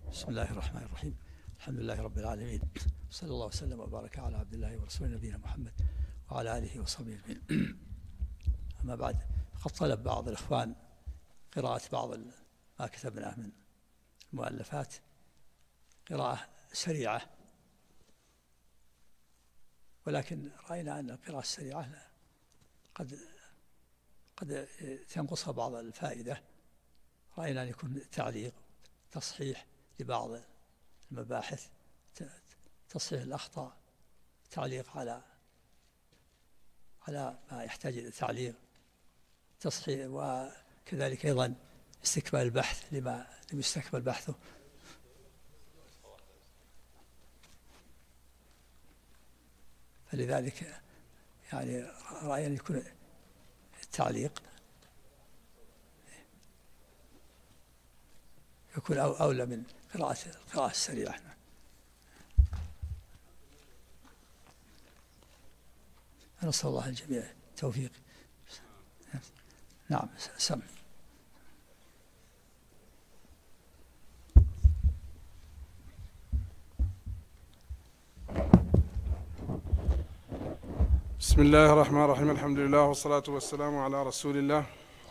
بسم الله الرحمن الرحيم. الحمد لله رب العالمين، صلى الله وسلم وبارك على عبد الله ورسوله نبينا محمد وعلى آله وصحبه أجمعين. أما بعد، فقد طلب بعض الإخوان قراءة بعض ما كتبناه من المؤلفات قراءة سريعة، ولكن رأينا أن القراءة السريعة قد تنقصها بعض الفائدة. رأينا أن يكون تعليق، تصحيح لبعض المباحث، تصحيح الأخطاء، تعليق على ما يحتاج إلى تعليق، تصحيح، وكذلك أيضا استكمال البحث لما لم يستكمل بحثه. فلذلك يعني رأينا أن يكون التعليق يكون أولى من القراءة السريعة. نسأل الله الجميع التوفيق. نعم، سمع. بسم الله الرحمن الرحيم. الحمد لله والصلاة والسلام على رسول الله.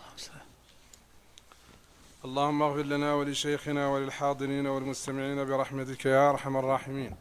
اللهم اغفر لنا ولشيخنا وللحاضرين والمستمعين برحمتك يا أرحم الراحمين.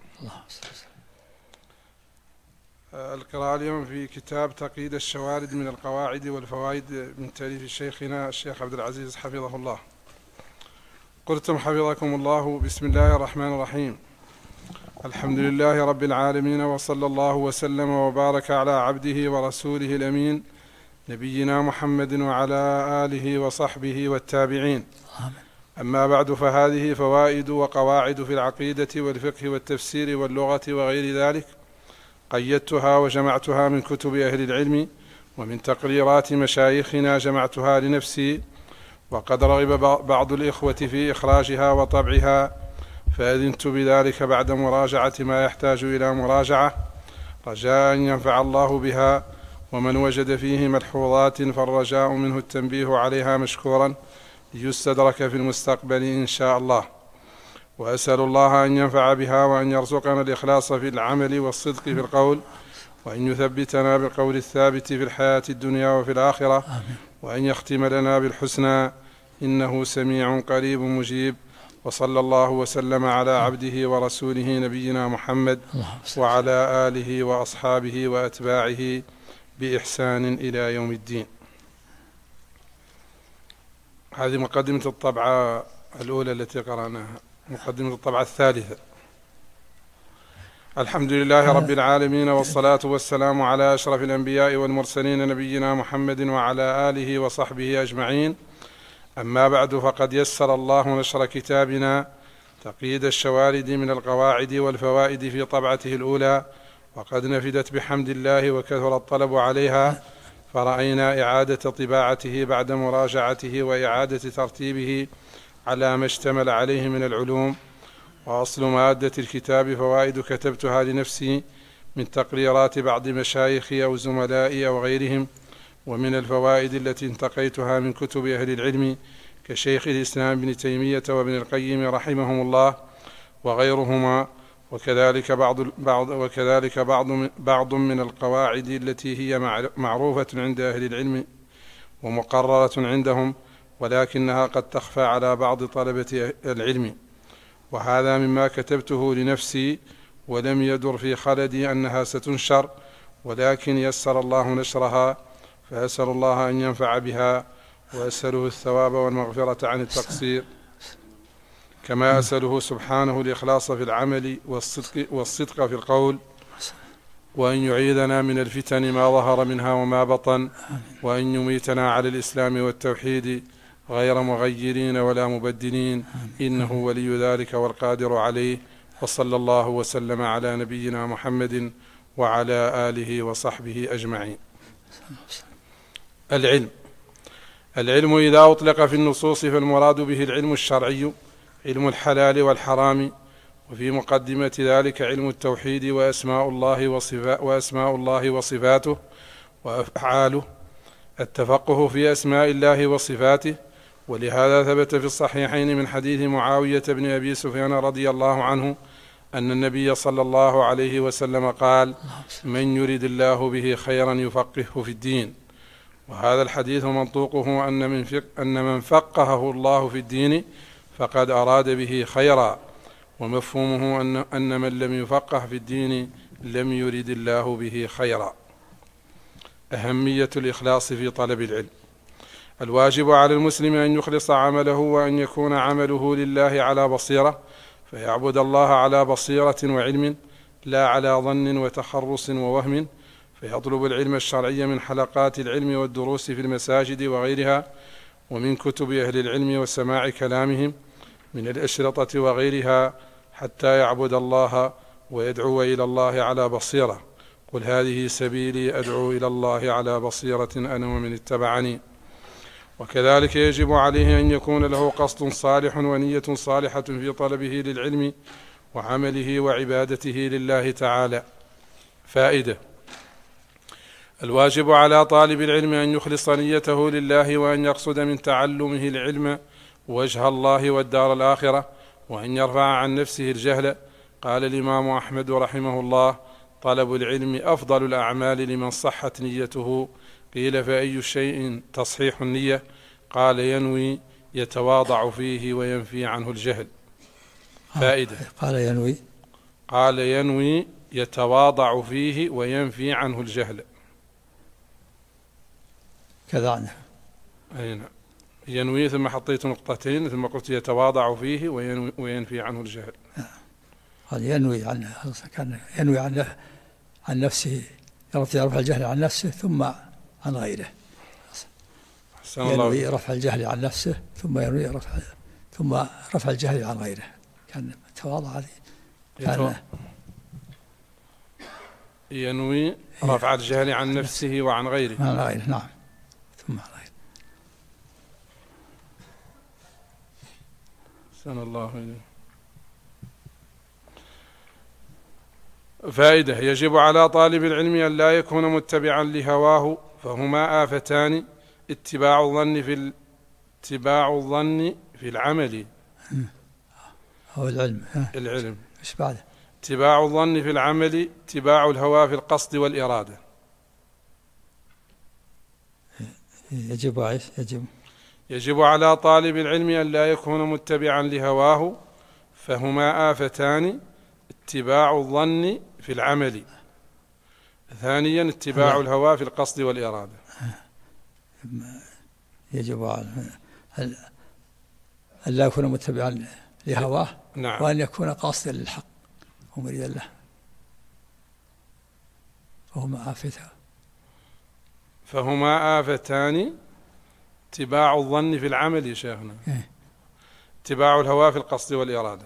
القراءة اليوم في كتاب تقييد الشوارد من القواعد والفوائد من تأليف شيخنا الشيخ عبد العزيز حفظه الله. قلتم حفظكم الله. بسم الله الرحمن الرحيم. الحمد لله رب العالمين، وصلى الله وسلم وبارك على عبده ورسوله الأمين نبينا محمد وعلى آله وصحبه والتابعين. أما بعد، فهذه فوائد وقواعد في العقيدة والفقه والتفسير واللغة وغير ذلك، قيدتها وجمعتها من كتب أهل العلم ومن تقريرات مشايخنا جمعتها لنفسي، وقد رغب بعض الإخوة في إخراجها وطبعها، فأذنت بذلك بعد مراجعة ما يحتاج إلى مراجعة، رجاء أن ينفع الله بها، ومن وجد فيه ملحوظات فالرجاء منه التنبيه عليها مشكورا ليستدرك في المستقبل إن شاء الله. وأسأل الله أن ينفع بها، وأن يرزقنا الإخلاص في العمل والصدق في القول، وأن يثبتنا بالقول الثابت في الحياة الدنيا وفي الآخرة، وأن يختم لنا بالحسنى، إنه سميع قريب مجيب. وصلى الله وسلم على عبده ورسوله نبينا محمد وعلى آله وأصحابه وأتباعه بإحسان إلى يوم الدين. هذه مقدمة الطبعة الأولى التي قرأناها. مقدمة الطبعة الثالثة. الحمد لله رب العالمين، والصلاة والسلام على أشرف الأنبياء والمرسلين نبينا محمد وعلى آله وصحبه أجمعين. أما بعد، فقد يسر الله نشر كتابنا تقييد الشوارد من القواعد والفوائد في طبعته الأولى، وقد نفدت بحمد الله وكثر الطلب عليها، فرأينا إعادة طباعته بعد مراجعته وإعادة ترتيبه على ما اشتمل عليه من العلوم. وأصل مادة الكتاب فوائد كتبتها لنفسي من تقريرات بعض مشايخي أو زملائي أو غيرهم، ومن الفوائد التي انتقيتها من كتب أهل العلم كشيخ الإسلام ابن تيمية وابن القيم رحمهم الله وغيرهما، وكذلك بعض من القواعد التي هي معروفة عند أهل العلم ومقررة عندهم، ولكنها قد تخفى على بعض طلبة العلم. وهذا مما كتبته لنفسي، ولم يدر في خلدي أنها ستنشر، ولكن يسر الله نشرها، فأسأل الله أن ينفع بها، وأسأله الثواب والمغفرة عن التقصير، كما أسأله سبحانه الإخلاص في العمل والصدق في القول، وأن يعيذنا من الفتن ما ظهر منها وما بطن، وأن يميتنا على الإسلام والتوحيد غير مغيرين ولا مبدلين، إنه ولي ذلك والقادر عليه. وصلى الله وسلم على نبينا محمد وعلى آله وصحبه أجمعين. العلم إذا أطلق في النصوص فالمراد به العلم الشرعي، علم الحلال والحرام، وفي مقدمة ذلك علم التوحيد وأسماء الله وصفاته وأفعاله، التفقه في أسماء الله وصفاته، ولهذا ثبت في الصحيحين من حديث معاوية بن أبي سفيان رضي الله عنه أن النبي صلى الله عليه وسلم قال: من يرد الله به خيرا يفقهه في الدين. وهذا الحديث منطوقه أن من فقهه الله في الدين فقد أراد به خيرا، ومفهومه أن من لم يفقه في الدين لم يرد الله به خيرا. أهمية الإخلاص في طلب العلم. الواجب على المسلم أن يخلص عمله، وأن يكون عمله لله على بصيرة، فيعبد الله على بصيرة وعلم، لا على ظن وتخرص ووهم، فيطلب العلم الشرعي من حلقات العلم والدروس في المساجد وغيرها، ومن كتب أهل العلم وسماع كلامهم من الأشرطة وغيرها، حتى يعبد الله ويدعو إلى الله على بصيرة. قل هذه سبيلي أدعو إلى الله على بصيرة أنا ومن اتبعني. وكذلك يجب عليه أن يكون له قصد صالح ونية صالحة في طلبه للعلم وعمله وعبادته لله تعالى. فائدة: الواجب على طالب العلم أن يخلص نيته لله، وأن يقصد من تعلمه العلم وجه الله والدار الآخرة، وأن يرفع عن نفسه الجهل. قال الإمام أحمد رحمه الله: طلب العلم أفضل الأعمال لمن صحت نيته. قيل: فأي شيء تصحيح النية؟ قال: ينوي يتواضع فيه وينفي عنه الجهل. فائدة: قال ينوي يتواضع فيه وينفي عنه الجهل. كذا عنه. أي نعم، ينوي ثم حطيت نقطتين ثم قلت يتواضع فيه وينفي عنه الجهل. قال ينوي عنه، كان ينوي عن نفسه، يرفع الجهل عن نفسه ثم عن غيره. ينوي رفع الجهل عن نفسه ثم ينوي رفع الجهل عن غيره. كان تواضع هذه. ينوي رفع الجهل عن نفسه وعن غيره. عن غيره، نعم، ثم عن غيره. أحسن الله إليه. فائدة: يجب على طالب العلم أن لا يكون متبعا لهواه، فهما آفتان: اتباع الظن في العمل هو العلم. إيش بعده؟ اتباع الظن في العمل، اتباع الهوى في القصد والإرادة. يجب على طالب العلم أن لا يكون متبعا لهواه، فهما آفتان: اتباع الظن في العمل، ثانيا اتباع الهوى في القصد والإرادة. يجب أن لا يكون متبعا لهواه، نعم، وأن يكون قاصدا للحق ومريدا له، فهما آفتان: اتباع الظن في العمل يا شيخنا، اتباع الهوى في القصد والإرادة.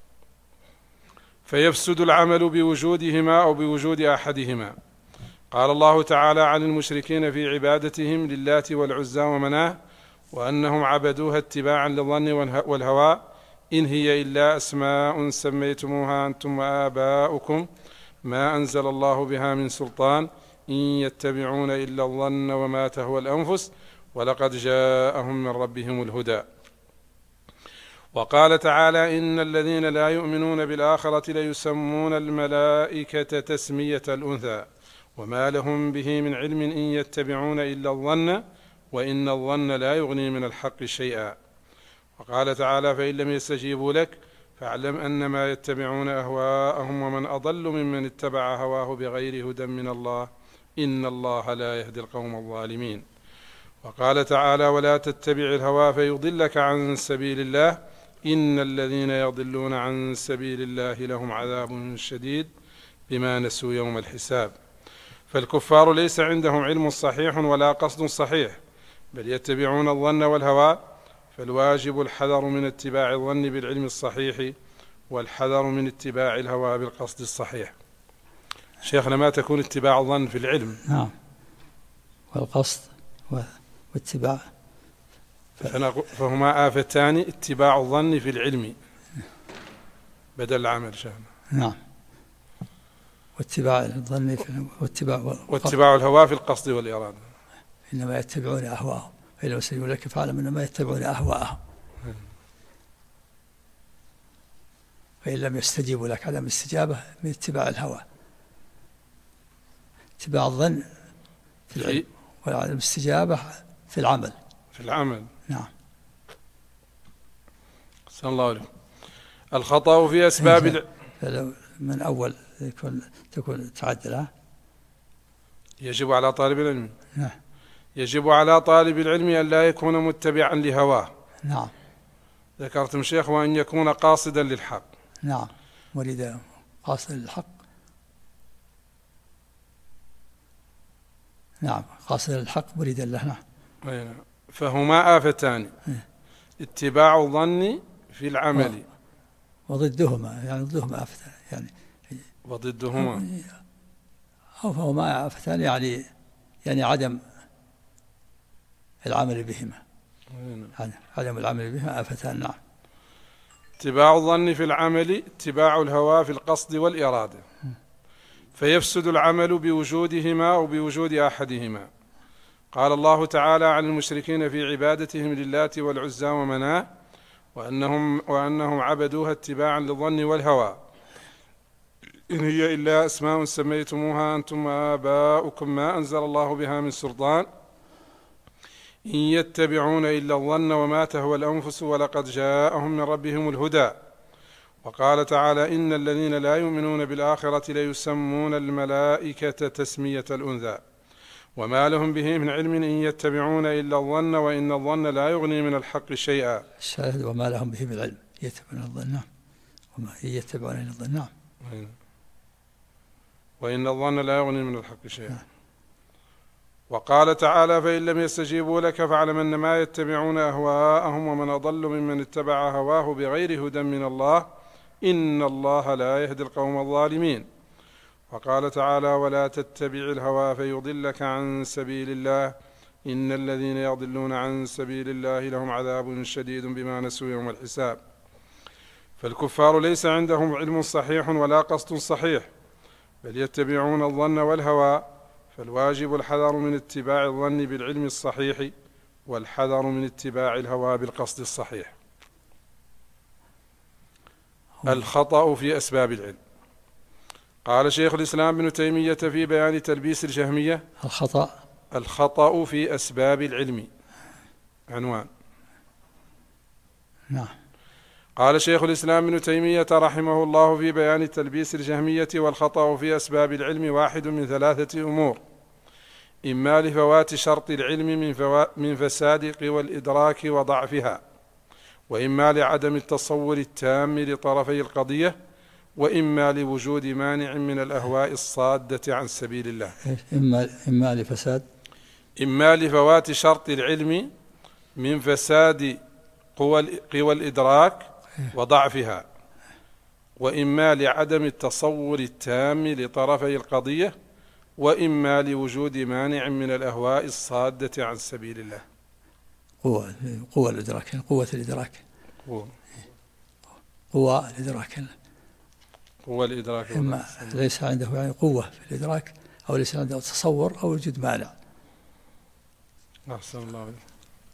فيفسد العمل بوجودهما أو بوجود أحدهما. قال الله تعالى عن المشركين في عبادتهم للات والعزى ومناه: وأنهم عبدوها اتباعا للظن والهوى، إن هي إلا أسماء سميتموها أنتم وآباؤكم ما أنزل الله بها من سلطان، إن يتبعون إلا الظن وما تهوى الأنفس ولقد جاءهم من ربهم الهدى. وقال تعالى: إن الذين لا يؤمنون بالآخرة ليسمون الملائكة تسمية الأنثى وما لهم به من علم، إن يتبعون إلا الظن وإن الظن لا يغني من الحق شيئا. وقال تعالى: فإن لم يستجيبوا لك فاعلم أنما يتبعون أهواءهم ومن أضل ممن اتبع هواه بغير هدى من الله، إن الله لا يهدي القوم الظالمين. وقال تعالى: ولا تتبع الهوى فيضلك عن سبيل الله، إن الذين يضلون عن سبيل الله لهم عذاب شديد بما نسوا يوم الحساب. فالكفار ليس عندهم علم صحيح ولا قصد صحيح، بل يتبعون الظن والهوى، فالواجب الحذر من اتباع الظن بالعلم الصحيح، والحذر من اتباع الهوى بالقصد الصحيح. شيخنا، ما تكون اتباع الظن في العلم؟ نعم، والقصد واتباع. فهما آفتان: اتباع الظن في العلم بدل العمل. شيخنا، نعم، واتباع الظن واتباع الهوى في القصد والإرادة. إنما يتبعون أهواءهم فإن لم يستجيبوا لك فاعلم أنما يتبعون أهواءهم. فإن لم يستجيبوا لك، عدم الاستجابة من اتباع الهوى، اتباع الظن في العلم، وعدم الاستجابة في العمل. نعم. أحسن الله عليكم. الخطأ في أسباب من أول تكون تعدل. يجب على طالب العلم. نعم. يجب على طالب العلم أن لا يكون متبعا لهواه. نعم. ذكرتم شيخ وأن يكون قاصدا للحق. نعم، مريد قاصدا للحق. نعم، قاصدا للحق مريدا له. نعم. فهما آفتان، اتباع الظن في العمل وضدهما، يعني ضدهما آفتان، وضدهما أو فهما آفتان، يعني عدم العمل بهما. يعني عدم العمل بهما آفتان. نعم. اتباع الظن في العمل اتباع الهوى في القصد والإرادة، فيفسد العمل بوجودهما أو بوجود أحدهما. قال الله تعالى عن المشركين في عبادتهم للات والعزى ومناة وأنهم عبدوها اتباعا للظن والهوى، إن هي إلا أسماء سميتموها أنتم وآباؤكم ما أنزل الله بها من سلطان إن يتبعون إلا الظن وما تهوى الأنفس ولقد جاءهم من ربهم الهدى. وقال تعالى إن الذين لا يؤمنون بالآخرة ليسمون الملائكة تسمية الأنثى وما لهم به من علم إن يتبعون إلا الظن وإن الظن لا يغني من الحق شيئا. الشاهد وما لهم به من علم يتبعون الظن. نعم. وما يتبعون إلا الظن. نعم. وإن الظن لا يغني من الحق شيئا. وقال تعالى فإن لم يستجيبوا لك فاعلم أنما يتبعون أهواءهم ومن أضل ممن اتبع هواه بغير هدى من الله إن الله لا يهدي القوم الظالمين. وقال تعالى ولا تتبع الهوى فيضلك عن سبيل الله إن الذين يضلون عن سبيل الله لهم عذاب شديد بما نسوا يوم الحساب. فالكفار ليس عندهم علم صحيح ولا قصد صحيح، بل يتبعون الظن والهوى، فالواجب الحذر من اتباع الظن بالعلم الصحيح والحذر من اتباع الهوى بالقصد الصحيح. الخطأ في أسباب العلم. قال شيخ الإسلام ابن تيمية في بيان تلبيس الجهمية الخطأ في أسباب العلم عنوان. نعم. قال شيخ الإسلام ابن تيمية رحمه الله في بيان تلبيس الجهمية والخطأ في أسباب العلم واحد من ثلاثة أمور: إما لفوات شرط العلم من فساد قوى الإدراك وضعفها، وإما لعدم التصور التام لطرفي القضية، وإما لوجود مانع من الأهواء الصادة عن سبيل الله. إما لفوات شرط العلم من فساد قوى الإدراك وضعفها، وإما لعدم التصور التام لطرفي القضية، وإما لوجود مانع من الأهواء الصادة عن سبيل الله. قوة الإدراك، قوة الإدراك، قوة الإدراك إما ليس عنده يعني قوة في الإدراك، أو ليس عنده تصور، أو وجود مانع. أحسن الله عليك.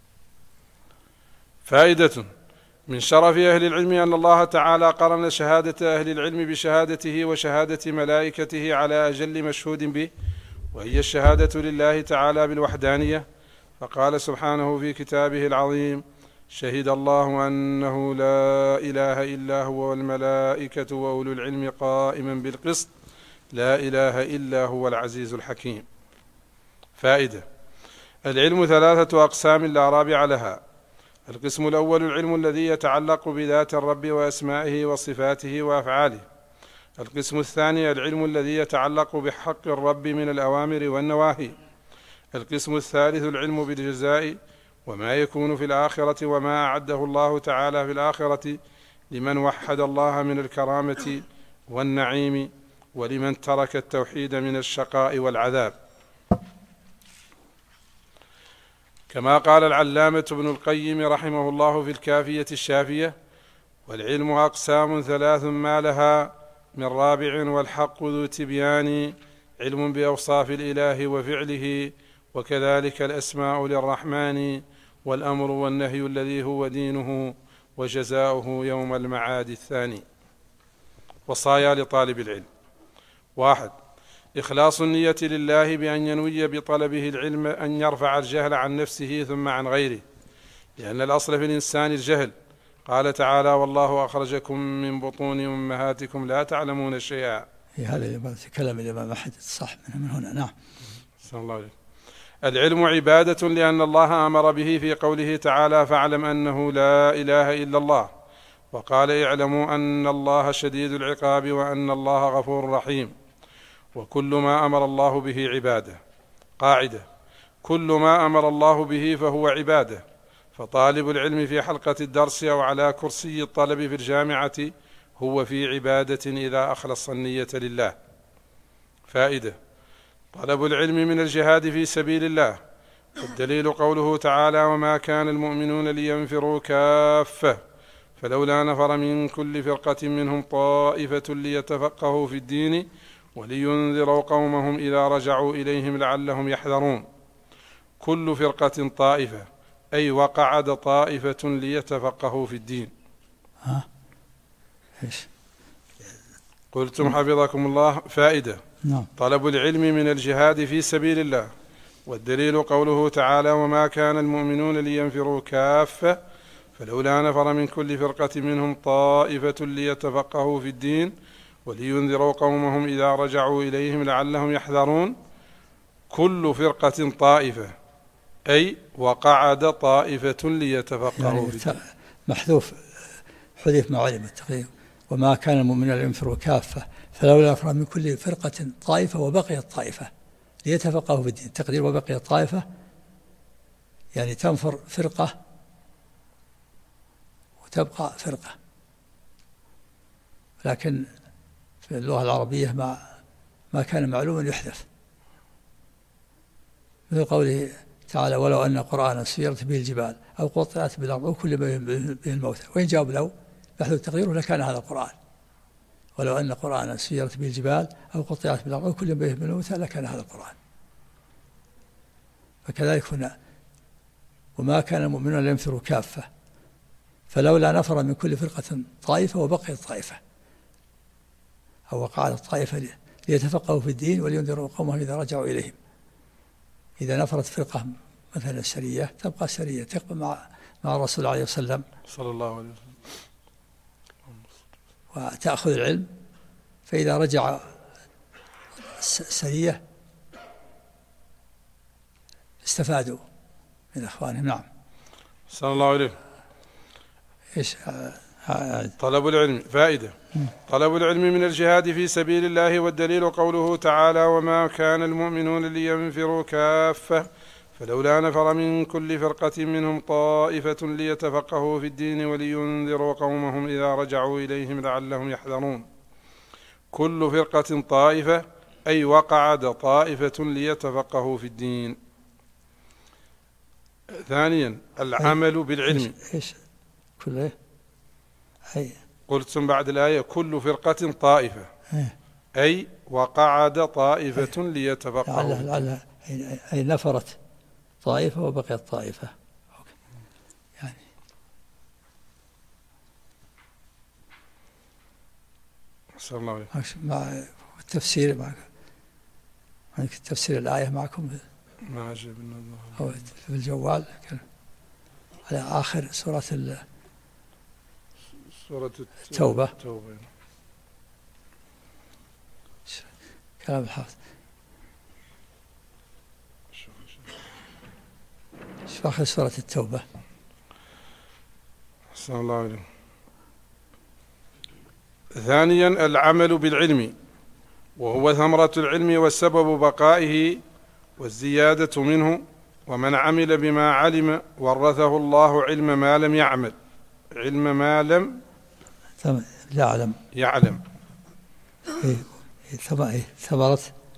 فائدة: من شرف أهل العلم أن الله تعالى قرن شهادة أهل العلم بشهادته وشهادة ملائكته على أجل مشهود به، وهي الشهادة لله تعالى بالوحدانية، فقال سبحانه في كتابه العظيم: شهد الله أنه لا إله إلا هو والملائكة وأولو العلم قائما بالقسط لا إله إلا هو العزيز الحكيم. فائدة: العلم ثلاثة أقسام لا رابع لها. القسم الأول العلم الذي يتعلق بذات الرب وأسمائه وصفاته وأفعاله. القسم الثاني العلم الذي يتعلق بحق الرب من الأوامر والنواهي. القسم الثالث العلم بالجزاء وما يكون في الآخرة وما أعده الله تعالى في الآخرة لمن وحد الله من الكرامة والنعيم، ولمن ترك التوحيد من الشقاء والعذاب. كما قال العلامة ابن القيم رحمه الله في الكافية الشافية: والعلم أقسام ثلاث ما لها من رابع والحق ذو تبيان، علم بأوصاف الإله وفعله، وكذلك الأسماء للرحمن، والأمر والنهي الذي هو دينه وجزاؤه يوم المعاد الثاني. وصايا لطالب العلم: 1. إخلاص النية لله بأن ينوي بطلبه العلم أن يرفع الجهل عن نفسه ثم عن غيره، لأن الأصل في الإنسان الجهل. قال تعالى: والله أخرجكم من بطون أمهاتكم لا تعلمون شيئا. هذا كلام الإمام أحمد صح من هنا. نعم. صلى الله عليه. العلم عبادة لأن الله أمر به في قوله تعالى: فاعلم أنه لا إله إلا الله، وقال: اعلموا أن الله شديد العقاب وأن الله غفور رحيم. وكل ما أمر الله به عبادة. قاعدة: كل ما أمر الله به فهو عبادة. فطالب العلم في حلقة الدرس أو على كرسي الطلب في الجامعة هو في عبادة إذا أخلص النية لله. فائدة: طلب العلم من الجهاد في سبيل الله، والدليل قوله تعالى: وما كان المؤمنون لينفروا كافة فلولا نفر من كل فرقة منهم طائفة ليتفقهوا في الدين ولينذروا قومهم إذا رجعوا إليهم لعلهم يحذرون. كل فرقة طائفة، أي وقعد طائفة ليتفقهوا في الدين. قلتم حفظكم الله. فائدة: طلب العلم من الجهاد في سبيل الله، والدليل قوله تعالى: وما كان المؤمنون لينفروا كافة فلولا نفر من كل فرقة منهم طائفة ليتفقهوا في الدين ولينذروا قومهم إذا رجعوا إليهم لعلهم يحذرون. كل فرقة طائفة، أي وقعد طائفة ليتفقهوا في الدين. محذوف، حذف ما علم التقدير: وما كان المؤمنون لينفروا كافة فلولا نفر من كل فرقة طائفة وبقيت طائفة ليتفقهوا في الدين. تقدير وبقيت طائفة يعني تنفر فرقة وتبقى فرقة، لكن في اللغة العربية ما كان معلوما يحذف، مثل قوله تعالى: ولو أن قرآنا سيرت به الجبال أو قطعت بالأرض أو كلم به الموتى. وإن جاءوا لو محذوف تقديره لكان هذا القرآن. ولو أن قرآنا سيرت به الجبال أو قطعت بالأرض أو كلم به الموتى لكان هذا القرآن. فكذلك هنا: وما كان المؤمنون لينفروا كافة فلولا نفر من كل فرقة طائفة وبقيت طائفة، أو وقعت الطائفة ليتفقهوا في الدين ولينذروا قومهم إذا رجعوا إليهم. إذا نفرت فرقة مثلا السرية تبقى سرية، تبقى مع الرسول عليه وسلم صلى الله عليه وسلم وتأخذ العلم. فإذا رجع السرية استفادوا من أخوانهم. نعم. صلى الله عليه. إيش طلب العلم. فائدة: طلب العلم من الجهاد في سبيل الله، والدليل قوله تعالى: وما كان المؤمنون لينفروا كافة فلولا نفر من كل فرقة منهم طائفة ليتفقهوا في الدين ولينذروا قومهم إذا رجعوا إليهم لعلهم يحذرون. كل فرقة طائفة، أي وقعد طائفة ليتفقهوا في الدين. ثانيا: العمل بالعلم. إيش كل أي قلتم بعد الآية: كل فرقة طائفة، أي وقعد طائفة ليتفقهوا. أي نفرت طائفة وبقيت طائفة يعني. صلى الله عليه. مع التفسير معك تفسير الآية معكم ما عجبنا أو في الجوال على آخر سورة التوبة. كلام الحافظ. شوف آخر سورة التوبة. صلى الله عليه. ثانيا: العمل بالعلم، وهو ثمرة العلم وسبب بقائه والزيادة منه. ومن عمل بما علم ورثه الله علم ما لم يعمل. علم ما لم يعلم. ثمرة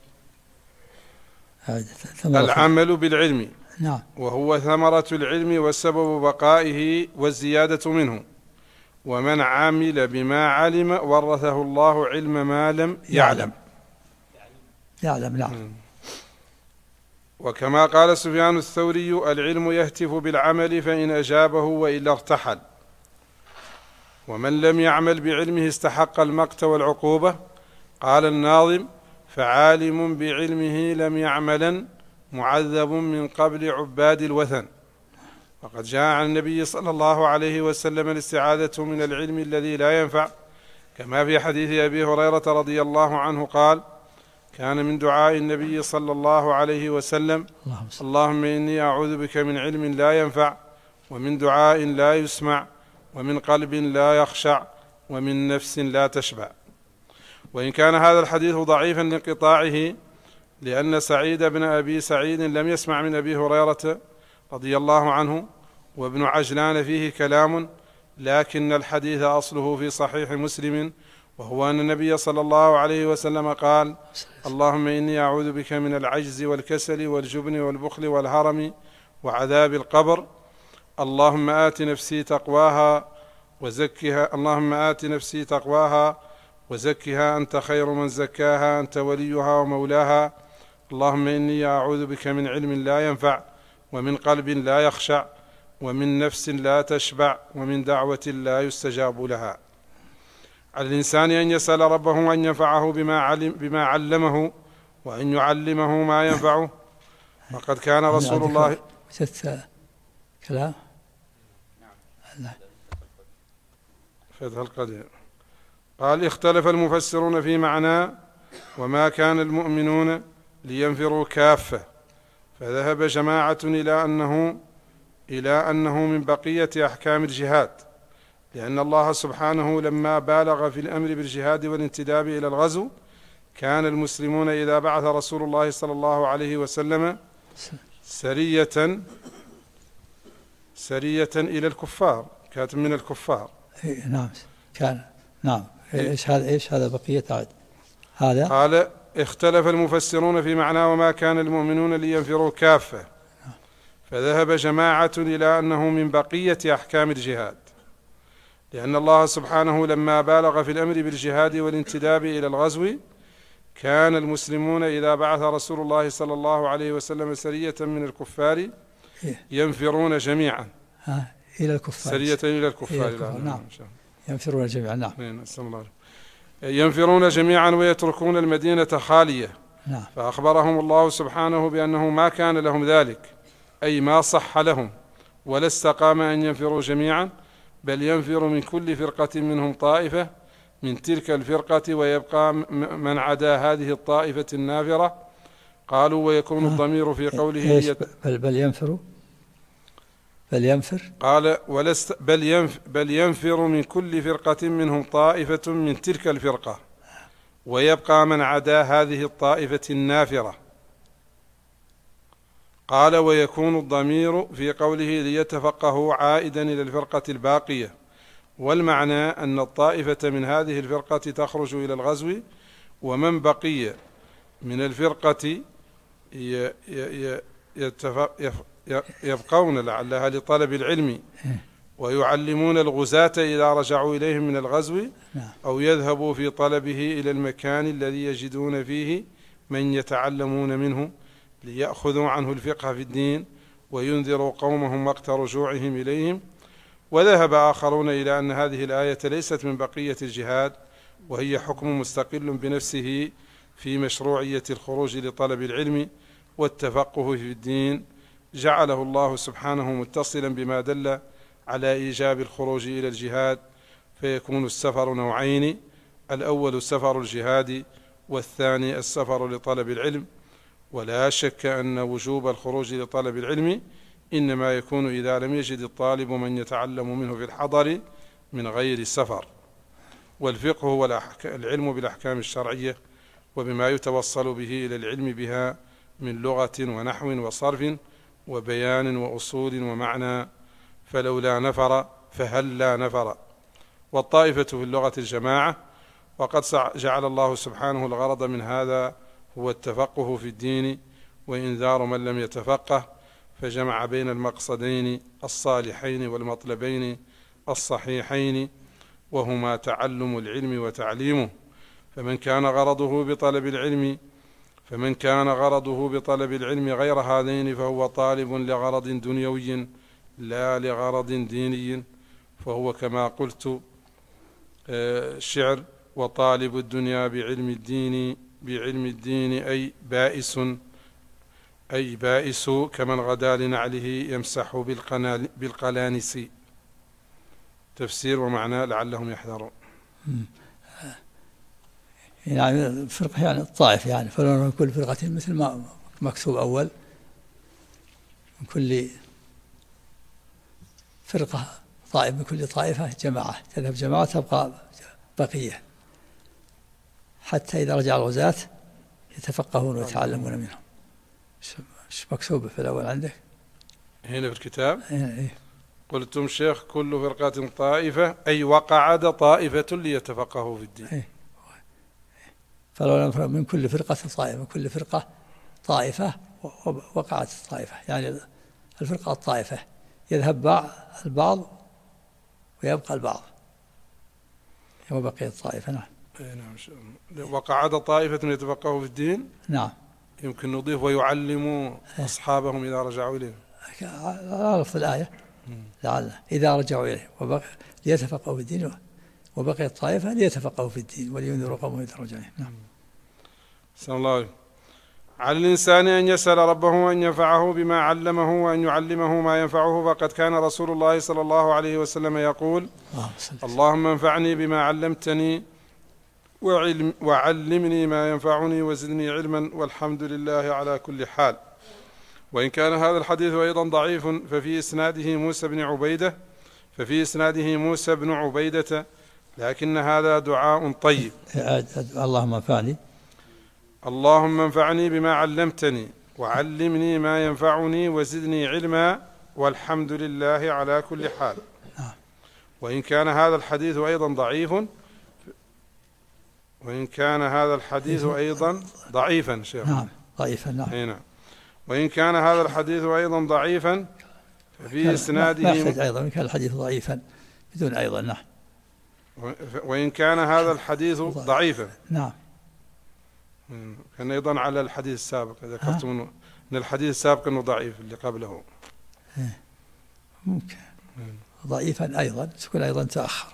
العمل بالعلم. نعم. وهو ثمرة العلم وسبب بقائه والزيادة منه. ومن عمل بما علم ورثه الله علم ما لم يعلم. نعم. وكما قال سفيان الثوري: العلم يهتف بالعمل فإن أجابه وإلا ارتحل. ومن لم يعمل بعلمه استحق المقت والعقوبة. قال الناظم: فعالم بعلمه لم يعملا معذب من قبل عباد الوثن. وقد جاء عن النبي صلى الله عليه وسلم الاستعاذة من العلم الذي لا ينفع، كما في حديث أبي هريرة رضي الله عنه قال: كان من دعاء النبي صلى الله عليه وسلم: اللهم إني أعوذ بك من علم لا ينفع، ومن دعاء لا يسمع، ومن قلب لا يخشع، ومن نفس لا تشبع. وإن كان هذا الحديث ضعيفا لانقطاعه، لأن سعيد بن أبي سعيد لم يسمع من أبي هريرة رضي الله عنه، وابن عجلان فيه كلام، لكن الحديث أصله في صحيح مسلم، وهو أن النبي صلى الله عليه وسلم قال: اللهم إني أعوذ بك من العجز والكسل والجبن والبخل والهرم وعذاب القبر. اللهم آت نفسي تقواها وزكها، اللهم آت نفسي تقواها وزكها أنت خير من زكاها، أنت وليها ومولاها. اللهم إني أعوذ بك من علم لا ينفع، ومن قلب لا يخشع، ومن نفس لا تشبع، ومن دعوة لا يستجاب لها. على الإنسان أن يسأل ربه أن ينفعه بما علمه، وأن يعلمه ما ينفعه. وقد كان رسول الله كلام فتح القدير قال: اختلف المفسرون في معنى وما كان المؤمنون لينفروا كافة، فذهب جماعة إلى أنه من بقية أحكام الجهاد، لأن الله سبحانه لما بالغ في الأمر بالجهاد والانتداب إلى الغزو، كان المسلمون إذا بعث رسول الله صلى الله عليه وسلم سرية إلى الكفار، كانت من الكفار. نعم كان. نعم. إيش هذا بقية عاد هذا؟ قال: اختلف المفسرون في معنى وما كان المؤمنون لينفروا كافة، فذهب جماعة إلى أنه من بقية أحكام الجهاد، لأن الله سبحانه لما بالغ في الأمر بالجهاد والانتداب إلى الغزو، كان المسلمون إذا بعث رسول الله صلى الله عليه وسلم سرية من الكفار ينفرون جميعا. إلى الكفار، سرية إلى الكفار. نعم. ينفرون جميعا. نعم. ينفرون جميعا ويتركون المدينة خالية. نعم. فأخبرهم الله سبحانه بأنه ما كان لهم ذلك، أي ما صح لهم، ولا استقام أن ينفروا جميعا، بل ينفر من كل فرقة منهم طائفة من تلك الفرقة، ويبقى من عدا هذه الطائفة النافرة. قالوا: ويكون الضمير في قوله بل ينفر قال: بل ينفر من كل فرقة منهم طائفة من تلك الفرقة، ويبقى من عدا هذه الطائفة النافرة. قال: ويكون الضمير في قوله ليتفقهوا عائدا إلى الفرقة الباقية، والمعنى أن الطائفة من هذه الفرقة تخرج إلى الغزو، ومن بقي من الفرقة يبقون لعلها لطلب العلم، ويعلمون الغزاة إذا رجعوا إليهم من الغزو، أو يذهبوا في طلبه إلى المكان الذي يجدون فيه من يتعلمون منه، ليأخذوا عنه الفقه في الدين، وينذروا قومهم وقت رجوعهم إليهم. وذهب آخرون إلى أن هذه الآية ليست من بقية الجهاد، وهي حكم مستقل بنفسه في مشروعية الخروج لطلب العلم والتفقه في الدين، جعله الله سبحانه متصلا بما دل على إيجاب الخروج إلى الجهاد، فيكون السفر نوعين: الأول سفر الجهاد، والثاني السفر لطلب العلم. ولا شك أن وجوب الخروج لطلب العلم إنما يكون إذا لم يجد الطالب من يتعلم منه في الحضر من غير السفر. والفقه هو العلم بالأحكام الشرعية وبما يتوصل به إلى العلم بها من لغة ونحو وصرف وبيان وأصول ومعنى، فلولا نفر فهل لا نفر. والطائفة في اللغة الجماعة، وقد جعل الله سبحانه الغرض من هذا هو التفقه في الدين وإنذار من لم يتفقه، فجمع بين المقصدين الصالحين والمطلبين الصحيحين، وهما تعلم العلم وتعليمه. فمن كان غرضه بطلب العلم فمن كان غرضه بطلب العلم غير هذين فهو طالب لغرض دنيوي لا لغرض ديني، فهو كما قلت الشعر: وطالب الدنيا بعلم الدين أي بائس كمن غدا لنعله يمسح بالقلانس. تفسير ومعنى لعلهم يحذرون. يعني فرقة يعني الطائف، يعني فلو كل فرقة مثل ما مكتوب أول، من كل فرقة طائف، من كل طائفة جماعة، تذهب جماعة تبقى بقية، حتى إذا رجع الغزاة يتفقهون ويتعلمون منهم. ايش مكتوب في الأول عندك؟ هنا في الكتاب إيه. قلتم شيخ: كل فرقة طائفة، أي وقعد طائفة ليتفقهوا في الدين. إيه. فلو من كل فرقة طائفة، من كل فرقة طائفة وقعت الطائفة، يعني الفرقة الطائفة يذهب البعض ويبقى البعض وبقي الطائفة. نعم. وقعد طائفة يتفقهوا في الدين. نعم. يمكن نضيف: ويعلموا أصحابهم إذا رجعوا إليه. عرف الآية لعل إذا رجعوا إليه ليتفقهوا في الدين، وبقي الطائفة ليتفقهوا في الدين ولينذروا قومهم إذا رجعوا إليه. نعم. صلى الله عليه. على الإنسان أن يسأل ربه أن ينفعه بما علمه وأن يعلمه ما ينفعه، فقد كان رسول الله صلى الله عليه وسلم يقول: اللهم انفعني بما علمتني وعلمني ما ينفعني وزدني علما، والحمد لله على كل حال. وإن كان هذا الحديث أيضا ضعيف ففي إسناده موسى بن عبيدة، لكن هذا دعاء طيب. اللهم انفعني بما علمتني وعلمني ما ينفعني وزدني علما، والحمد لله على كل حال. وإن كان هذا الحديث أيضا ضعيفا شيخ. نعم ضعيفا. نعم. وإن كان هذا الحديث أيضا ضعيفا ففي إسناده أيضا كان الحديث ضعيفا بدون أيضا. نعم. وإن كان هذا الحديث ضعيفا. نعم. كان أيضا على الحديث السابق ذكرت منه أن الحديث السابق أنه ضعيف اللي قبله. ممكن ضعيفا أيضا تكون أيضا تأخر.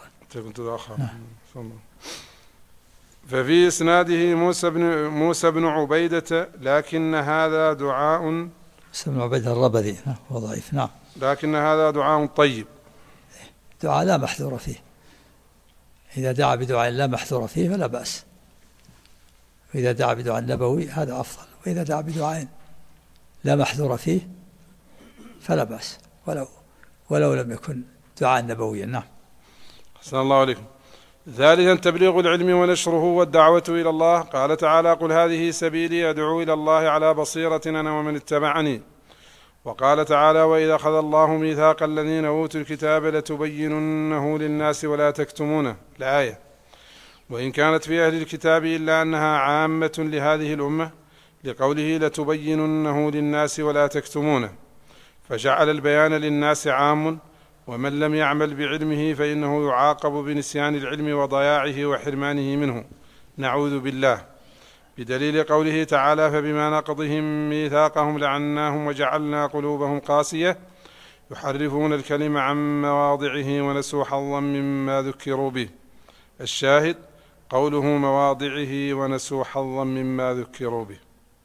ففي إسناده موسى بن عبيدة، لكن هذا دعاء موسى بن عبيدة الربذي هو ضعيف. نعم. لكن هذا دعاء طيب، دعاء لا محذور فيه. إذا دعا بدعاء لا محذور فيه فلا بأس، وإذا دعا بدعاء نبوي هذا أفضل، وإذا دعا بدعاء لا محذور فيه فلا بأس، ولو لم يكن دعاء نبويا. نعم. أحسن الله عليكم. ثالثا تبليغ العلم ونشره والدعوة إلى الله. قال تعالى: قل هذه سبيلي أدعو إلى الله على بصيرة أنا ومن اتبعني. وقال تعالى: وإذا أخذ الله ميثاق الذين أوتوا الكتاب لتبيننه للناس ولا تكتمونه. الآية. وإن كانت في أهل الكتاب إلا أنها عامة لهذه الأمة، لقوله لتبيننه للناس ولا تكتمونه، فجعل البيان للناس عام، ومن لم يعمل بعلمه فإنه يعاقب بنسيان العلم وضياعه وحرمانه منه، نعوذ بالله، بدليل قوله تعالى: فبما نقضهم ميثاقهم لعناهم وجعلنا قلوبهم قاسية يحرفون الكلم عن مواضعه ونسوا حظا مما ذكروا به. الشاهد قوله مواضعه ونسوا حظا مما ذكروا به.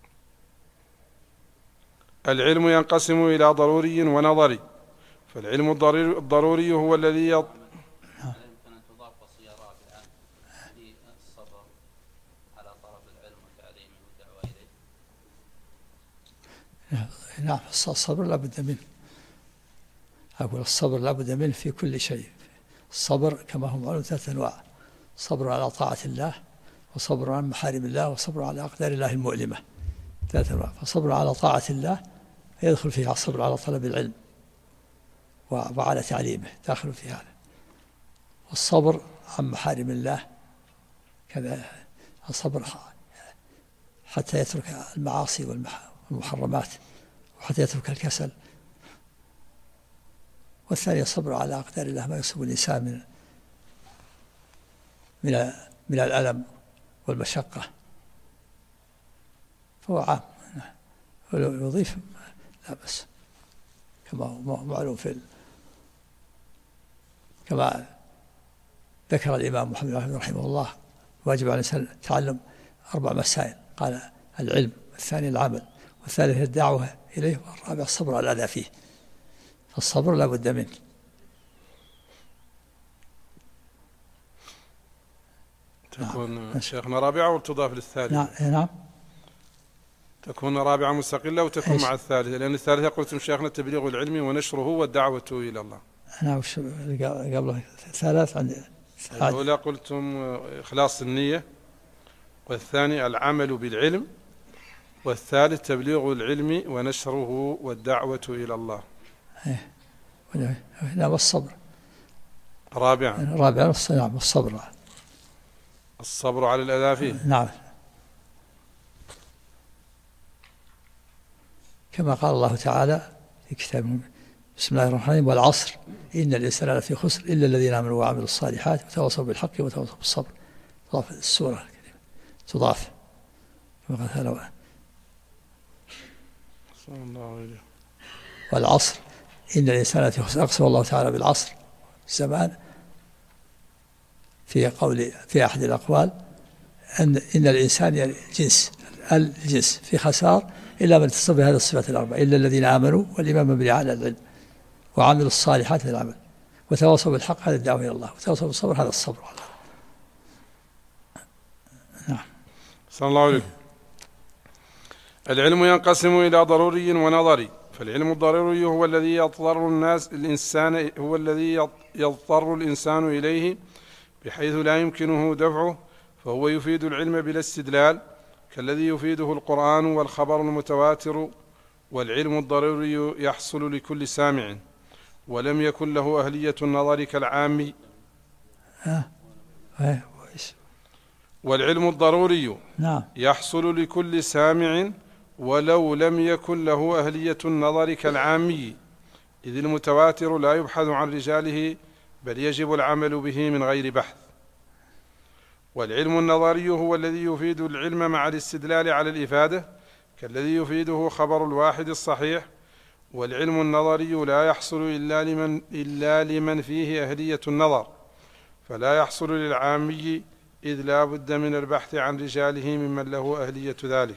العلم ينقسم إلى ضروري ونظري، فالعلم الضروري هو الذي يمكن أن تضاف وصيغة بالآن في الصبر على طلب العلم وتعليمه والدعوة إليه. نعم. الصبر لا بد منه. أقول الصبر لا بد منه في كل شيء. الصبر كما هو معلوم 3 أنواع: صبر على طاعة الله، وصبر عن محارم الله، وصبر على أقدار الله المؤلمة. 3 أنواع. فصبر على طاعة الله يدخل فيها الصبر على طلب العلم وعلى تعليمه، داخل في هذا. والصبر عن محارم الله كذا، الصبر حتى يترك المعاصي والمحرمات، وحتى يترك الكسل. والثاني الصبر على أقدار الله، ما يصيب الإنسان من الألم والمشقة، فهو عام، ولو يضيف لا بأس، كما هو معلوم كما ذكر الإمام محمد بن أحمد رحمه الله: واجب على الإنسان تعلم 4 مسائل، قال: العلم، والثاني العمل، والثالث الدعوة إليه، والرابع الصبر على الأذى فيه. فالصبر لا بد منه. تكون شيخنا رابعة وتضاف للثالثة. نعم. تكون رابعة مستقلة وتكون مع الثالثة، لأن الثالثة قلتم شيخنا التبليغ العلمي ونشره والدعوة إلى الله. نعم. وش قبله 3 عندي؟ الأولى قلتم إخلاص النية، والثاني العمل بالعلم، والثالث تبليغ العلم ونشره والدعوة إلى الله. نعم. والصبر رابعا. نعم. الصبر على الأذى فيه. نعم. كما قال الله تعالى في كتابه: بسم الله الرحمن الرحيم: والعصر إن الإنسان لفي خسر إلا الذين آمنوا وعملوا الصالحات وتواصوا بالحق وتواصوا بالصبر. تضاف السورة الكريمة، تضاف كما قال تعالى: والعصر إن الإنسان لفي خسر. أقسم الله تعالى بالعصر زمان في أحد الأقوال إن الإنسان يعني الجنس في خسار إلا من اتصف بهذه الصفات الأربع: إلا الذين آمنوا، والإمام مبني على العلم، وعملوا الصالحات للعمل، وتواصوا بالحق هذا الدعوة إلى الله، وتواصوا بالصبر هذا الصبر على الله. نعم. صلى الله عليه. العلم ينقسم إلى ضروري ونظري. فالعلم الضروري هو الذي يضطر الإنسان إليه بحيث لا يمكنه دفعه، فهو يفيد العلم بلا استدلال، كالذي يفيده القرآن والخبر المتواتر. والعلم الضروري يحصل لكل سامع، ولم يكن له أهلية النظر كالعام. والعلم الضروري يحصل لكل سامع ولو لم يكن له أهلية النظر كالعامي، إذ المتواتر لا يبحث عن رجاله بل يجب العمل به من غير بحث. والعلم النظري هو الذي يفيد العلم مع الاستدلال على الإفادة، كالذي يفيده خبر الواحد الصحيح. والعلم النظري لا يحصل إلا لمن فيه أهلية النظر، فلا يحصل للعامي، إذ لا بد من البحث عن رجاله ممن له أهلية ذلك.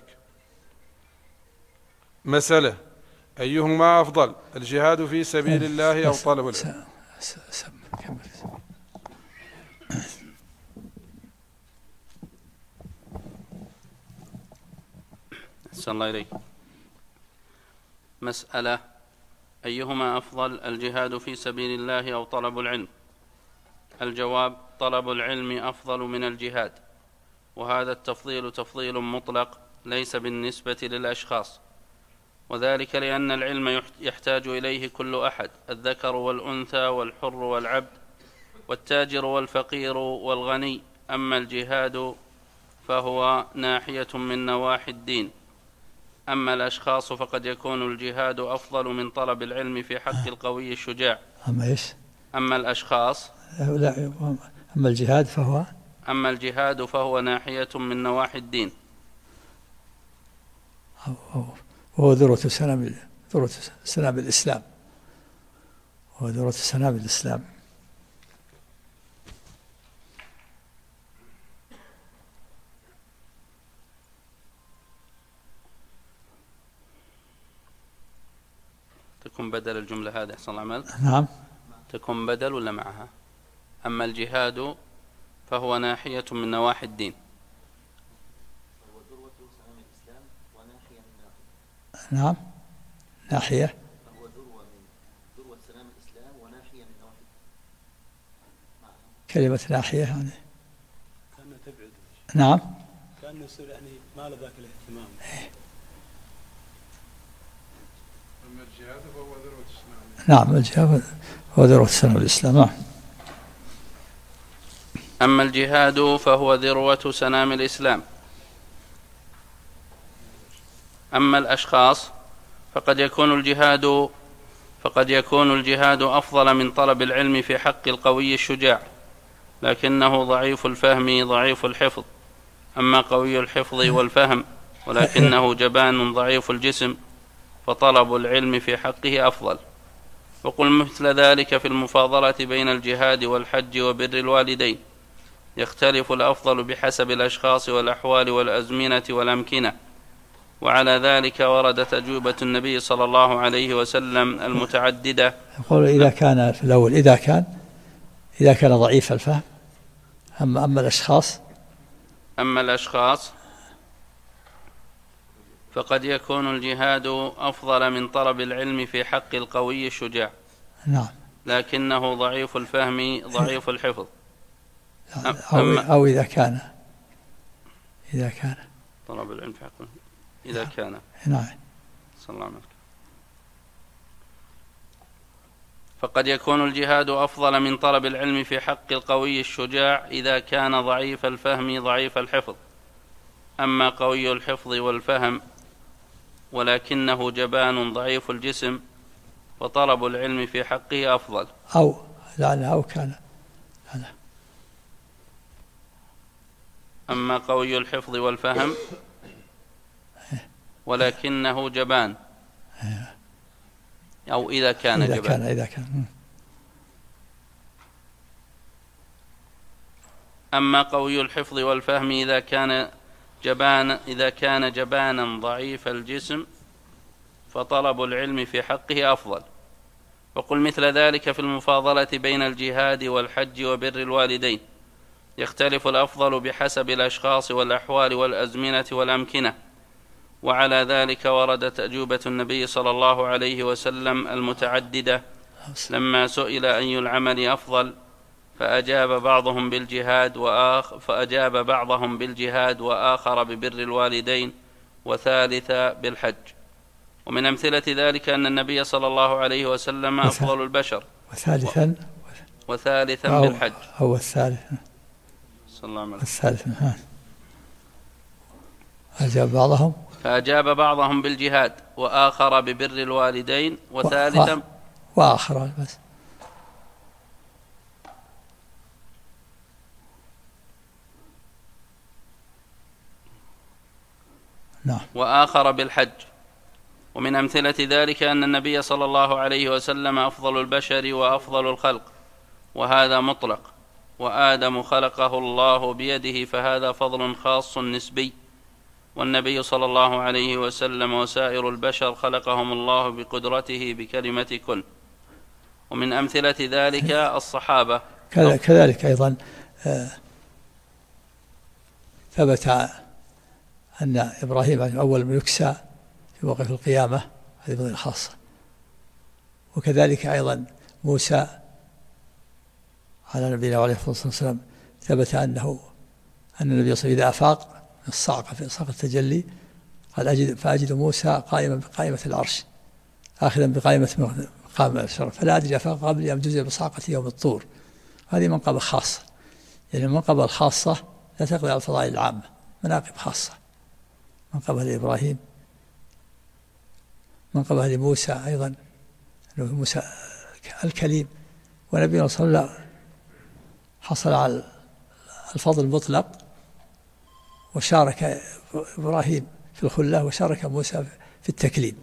مسألة: أيهما أفضل، الجهاد في سبيل الله أو طلب العلم؟ أحسن الله إليك. مسألة: أيهما أفضل، الجهاد في سبيل الله أو طلب العلم؟ الجواب: طلب العلم أفضل من الجهاد، وهذا التفضيل تفضيل مطلق ليس بالنسبة للأشخاص، وذلك لأن العلم يحتاج إليه كل أحد، الذكر والأنثى والحر والعبد والتاجر والفقير والغني. أما الجهاد فهو ناحية من نواحي الدين. أما الأشخاص فقد يكون الجهاد أفضل من طلب العلم في حق القوي الشجاع. أما الأشخاص أما الجهاد فهو ناحية من نواحي الدين، وهو ذروة سنام الإسلام. تكون بدل الجملة هذه أحسن العمل؟ نعم. تكون بدل ولا معها؟ أما الجهاد فهو ناحية من نواحي الدين. هو ذروة سنام الإسلام وناحية من نواحي. نعم. ناحية. فهو ذروة سنام الإسلام وناحية من نواحي. كلمة ناحية يعني كأنه تبعد. نعم. كأنه يصير يعني ما له ذاك الاهتمام. أما الجهاد فهو ذروة سنام. نعم. الجهاد هو ذروة سنام الإسلام. نعم. أما الجهاد فهو ذروة سنام الإسلام. أما الأشخاص فقد يكون الجهاد أفضل من طلب العلم في حق القوي الشجاع، لكنه ضعيف الفهم ضعيف الحفظ. أما قوي الحفظ والفهم ولكنه جبان ضعيف الجسم فطلب العلم في حقه أفضل. وقل مثل ذلك في المفاضلة بين الجهاد والحج وبر الوالدين، يختلف الأفضل بحسب الأشخاص والأحوال والأزمنة والأمكنة. وعلى ذلك وردت أجوبة النبي صلى الله عليه وسلم المتعددة. يقول إذا كان في الأول إذا كان ضعيف الفهم. أما الأشخاص فقد يكون الجهاد أفضل من طلب العلم في حق القوي الشجاع. نعم. لكنه ضعيف الفهم ضعيف الحفظ. أو إذا كان طلب العلم في حقه إذا كان. نعم. صلى الله عليه وسلم. فقد يكون الجهاد أفضل من طلب العلم في حق القوي الشجاع إذا كان ضعيف الفهم ضعيف الحفظ. أما قوي الحفظ والفهم ولكنه جبان ضعيف الجسم فطلب العلم في حقه أفضل. أما قوي الحفظ والفهم ولكنه جبان أو إذا كان جبان. أما قوي الحفظ والفهم إذا كان جبانا ضعيف الجسم فطلب العلم في حقه أفضل. وقل مثل ذلك في المفاضلة بين الجهاد والحج وبر الوالدين، يختلف الأفضل بحسب الأشخاص والأحوال والأزمنة والأمكنة. وعلى ذلك وردت أجوبة النبي صلى الله عليه وسلم المتعددة لما سئل أي العمل أفضل فأجاب بعضهم بالجهاد وآخر ببر الوالدين وثالث بالحج. ومن أمثلة ذلك أن النبي صلى الله عليه وسلم أفضل البشر وثالثا بالحج أو الثالث صلى الله عليه وسلم. الثالث. فأجاب بعضهم بالجهاد وآخر ببر الوالدين وثالثا وآخر بس. نعم. وآخر بالحج. ومن أمثلة ذلك أن النبي صلى الله عليه وسلم أفضل البشر وأفضل الخلق، وهذا مطلق. وآدم خلقه الله بيده فهذا فضل خاص نسبي. والنبي صلى الله عليه وسلم وسائر البشر خلقهم الله بقدرته بكلمة كن. ومن أمثلة ذلك الصحابة. كذلك أيضا ثبت أن إبراهيم أول من يكسى في موقف القيامة، هذه فضيلة خاصة. وكذلك أيضا موسى على نبينا عليه الصلاة والسلام ثبت أن النبي صلى الله عليه وسلم إذا أفاق من الصعقة في صعقة التجلي قال فأجد موسى قائما بقائمة العرش آخذا بقائمة مقام الشرف فلا أدري أفاق قبل أن تجزي بصعقة يوم الطور. هذه منقبة خاصة، يعني المنقبة الخاصة لا تقضي على الفضائل العامة، مناقب خاصة. منقبة لإبراهيم، منقبة لموسى أيضا، موسى الكليم. ونبينا صلى الله عليه وسلم حصل على الفضل المطلق، وشارك إبراهيم في الخلة وشارك موسى في التكليم.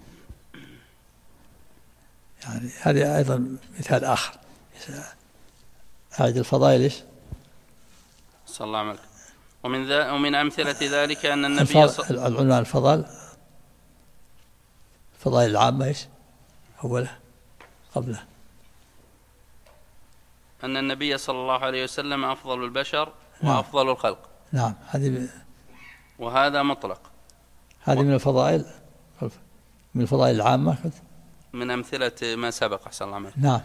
يعني هذا أيضا مثال آخر. أعد الفضائل إيش؟ صلى الله عليه وسلم. ومن أمثلة ذلك أن النبي العنوان الفضائل العامة إيش؟ أوله قبله. أن النبي صلى الله عليه وسلم أفضل البشر وأفضل الخلق. نعم. وهذا مطلق. هذه من الفضائل العامة، من أمثلة ما سبق. أحسن الله عليك. نعم.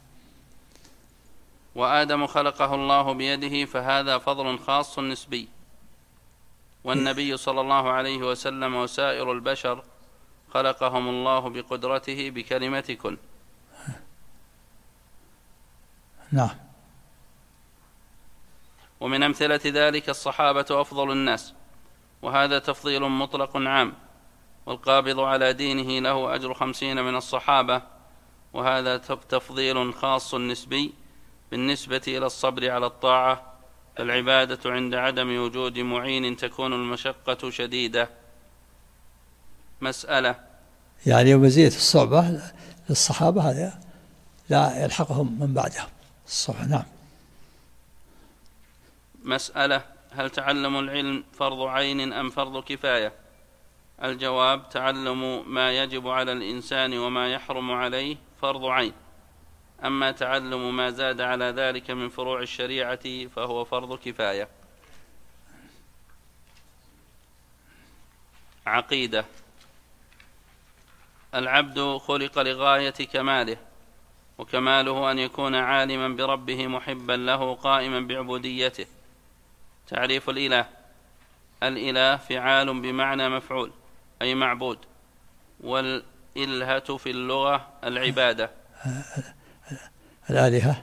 وآدم خلقه الله بيده فهذا فضل خاص نسبي. والنبي صلى الله عليه وسلم وسائر البشر خلقهم الله بقدرته بكلمة كن. نعم. ومن أمثلة ذلك الصحابة أفضل الناس، وهذا تفضيل مطلق عام. والقابض على دينه له أجر 50 من الصحابة، وهذا تفضيل خاص نسبي بالنسبة إلى الصبر على الطاعة. فالعبادة عند عدم وجود معين تكون المشقة شديدة، مسألة. يعني مزية الصعبة للصحابة هذا لا يلحقهم من بعدهم الصعبة. نعم. مسألة: هل تعلم العلم فرض عين أم فرض كفاية؟ الجواب: تعلم ما يجب على الإنسان وما يحرم عليه فرض عين، أما تعلم ما زاد على ذلك من فروع الشريعة فهو فرض كفاية. عقيدة: العبد خلق لغاية كماله، وكماله أن يكون عالما بربه محبا له قائما بعبوديته. تعريف الإله: الإله فعال بمعنى مفعول أي معبود، والإلهة في اللغة العبادة. الآلهة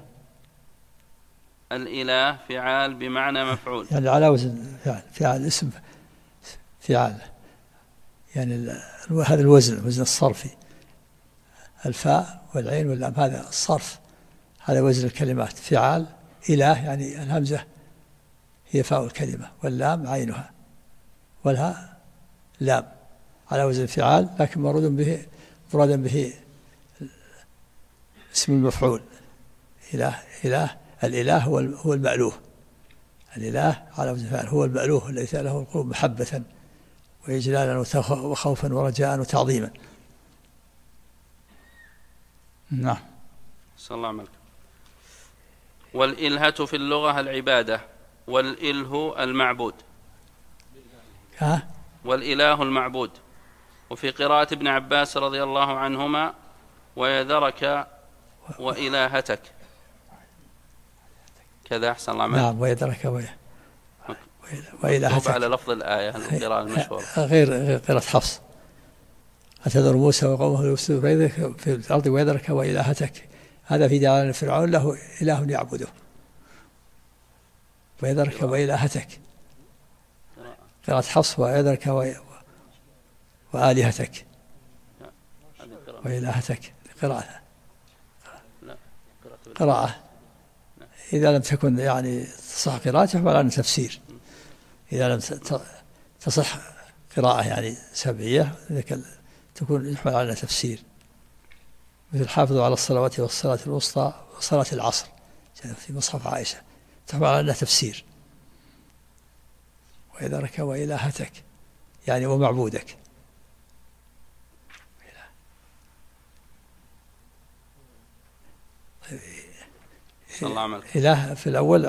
الإله فعال بمعنى مفعول، يعني على وزن فعل، فعل اسم فعال، يعني هذا الوزن الصرفي، الفاء والعين واللام هذا الصرف، هذا وزن الكلمات. فعال. إله يعني الهمزة هي فاء الكلمة واللام عينها والهاء لام، على وزن فعال، لكن مرادا به اسم المفعول. إله الإله هو المألوه. الإله على وزن فعل هو المألوه الذي له القلوب محبة وإجلالا وخوفا ورجاء وتعظيما. نعم. صلى الله عليه وسلم. والإلهة في اللغة العبادة، والإله المعبود. والإله المعبود. وفي قراءة ابن عباس رضي الله عنهما: ويذرك وإلهتك. كذا أحسن الله عليك. نعم. ويذرك وإلهتك على لفظ الآية القراءة المشهورة غير قراءة حفص: أتذر موسى وقومه يفسدون في الأرض ويذرك وإلهتك. هذا في دلالة فرعون له إله يعبده. ويذرك وإلهتك قراءة حفص: ويذرك وآلهتك وإلهتك. قراءة إذا لم تكن يعني تصح قراءته فلا عن تفسير. إذا لم تصح قراءة يعني سبعية تكون يحمل على تفسير، مثل حافظوا على الصلوات والصلاة الوسطى وصلاة العصر في مصحف عائشة، تحمل على تفسير. ويذرك وإلهتك يعني ومعبودك. إله في الأول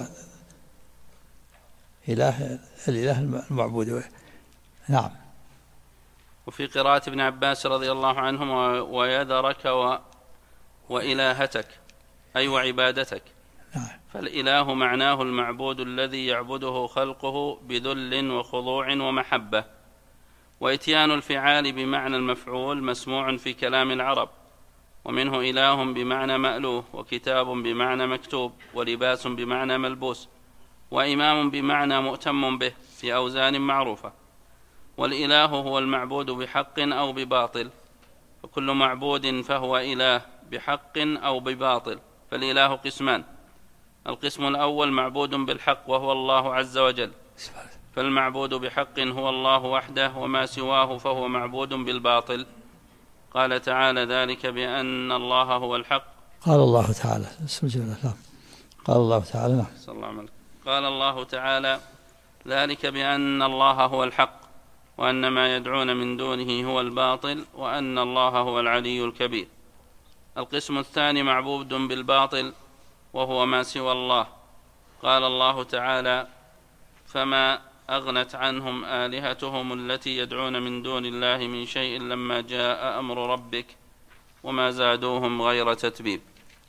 الإله المعبود. نعم. وفي قراءة ابن عباس رضي الله عنهما: ويذرك وإلهتك أي وعبادتك. نعم. فالإله معناه المعبود الذي يعبده خلقه بذل وخضوع ومحبة. وإتيان الفعال بمعنى المفعول مسموع في كلام العرب، ومنه إله بمعنى مألوه، وكتاب بمعنى مكتوب، ولباس بمعنى ملبوس، وإمام بمعنى مؤتم به في أوزان معروفة. والإله هو المعبود بحق أو بباطل، فكل معبود فهو إله بحق أو بباطل. فالإله قسمان: القسم الأول معبود بالحق وهو الله عز وجل، فالمعبود بحق هو الله وحده، وما سواه فهو معبود بالباطل. قال تعالى: ذلك بأن الله هو الحق. قال الله تعالى قال الله تعالى قال الله تعالى: ذلك بأن الله هو الحق، وأن ما يدعون من دونه هو الباطل، وأن الله هو العلي الكبير. القسم الثاني معبود بالباطل وهو ما سوى الله. قال الله تعالى: فما أغنت عنهم آلهتهم التي يدعون من دون الله من شيء لما جاء أمر ربك وما زادوهم غير تتبيب.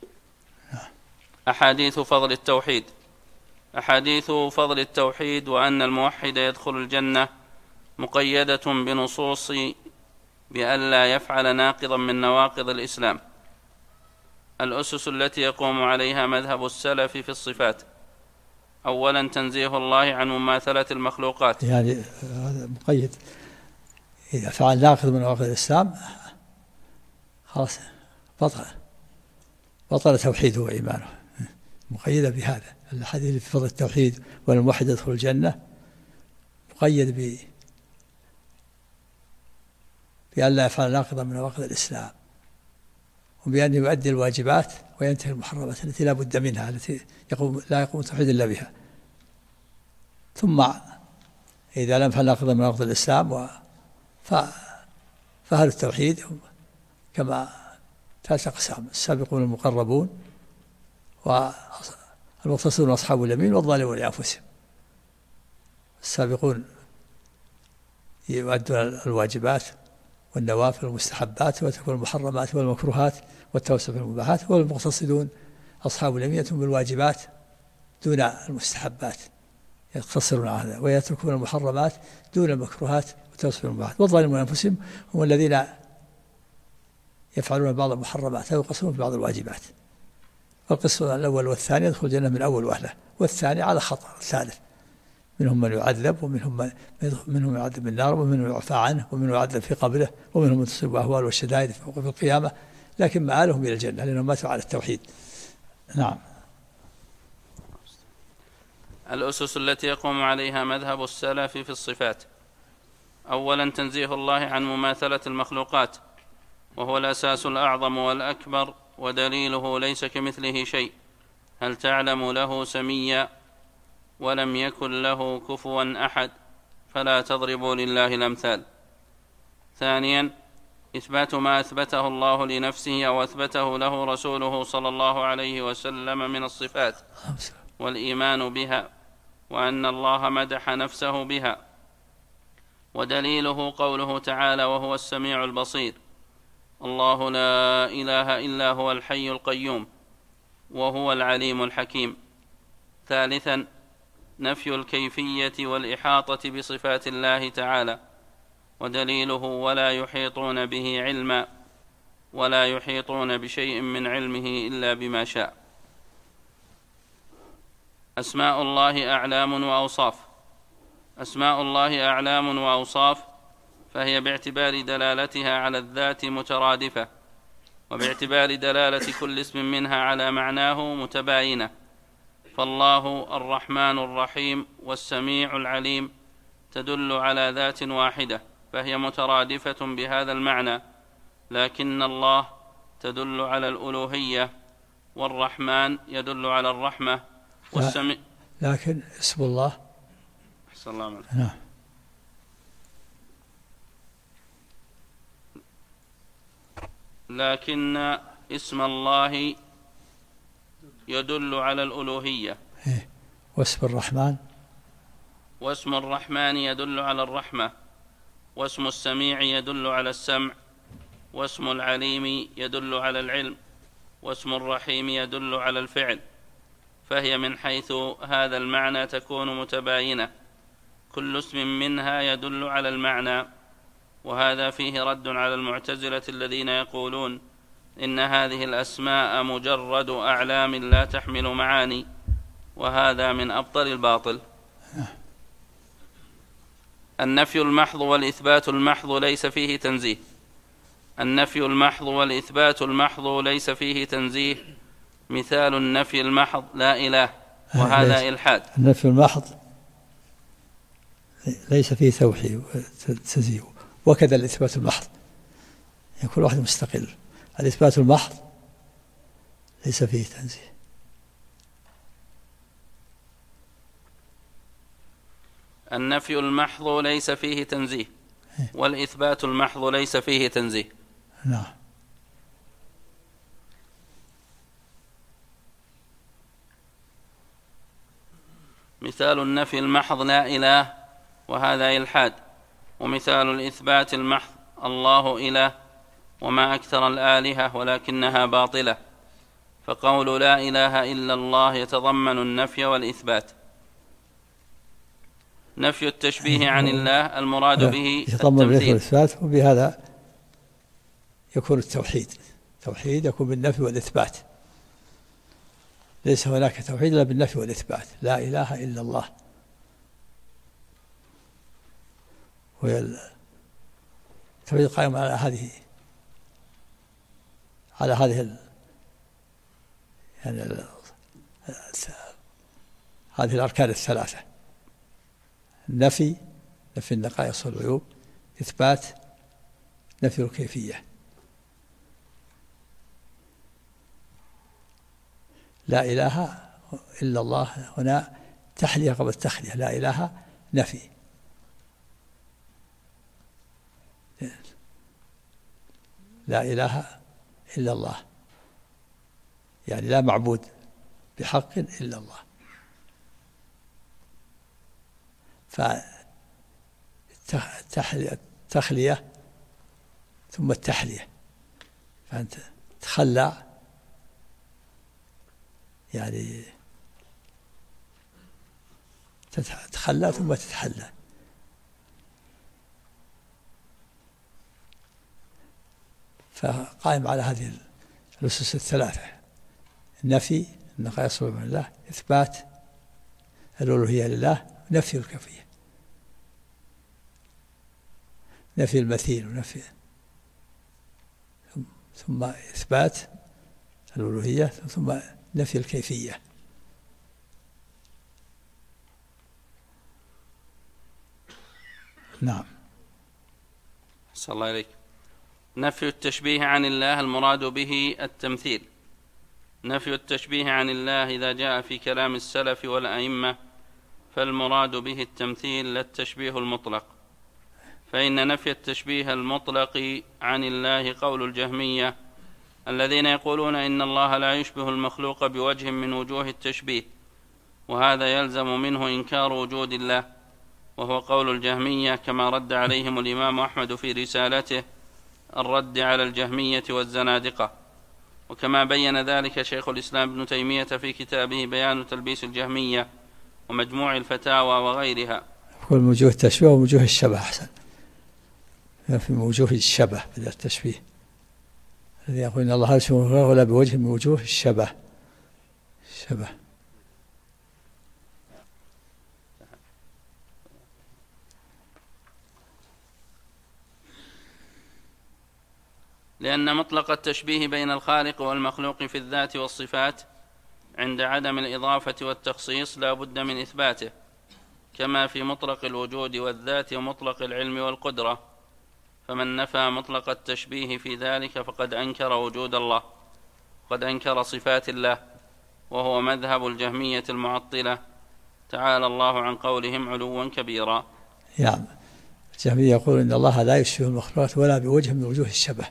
أحاديث فضل التوحيد. أحاديث فضل التوحيد وأن الموحد يدخل الجنة مقيدة بنصوص بأن لا يفعل ناقضا من نواقض الإسلام. الأسس التي يقوم عليها مذهب السلف في الصفات: أولا تنزيه الله عن مماثلة المخلوقات، يعني هذا مقيد، إذا فعل ناقض من نواقض الإسلام خلاص بطل توحيده وإيمانه، مقيدة بهذا. الحديث في فضل التوحيد وأن الموحد يدخل الجنة مقيد بأن لا يفعل ناقضا من نواقض الإسلام، وبأن يؤدي الواجبات وينتهي المحرمات التي لا بد منها، التي لا يقوم التوحيد إلا بها. ثم إذا لم يفعل ناقضا من نواقض الإسلام فأهل التوحيد كما 3 أقسام: السابقون المقربون، والمقتصدون وأصحاب اليمين، والظالمون لأنفسهم. السابقون يؤدون الواجبات والنوافل والمستحبات وتكون المحرمات والمكروهات والتوسع في المباحات، والمقتصدون أصحاب اليمين بالواجبات دون المستحبات، يقتصرون على هذا ويتركون المحرمات دون المكروهات والتوسع في المباحات. والظالمون لأنفسهم هم الذين يفعلون بعض المحرمات أو يقصرون في بعض الواجبات. والقسم الأول والثاني يدخل الجنة من أول وهلة، والثاني على خطر. الثالث منهم من يعذب، ومنهم من يعذب بالنار، ومنهم يعفى عنه، ومنهم يعذب في قبره، ومنهم من تصيب أهوال والشدائد في القيامة، لكن مآلهم إلى الجنة لأنهم ماتوا على التوحيد. نعم. الأسس التي يقوم عليها مذهب السلف في الصفات: أولا تنزيه الله عن مماثلة المخلوقات، وهو الأساس الأعظم والأكبر، ودليله ليس كمثله شيء، هل تعلم له سميا، ولم يكن له كفوا أحد، فلا تضربوا لله الأمثال. ثانيا إثبات ما أثبته الله لنفسه أو أثبته له رسوله صلى الله عليه وسلم من الصفات، والإيمان بها، وأن الله مدح نفسه بها. ودليله قوله تعالى: وهو السميع البصير، الله لا إله إلا هو الحي القيوم، وهو العليم الحكيم. ثالثا نفي الكيفية والإحاطة بصفات الله تعالى، ودليله: ولا يحيطون به علما، ولا يحيطون بشيء من علمه إلا بما شاء. أسماء الله أعلام وأوصاف. أسماء الله أعلام وأوصاف، فهي باعتبار دلالتها على الذات مترادفة، وباعتبار دلالة كل اسم منها على معناه متباينة. فالله الرحمن الرحيم والسميع العليم تدل على ذات واحدة، فهي مترادفة بهذا المعنى، لكن الله تدل على الألوهية، والرحمن يدل على الرحمة، والسميع. لكن اسم الله أحسن الله عليك. نعم. لكن اسم الله يدل على الألوهية. واسم الرحمن، واسم الرحمن يدل على الرحمة، واسم السميع يدل على السمع، واسم العليم يدل على العلم، واسم الرحيم يدل على الفعل، فهي من حيث هذا المعنى تكون متباينة، كل اسم منها يدل على المعنى. وهذا فيه رد على المعتزلة الذين يقولون إن هذه الأسماء مجرد أعلام لا تحمل معاني، وهذا من أبطل الباطل. النفي المحض والإثبات المحض ليس فيه تنزيه. النفي المحض والإثبات المحض ليس فيه تنزيه. مثال النفي المحض لا إله، وهذا إلحاد. النفي المحض ليس فيه توحيد وتنزيه، وكذا الإثبات المحض، يعني كل واحد مستقل. الإثبات المحض ليس فيه تنزيه. النفي المحض ليس فيه تنزيه، والإثبات المحض ليس فيه تنزيه. نعم. مثال النفي المحض لا إله، وهذا إلحاد. ومثال الإثبات المحض الله إله، وما أكثر الآلهة ولكنها باطلة. فقول لا إله إلا الله يتضمن النفي والإثبات. نفي التشبيه عن الله المراد به التمثيل والإثبات، وبهذا يكون التوحيد. التوحيد يكون بالنفي والإثبات، ليس هناك توحيد إلا بالنفي والإثبات. لا إله إلا الله، التوحيد قائم على هذه يعني هذه الأركان الثلاثة: نفي النقائص والعيوب، إثبات نفي الكيفية. لا إله إلا الله هنا تحلية قبل التخلية، لا إله نفي. لا إله إلا الله يعني لا معبود بحق إلا الله. فالتخلية ثم التحلية، فأنت تخلى يعني تتخلى ثم تتحلى. فقائم على هذه الأسس الثلاثة: النفي أنك يصل من الله، إثبات الألوهية لله، نفي الكيفية، نفي المثيل ونفي ثم إثبات الألوهية ثم نفي الكيفية. نعم. صلى الله عليك. نفي التشبيه عن الله المراد به التمثيل. نفي التشبيه عن الله إذا جاء في كلام السلف والأئمة فالمراد به التمثيل لا التشبيه المطلق، فإن نفي التشبيه المطلق عن الله قول الجهمية الذين يقولون إن الله لا يشبه المخلوق بوجه من وجوه التشبيه، وهذا يلزم منه إنكار وجود الله، وهو قول الجهمية كما رد عليهم الإمام أحمد في رسالته الرد على الجهمية والزنادقة، وكما بين ذلك شيخ الإسلام ابن تيمية في كتابه بيان تلبيس الجهمية ومجموع الفتاوى وغيرها. يقول وجوه التشبيه ووجوه الشبه أحسن، في وجوه الشبه بدل التشبيه، الذي يقول إن الله لا يشبه المخلوق ولا بوجه من وجوه الشبه. الشبه لأن مطلق التشبيه بين الخالق والمخلوق في الذات والصفات عند عدم الإضافة والتخصيص لا بد من إثباته، كما في مطلق الوجود والذات ومطلق العلم والقدرة، فمن نفى مطلق التشبيه في ذلك فقد أنكر وجود الله، قد أنكر صفات الله، وهو مذهب الجهمية المعطلة تعالى الله عن قولهم علوا كبيرا. يعني الجهمية يقول إن الله لا يشبه المخلوقات ولا بوجه من وجوه الشبه،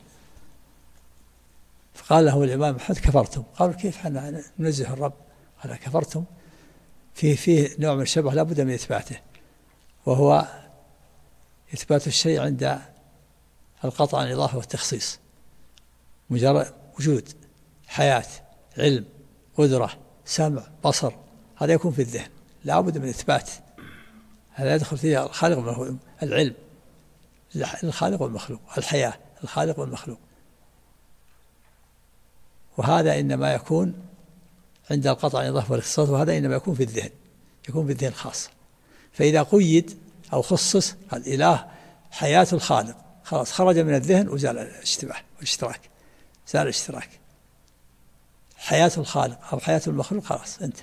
فقال له الإمام أحمد كفرتم. قالوا كيف حنا ننزه الرب؟ قال كفرتم، فيه نوع من الشبه لا بد من إثباته، وهو إثبات الشيء عند القطع عن الإضافة والتخصيص. مجرد وجود، حياة، علم، قدرة، سمع، بصر، هذا يكون في الذهن، لا بد من إثبات. هذا يدخل فيه الخالق والمخلوق، العلم الخالق والمخلوق، الحياة الخالق والمخلوق، وهذا إنما يكون عند القطع عن الإضافة والاختصاص، وهذا إنما يكون في الذهن، يكون في الذهن خاص. فإذا قيد أو خصص الإله حياة الخالق خلاص خرج من الذهن وزال الاشتباه والاشتراك، زال الاشتراك. حياة الخالق أو حياة المخلوق خلاص انتهى.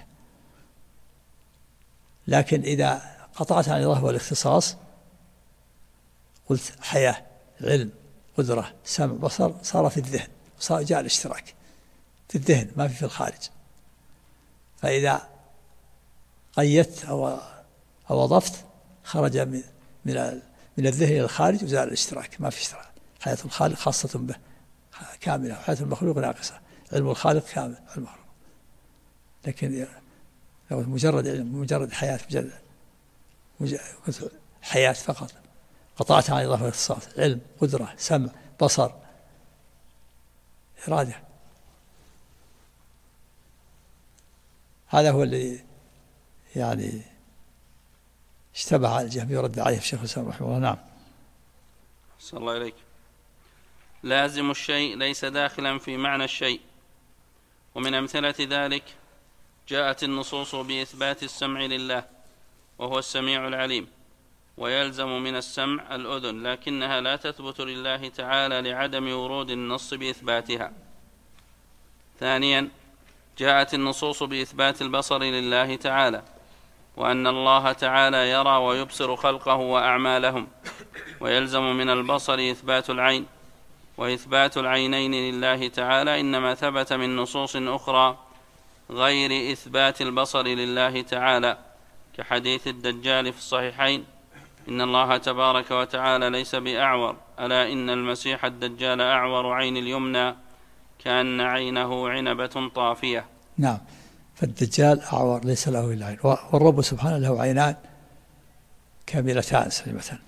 لكن إذا قطعت عن الإضافة والاختصاص قلت حياة، علم، قدرة، سمع، بصر، صار في الذهن، صار جاء الاشتراك في الذهن ما في الخارج. فإذا قيدت أو أضفت خرج من الذهن إلى الخارج وزال الاشتراك، ما في اشتراك. حياة الخالق خاصة به كاملة، وحياة المخلوق ناقصة، علم الخالق كامل المخلوق. لكن لو مجرد علم، مجرد حياة، مجرد حياة فقط، قطعت عن إضافة الاختصاص، علم، قدرة، سمع، بصر، إرادة، هذا هو الذي يعني اشتبه على الجهمية ورد عليه الشيخ الإسلام رحمه الله. نعم. صلى الله عليك. لازم الشيء ليس داخلا في معنى الشيء، ومن أمثلة ذلك جاءت النصوص بإثبات السمع لله وهو السميع العليم، ويلزم من السمع الأذن، لكنها لا تثبت لله تعالى لعدم ورود النص بإثباتها. ثانيا جاءت النصوص بإثبات البصر لله تعالى، وأن الله تعالى يرى ويبصر خلقه وأعمالهم، ويلزم من البصر إثبات العين وإثبات العينين لله تعالى إنما ثبت من نصوص أخرى غير إثبات البصر لله تعالى، كحديث الدجال في الصحيحين: إن الله تبارك وتعالى ليس بأعور، ألا إن المسيح الدجال أعور عين اليمنى كأن عينه عنبة طافية. نعم، فالدجال أعور ليس له إلا عين، والرب سبحانه له عينان كاملتان سليمتان.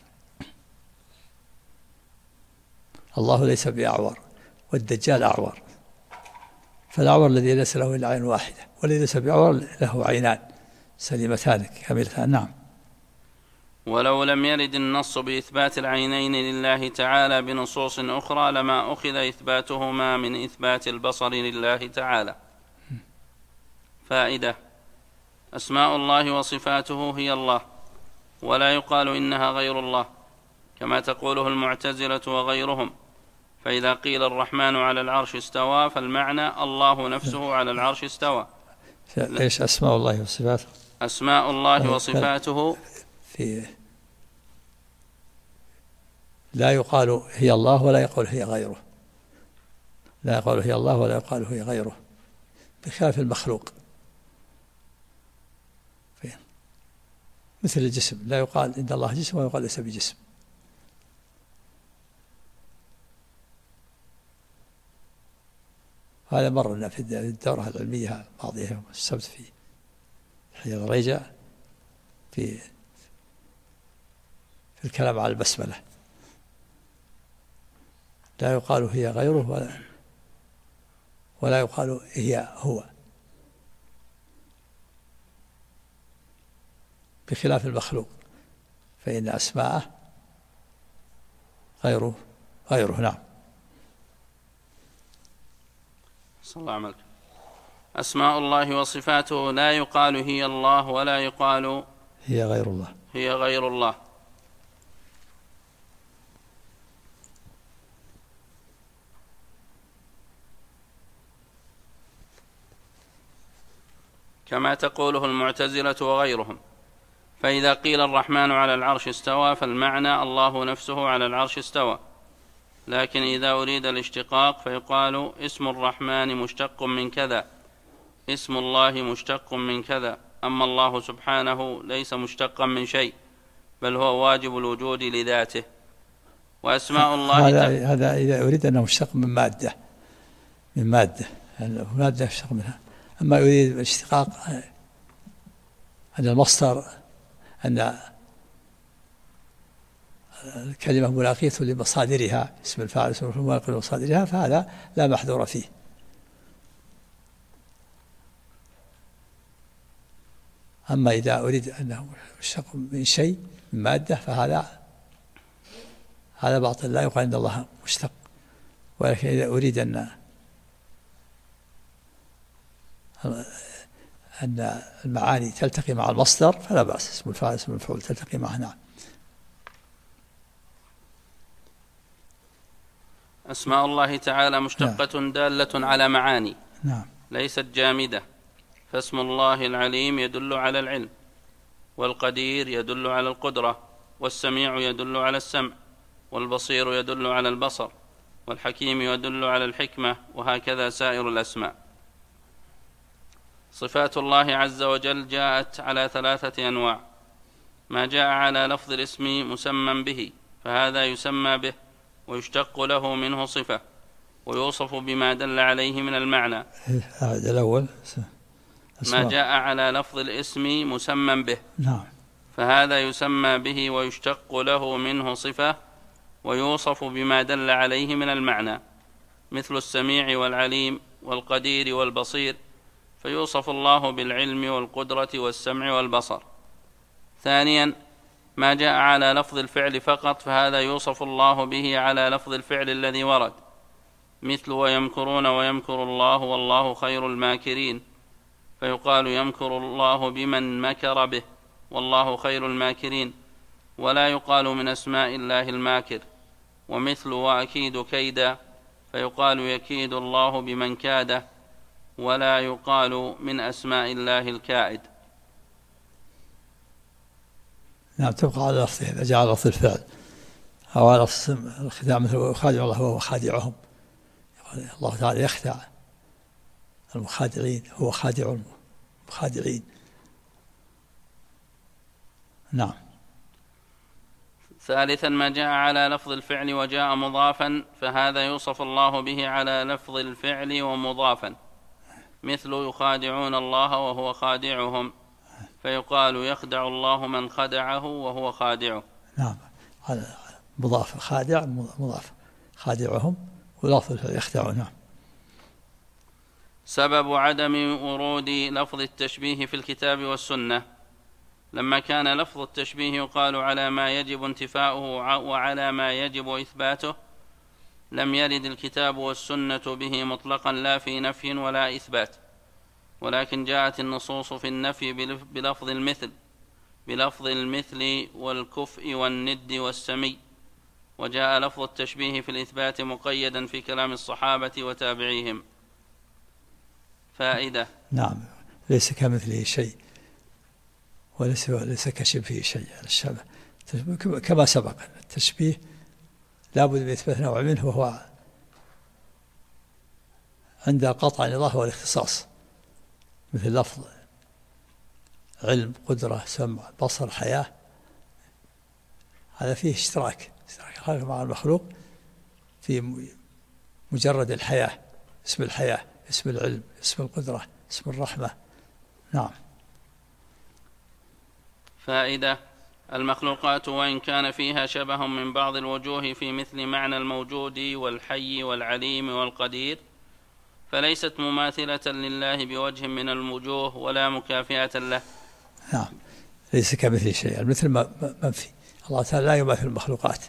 الله ليس بأعور والدجال أعور، فالأعور الذي ليس له إلا عين واحدة، والذي ليس بأعور له عينان سليمتان كاملتان. نعم. ولو لم يرد النص بإثبات العينين لله تعالى بنصوص أخرى لما أخذ إثباتهما من إثبات البصر لله تعالى. فائدة: أسماء الله وصفاته هي الله، ولا يقال إنها غير الله كما تقوله المعتزلة وغيرهم. فإذا قيل الرحمن على العرش استوى فالمعنى الله نفسه على العرش استوى. إيش أسماء الله وصفاته؟ أسماء الله وصفاته لا يقال هي الله ولا يقول هي غيره، لا يقال هي الله ولا يقال هي غيره، بخلاف المخلوق. مثل الجسم، لا يقال إن الله جسم ولا يقال ليس بجسم. هذا مر لنا في الدورة العلمية ماضية يوم السبت في حياة الريجة في الكلام على البسملة. لا يقال هي غيره ولا يقال هي هو، بخلاف المخلوق فإن أسماءه غيره. نعم. صلى الله عليه وسلم. أسماء الله وصفاته لا يقال هي الله ولا يقال هي غير الله. هي غير الله. كما تقوله المعتزلة وغيرهم. فإذا قيل الرحمن على العرش استوى فالمعنى الله نفسه على العرش استوى، لكن إذا أريد الاشتقاق فيقال اسم الرحمن مشتق من كذا، اسم الله مشتق من كذا. أما الله سبحانه ليس مشتقا من شيء، بل هو واجب الوجود لذاته. وأسماء الله هذا إذا أريد أنه مشتق من مادة، مادة يشتق منها. أما يريد الاشتقاق أن المصدر، أن الكلمة ملاقية لمصادرها، اسم الفاعل اسم المفعول ملاقي لمصادرها، فهذا لا محذور فيه. أما إذا أريد أنه مشتق من شيء من مادة فهذا باطل، لا يقال إن الله مشتق. ولكن إذا أريد أن المعاني تلتقي مع المصدر فلا بأس، اسم الفاعل اسم المفعول تلتقي معه. نعم. أسماء الله تعالى مشتقة دالة على معاني ليست جامدة. فاسم الله العليم يدل على العلم، والقدير يدل على القدرة، والسميع يدل على السمع، والبصير يدل على البصر، والحكيم يدل على الحكمة، وهكذا سائر الأسماء. صفات الله عز وجل جاءت على 3 أنواع: ما جاء على لفظ الاسم مسمى به فهذا يسمى به ويشتق له منه صفة ويوصف بما دل عليه من المعنى. الأول ما جاء على لفظ الاسم مسمى به فهذا يسمى به ويشتق له منه صفة ويوصف بما دل عليه من المعنى، مثل السميع والعليم والقدير والبصير، فيوصف الله بالعلم والقدرة والسمع والبصر. ثانيا ما جاء على لفظ الفعل فقط فهذا يوصف الله به على لفظ الفعل الذي ورد، مثل ويمكرون ويمكر الله والله خير الماكرين، فيقال يمكر الله بمن مكر به والله خير الماكرين، ولا يقال من أسماء الله الماكر. ومثل وأكيد كيدا فيقال يكيد الله بمن كاده، ولا يقال من أسماء الله الكائد. نعم. تبقى على لفظه إذا جاء على لفظ الفعل، أو على الخداع مثل يخادع الله وهو خادعهم. الله تعالى يخدع المخادعين، هو خادع المخادعين. نعم. ثالثا ما جاء على لفظ الفعل وجاء مضافا فهذا يوصف الله به على لفظ الفعل ومضافا، مثل يخادعون الله وهو خادعهم، فيقال يخدع الله من خدعه وهو خادعه. نعم، هذا مضاف، خادع مضاف، خادعهم ولفظ الفعل يخدعون. نعم. سبب عدم ورود لفظ التشبيه في الكتاب والسنة: لما كان لفظ التشبيه يقال على ما يجب انتفاؤه وعلى ما يجب إثباته، لم يرد الكتاب والسنة به مطلقا لا في نفي ولا إثبات، ولكن جاءت النصوص في النفي بلفظ المثل والكفء والند والسمي، وجاء لفظ التشبيه في الإثبات مقيدا في كلام الصحابة وتابعيهم. فائدة: نعم، ليس كمثله شيء وليس كشبهه شيء. الشبه كما سبق، التشبيه لا بد من إثبات نوع منه، وهو عند قطع الإضافة والاختصاص، مثل لفظ علم، قدرة، سمع، بصر، حياة، هذا فيه اشتراك الخالق مع المخلوق في مجرد الحياة، اسم الحياة، اسم العلم، اسم القدرة، اسم الرحمة. نعم. فائدة: المخلوقات وإن كان فيها شبه من بعض الوجوه في مثل معنى الموجود والحي والعليم والقدير، فليست مماثلة لله بوجه من الوجوه ولا مكافئة له. نعم، ليس كمثله شيء، المثل منفي، الله تعالى لا يماثل المخلوقات،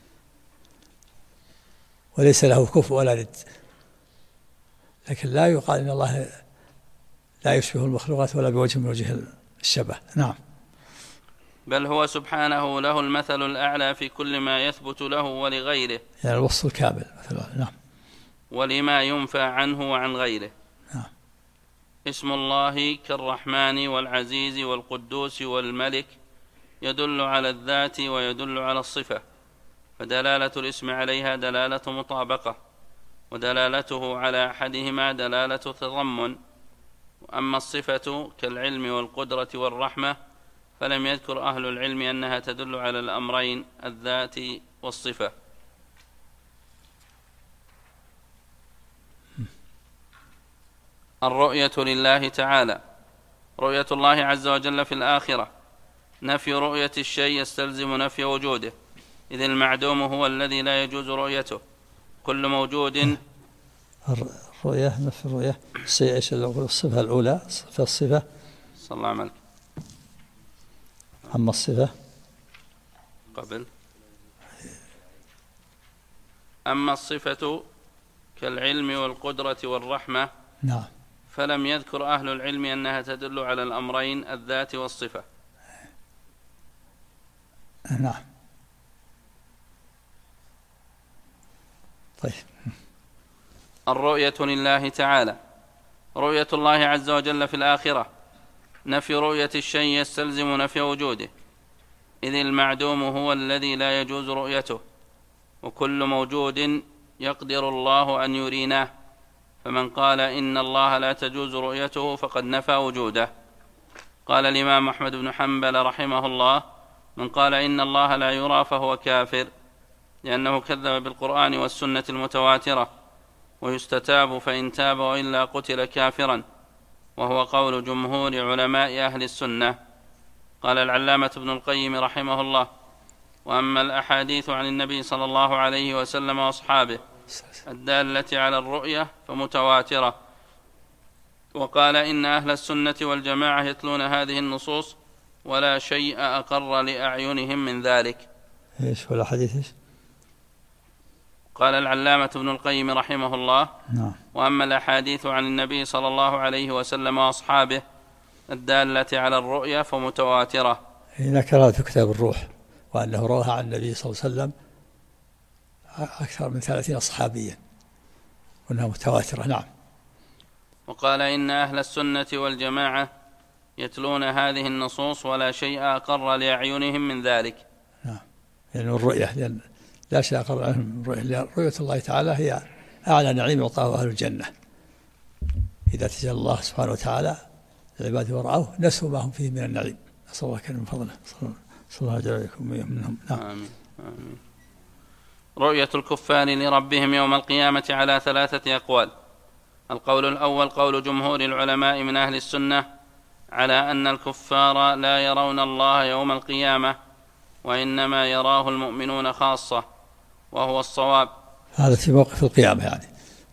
وليس له كفء ولا ند، لكن لا يقال إن الله لا يشبه المخلوقات ولا بوجه من وجه الشبه. نعم. بل هو سبحانه له المثل الأعلى في كل ما يثبت له ولغيره، يعني الوصف الكامل مثلا. نعم. ولما ينفى عنه وعن غيره. نعم. اسم الله كالرحمن والعزيز والقدوس والملك يدل على الذات ويدل على الصفة، فدلالة الاسم عليها دلالة مطابقة، ودلالته على أحدهما دلالة تضمن. وأما الصفة كالعلم والقدرة والرحمة فلم يذكر أهل العلم أنها تدل على الأمرين، الذات والصفة. الرؤية لله تعالى: رؤية الله عز وجل في الآخرة. نفي رؤية الشيء يستلزم نفي وجوده، إذ المعدوم هو الذي لا يجوز رؤيته. كل موجود. الرؤية، نفي الرؤية، الصفة الأولى، الصفة صلى الله عليه. أما الصفة قبل. أما الصفة كالعلم والقدرة والرحمة، نعم، فلم يذكر أهل العلم أنها تدل على الأمرين، الذات والصفة. نعم. طيب. الرؤية لله تعالى: رؤية الله عز وجل في الآخرة. نفي رؤية الشيء يستلزم نفي وجوده، إذ المعدوم هو الذي لا يجوز رؤيته. وكل موجود يقدر الله أن يريناه، فمن قال إن الله لا تجوز رؤيته فقد نفى وجوده. قال الإمام أحمد بن حنبل رحمه الله: من قال إن الله لا يرى فهو كافر، لأنه كذب بالقرآن والسنة المتواترة، ويستتاب فإن تاب وإلا قتل كافرا، وهو قول جمهور علماء أهل السنة. قال العلامة ابن القيم رحمه الله: وأما الأحاديث عن النبي صلى الله عليه وسلم وأصحابه الدالة على الرؤية فمتواترة. وقال إن أهل السنة والجماعة يتلون هذه النصوص ولا شيء أقر لأعينهم من ذلك. إيش ولا حديث إيش؟ قال العلامة ابن القيم رحمه الله: نعم. وأما الأحاديث عن النبي صلى الله عليه وسلم وأصحابه الدالة على الرؤية فمتواترة. ذكر في كتاب الروح وأنه رواها عن النبي صلى الله عليه وسلم أكثر من 30 صحابيا وأنها متواترة. نعم. وقال إن أهل السنة والجماعة يتلون هذه النصوص ولا شيء أقر لأعينهم من ذلك. نعم، يعني الرؤية، لأن لا شيء أقرب عنهم من رؤية الله تعالى هي أعلى نعيم يعطاه أهل الجنة. إذا تجلى الله سبحانه وتعالى العباد ورأوه نسوا ما هم فيه من النعيم. نسأل الله كان من فضله صلى الله عليه منهم. نعم. آمين. آمين. رؤية الكفار لربهم يوم القيامة على 3 أقوال. القول الأول قول جمهور العلماء من أهل السنة على أن الكفار لا يرون الله يوم القيامة، وإنما يراه المؤمنون خاصة، وهو الصواب. هذا في موقف القيامة يعني.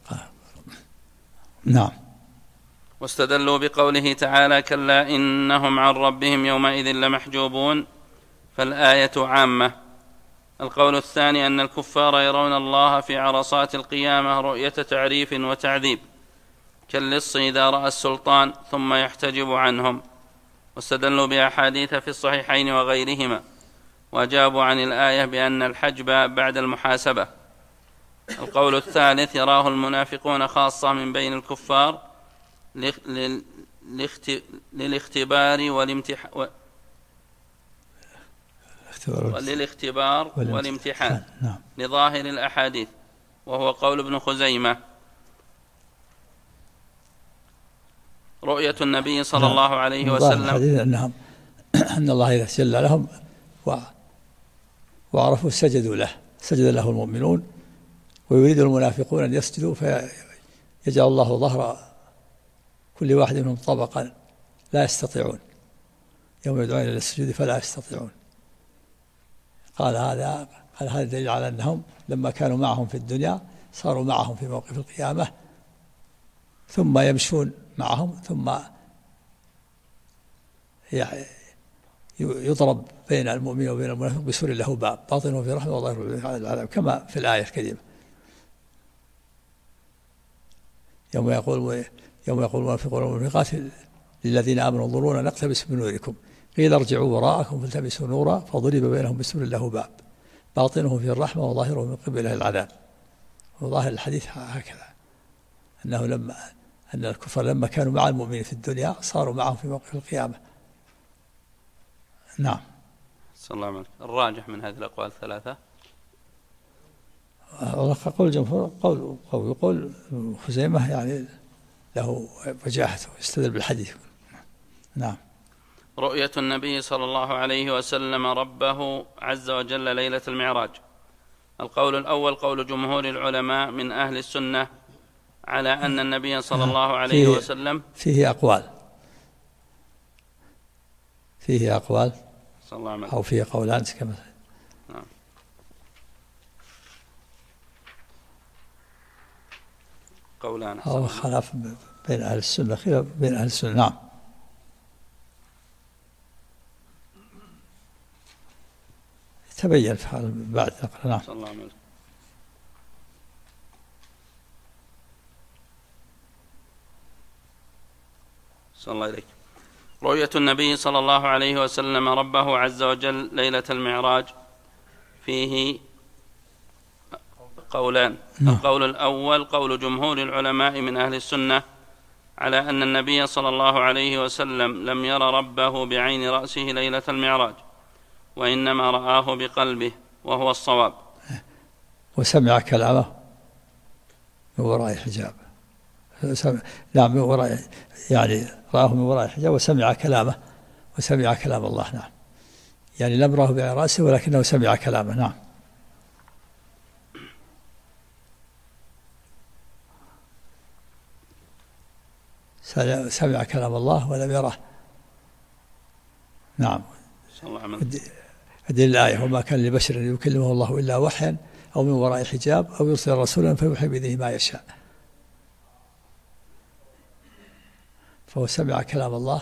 نعم. واستدلوا بقوله تعالى: كلا إنهم عن ربهم يومئذ لمحجوبون، فالآية عامة. القول الثاني أن الكفار يرون الله في عرصات القيامة رؤية تعريف وتعذيب، كاللص إذا رأى السلطان ثم يحتجب عنهم. واستدلوا بأحاديث في الصحيحين وغيرهما، وأجابوا عن الآية بأن الحجب بعد المحاسبة. القول الثالث يراه المنافقون خاصة من بين الكفار للاختبار والامتحان لظاهر الأحاديث، وهو قول ابن خزيمة. رؤية النبي صلى الله عليه وسلم أن الله إذا تجلى لهم وعرفوا سجد له المؤمنون، ويريد المنافقون أن يسجدوا فيجعل الله ظهر كل واحد منهم طبقا لا يستطيعون، يوم يدعون إلى السجود فلا يستطيعون. قال هذا دليل على أنهم لما كانوا معهم في الدنيا صاروا معهم في موقف القيامة، ثم يمشون معهم، ثم يضرب بين المؤمن وبين المنافق بسور له باب باطنه في رحمة وظاهره في العذاب، كما في الآية الكريمة. يوم يقول المنافقون والمنافقات للذين آمنوا انظرونا نقتبس من نوركم قيل ارجعوا وراءكم فالتمسوا نورا فضرب بينهم بسور له باب باطنه في الرحمة وظاهره من قبله العذاب. وظاهر الحديث هكذا، أن الكفار لما كانوا مع المؤمنين في الدنيا صاروا معهم في موقف القيامة. نعم. صلى الله عليه وسلم. الراجح من هذه الأقوال الثلاثة قول الجمهور يقول خزيمة يعني له وجاهته يستدل بالحديث. نعم. رؤية النبي صلى الله عليه وسلم ربه عز وجل ليلة المعراج. القول الأول قول جمهور العلماء من أهل السنة على أن النبي صلى الله عليه وسلم فيه أقوال صلى الله عليه وسلم، أو فيه قولان كما قولان أو خلاف بين أهل السنة، خلاف بين أهل السنة. نعم. تبين في حال بعد نقرأ. نعم. صلى الله عليه وسلم. صلى الله عليك. رؤية النبي صلى الله عليه وسلم ربه عز وجل ليلة المعراج فيه قولان. القول الأول قول جمهور العلماء من أهل السنة على أن النبي صلى الله عليه وسلم لم ير ربه بعين رأسه ليلة المعراج، وإنما رآه بقلبه، وهو الصواب. وسمع كلامه من وراء الحجاب. لا، من وراء، يعني رآه من وراء الحجاب وسمع كلامه، وسمع كلام الله. نعم. يعني لم راه بعين رأسه ولكنه سمع كلامه. نعم. سمع كلام الله ولم يره. نعم. هذه الآية: وما كان لبشر أن يكلمه الله إلا وحيا أو من وراء حجاب أو يرسل رسولا فيوحي بإذنه ما يشاء. فهو سمع كلام الله.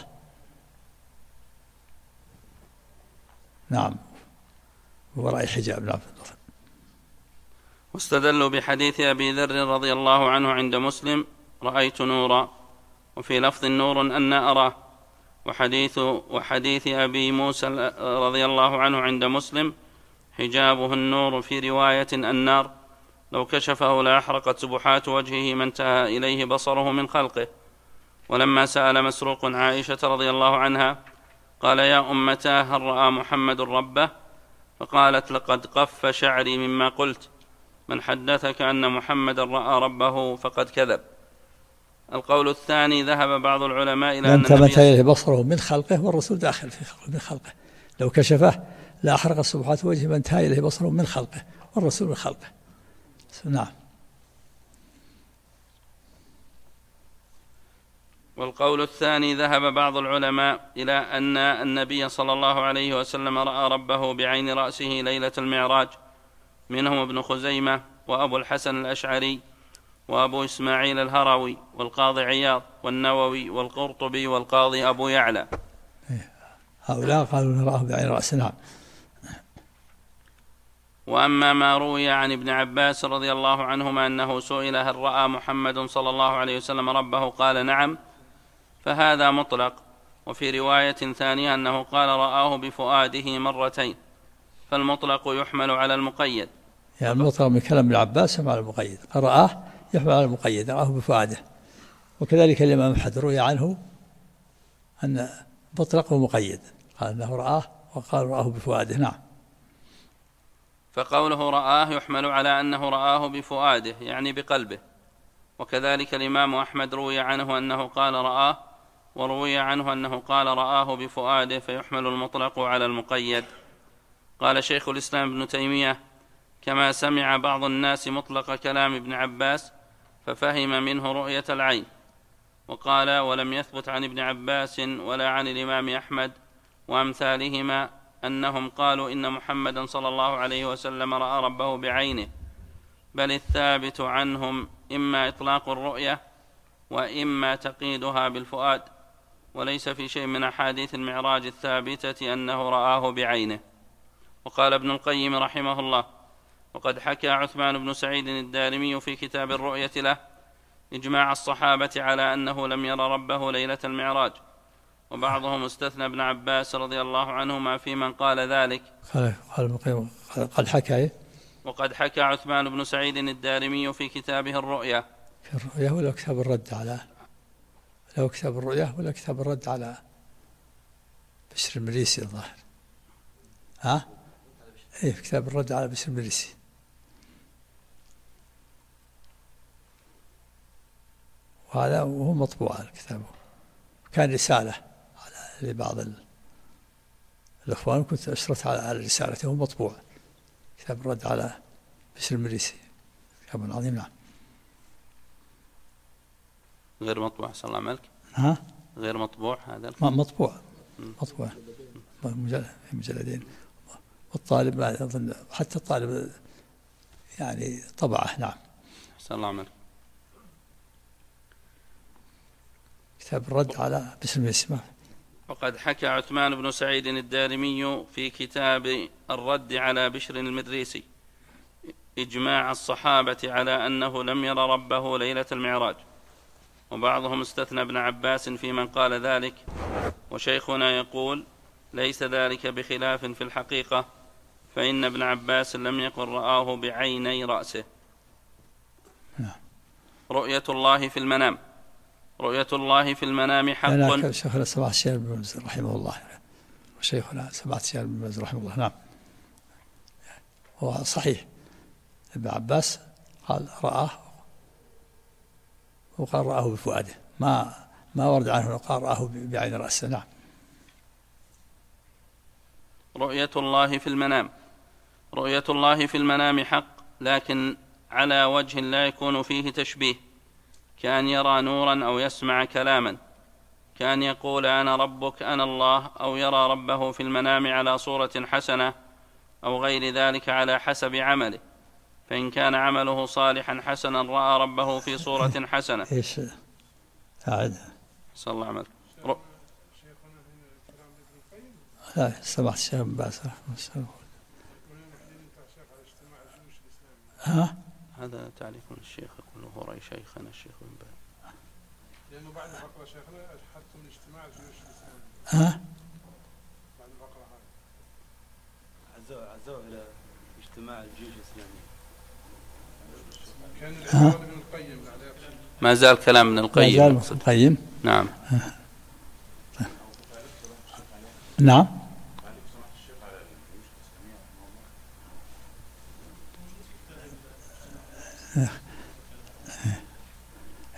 نعم. من وراء حجاب. نعم. واستدلوا بحديث أبي ذر رضي الله عنه عند مسلم: رأيت نورا، وفي لفظ نور أن أراه. وحديث أبي موسى رضي الله عنه عند مسلم: حجابه النور، في رواية النار، لو كشفه لأحرقت سبحات وجهه ما انتهى إليه بصره من خلقه. ولما سأل مسروق عائشة رضي الله عنها قال: يا أمتاه، هل رأى محمد ربه؟ فقالت: لقد قف شعري مما قلت، من حدثك أن محمدا رأى ربه فقد كذب. القول الثاني: ذهب بعض العلماء إلى أن النبي إليه بصره من خلقه والرسول داخل في خلقه من خلقه، لو كشفه لا أحرق السبحات وجهه من انتهى إليه بصره من خلقه والرسول من خلقه. نعم. والقول الثاني: ذهب بعض العلماء إلى أن النبي صلى الله عليه وسلم رأى ربه بعين رأسه ليلة المعراج، منهم ابن خزيمة وأبو الحسن الأشعري وأبو إسماعيل الهروي والقاضي عياض والنووي والقرطبي والقاضي أبو يعلى. هؤلاء قالوا رآه بعين رأسه. نعم. وأما ما روي عن ابن عباس رضي الله عنهما أنه سئل: هل رأى محمد صلى الله عليه وسلم ربه؟ قال: نعم، فهذا مطلق. وفي رواية ثانية أنه قال: رآه بفؤاده مرتين، فالمطلق يحمل على المقيد. يعني المطلق من كلام ابن عباس على المقيد، رآه يحمل على المقيد، رآه بفؤاده. وكذلك الإمام أحمد روي عنه أن مطلق ومقيد، قال أنه رآه وقال رآه بفؤاده. نعم. فقوله رآه يحمل على أنه رآه بفؤاده، يعني بقلبه. وكذلك الإمام أحمد روي عنه أنه قال رآه، وروي عنه أنه قال رآه بفؤاده، فيحمل المطلق على المقيد. قال شيخ الإسلام ابن تيمية: كما سمع بعض الناس مطلق كلام ابن عباس ففهم منه رؤية العين. وقال: ولم يثبت عن ابن عباس ولا عن الإمام أحمد وأمثالهما أنهم قالوا إن محمدا صلى الله عليه وسلم رأى ربه بعينه، بل الثابت عنهم إما إطلاق الرؤية وإما تقييدها بالفؤاد، وليس في شيء من أحاديث المعراج الثابتة أنه رآه بعينه. وقال ابن القيم رحمه الله: وقد حكى عثمان بن سعيد الدارمي في كتاب الرؤية له إجماع الصحابة على أنه لم ير ربه ليلة المعراج، وبعضهم استثنى ابن عباس رضي الله عنهما في من قال ذلك. قد حكى وقد حكى عثمان بن سعيد الدارمي في كتابه الرؤيا، في الرؤيا ولا كتاب الرد على له كتاب الرؤيا ولا كتاب الرد على بشر المريسي الظاهر. ها؟ ايه، في كتاب الرد على بشر المريسي. وهذا وهو مطبوع على كتابه، كان رسالة على لبعض الإخوان، كنت أشرت على رسالته، هو مطبوع كتاب الرد على بشر المريسي، كتاب عظيم. نعم. غير مطبوع صلى الله عليه وسلم. ها؟ غير مطبوع هذا؟ مطبوع مجلدين. والطالب ما أظن حتى الطالب يعني طبعه. نعم. صلى الله عليه وسلم. كتاب الرد على بشر المريسي. وقد حكى عثمان بن سعيد الدارمي في كتاب الرد على بشر المريسي إجماع الصحابة على أنه لم ير ربه ليلة المعراج، وبعضهم استثنى ابن عباس في من قال ذلك. وشيخنا يقول: ليس ذلك بخلاف في الحقيقة، فإن ابن عباس لم يقل رآه بعيني رأسه. رؤية الله في المنام. رؤية الله في المنام حق. أنا شيخنا سماحة الشيخ بن باز رحمه الله، وشيخنا سماحة الشيخ بن باز رحمه الله. نعم. هو صحيح ابن عباس قال رآه، وقال رآه بفؤاده، ما ورد عنه قال رآه بعين رأسه. نعم. رؤية الله في المنام. رؤية الله في المنام حق، لكن على وجه لا يكون فيه تشبيه، كأن يرى نورا أو يسمع كلاما، كأن يقول أنا ربك أنا الله، أو يرى ربه في المنام على صورة حسنة أو غير ذلك على حسب عمله، فإن كان عمله صالحا حسنا رأى ربه في صورة حسنة. إيش أعد صلى الله عليه وسلم. لا سمعت الشيخ بن باز. ها؟ هذا تعليق من الشيخ، يقول هو رأي شيخنا الشيخ بن باز. لأنه بعد فقرة شيخنا حتى من اجتماع جيوش الإسلام. ها؟ بعد الفقرة هذه عزوا إلى اجتماع الجيوش الإسلامية. كان الإمام ابن القيم ما زال كلام ابن القيم. ما زال القيم. نعم. نعم.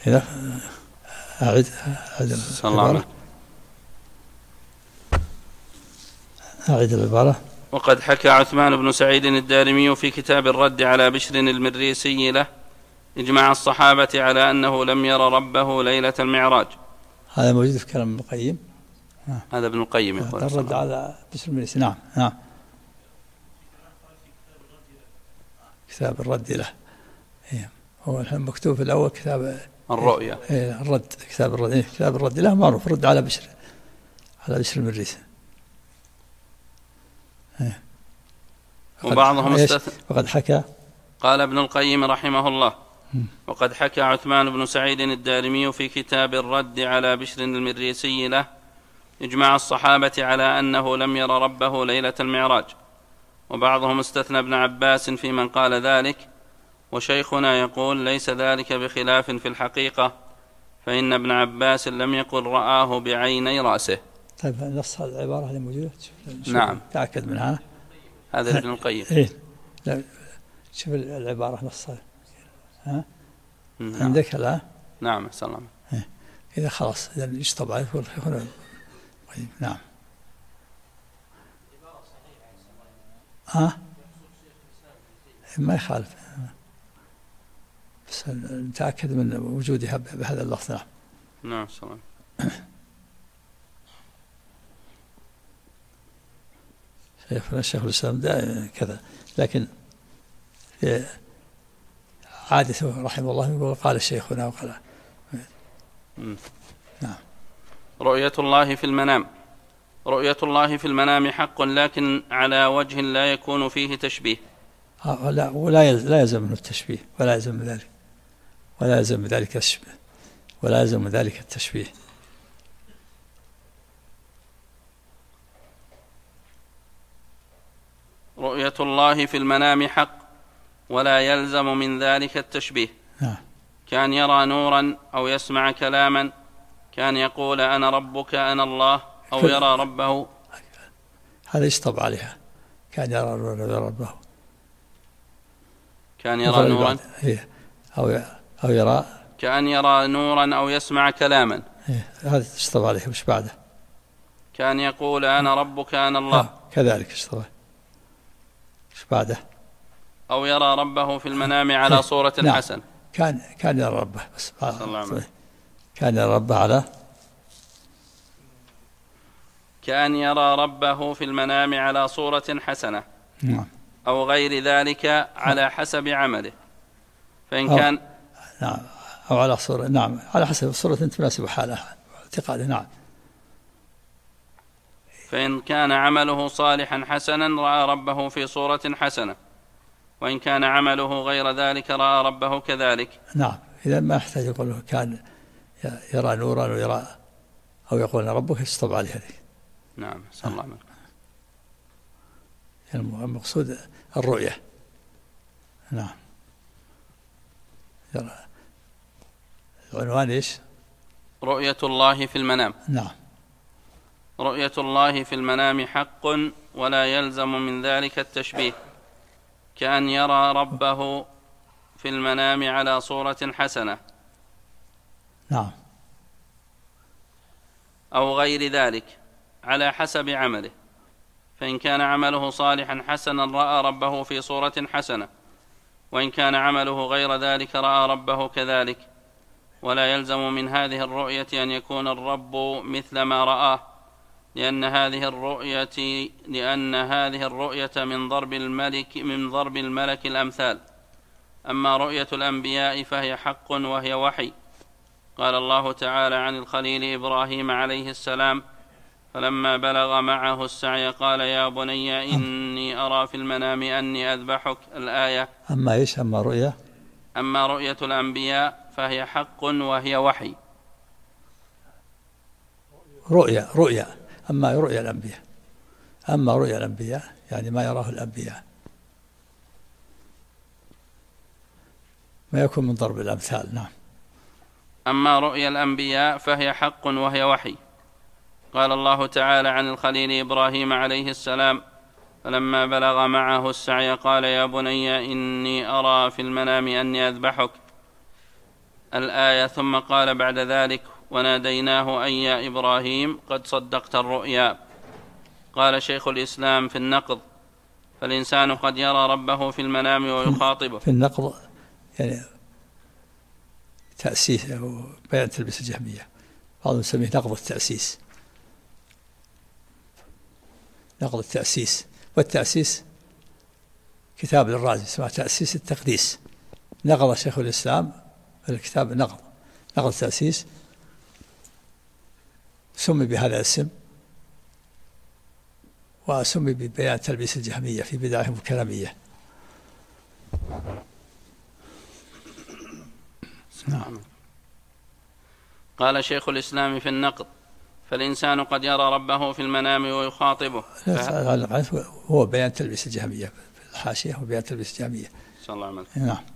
إذا أعد العبارة. أعد العبارة. وقد حكى عثمان بن سعيد الدارمي في كتاب الرد على بشر المريسي له إجماع الصحابة على أنه لم ير ربه ليلة المعراج. هذا موجود في كلام ابن القيم. هذا ابن القيم يقول الرد على بشر المريسي. نعم نعم، كتاب الرد له. هو الحين مكتوب في الأول كتاب الرؤيا. الرد، كتاب الرد. كتاب الرد له معروف، رد على بشر المريسي. وبعضهم استثنى. وقد حكى، قال ابن القيم رحمه الله: وقد حكى عثمان بن سعيد الدارمي في كتاب الرد على بشر المريسي له إجماع الصحابة على أنه لم ير ربه ليلة المعراج. وبعضهم استثنى ابن عباس في من قال ذلك، وشيخنا يقول ليس ذلك بخلاف في الحقيقة، فإن ابن عباس لم يقل رآه بعيني رأسه. طيب نص العبارة اللي موجودة، نعم تأكد منها. هذا ابن القيم. لا شوف العبارة نصها. ها؟ نعم. عندك لا؟ نعم سلام. إذا خلاص إذا يشطب عليه هنا. نعم. ما يخالف، بس نتأكد من وجودها بهذا اللفظ. نعم. نعم سلام. شيخ الإسلام دائما كذا، لكن عادته رحمه الله يقول قال شيخنا وقال. نعم. رؤية الله في المنام. رؤية الله في المنام حق، لكن على وجه لا يكون فيه تشبيه. ولا يلزم منه التشبيه، ولا يلزم ذلك، ولا يلزم ذلك التشبيه، ولا يلزم ذلك التشبيه. رؤية الله في المنام حق، ولا يلزم من ذلك التشبيه. كان يرى نورا أو يسمع كلاما، كان يقول أنا ربك أنا الله، أو يرى ربه. هذا يشطب عليها. كان يرى نورا أو يرى ربه. كان يرى نورا أو يرى، كأن يرى نورا أو يسمع كلاما. هذا يشطب عليه. وش بعده؟ كان يقول أنا ربك أنا الله. كذلك يشطب. وش بعده؟ أو يرى ربه في المنام على صورة حسنة. كان يرى ربه، بس كان يرى ربه على، كأن يرى ربه في المنام على صورة حسنة. نعم. أو غير ذلك على حسب عمله، فإن كان نعم، أو على صورة، نعم، على حسب الصورة تناسب حالها اعتقاده. نعم. فإن كان عمله صالحا حسنا رأى ربه في صورة حسنة، وإن كان عمله غير ذلك رأى ربه كذلك. نعم. إذا ما يحتاج يقول له كان يرى نورا ويرى، أو يقول ربك، يشطب عليه هذه. نعم صلى الله عليه وسلم. المقصود الرؤية. نعم. العنوان إيش؟ رؤية الله في المنام. نعم. رؤية الله في المنام حق، ولا يلزم من ذلك التشبيه، كأن يرى ربه في المنام على صورة حسنة. نعم. أو غير ذلك على حسب عمله، فإن كان عمله صالحا حسنا رأى ربه في صورة حسنة، وإن كان عمله غير ذلك رأى ربه كذلك. ولا يلزم من هذه الرؤية أن يكون الرب مثل ما رآه، لأن هذه الرؤية من ضرب الملك الأمثال. أما رؤية الأنبياء فهي حق وهي وحي. قال الله تعالى عن الخليل إبراهيم عليه السلام: فلما بلغ معه السعي قال يا بني إني أرى في المنام أني أذبحك. الآية. أما إيش؟ أما رؤية الأنبياء فهي حق وهي وحي. رؤيا. أما رؤيا الأنبياء يعني ما يراه الأنبياء، ما يكون من ضرب الأمثال. نعم. أما رؤيا الأنبياء فهي حق وهي وحي. قال الله تعالى عن الخليل إبراهيم عليه السلام: فلما بلغ معه السعي قال يا بني إني أرى في المنام أني أذبحك. الآية. ثم قال بعد ذلك: وناديناه أن يا إبراهيم قد صدقت الرؤيا. قال شيخ الإسلام في النقض: فالإنسان قد يرى ربه في المنام ويخاطبه. في النقض يعني تأسيس أو بيان تلبيس الجهمية، بعضهم يسميه نقض التأسيس. نقض التأسيس، والتأسيس كتاب للرازي اسمه تأسيس التقديس، نقض شيخ الإسلام في الكتاب نقض التأسيس، سمي بهذا الاسم، وسمي ببيان تلبيس الجهمية في بدايهم الكلامية. نعم. قال شيخ الإسلام في النقض: فالإنسان قد يرى ربه في المنام ويخاطبه. هو بيان تلبيس الجهمية في الحاشية، هو بيان تلبيس الجهمية. صلى الله عليه وسلم. نعم.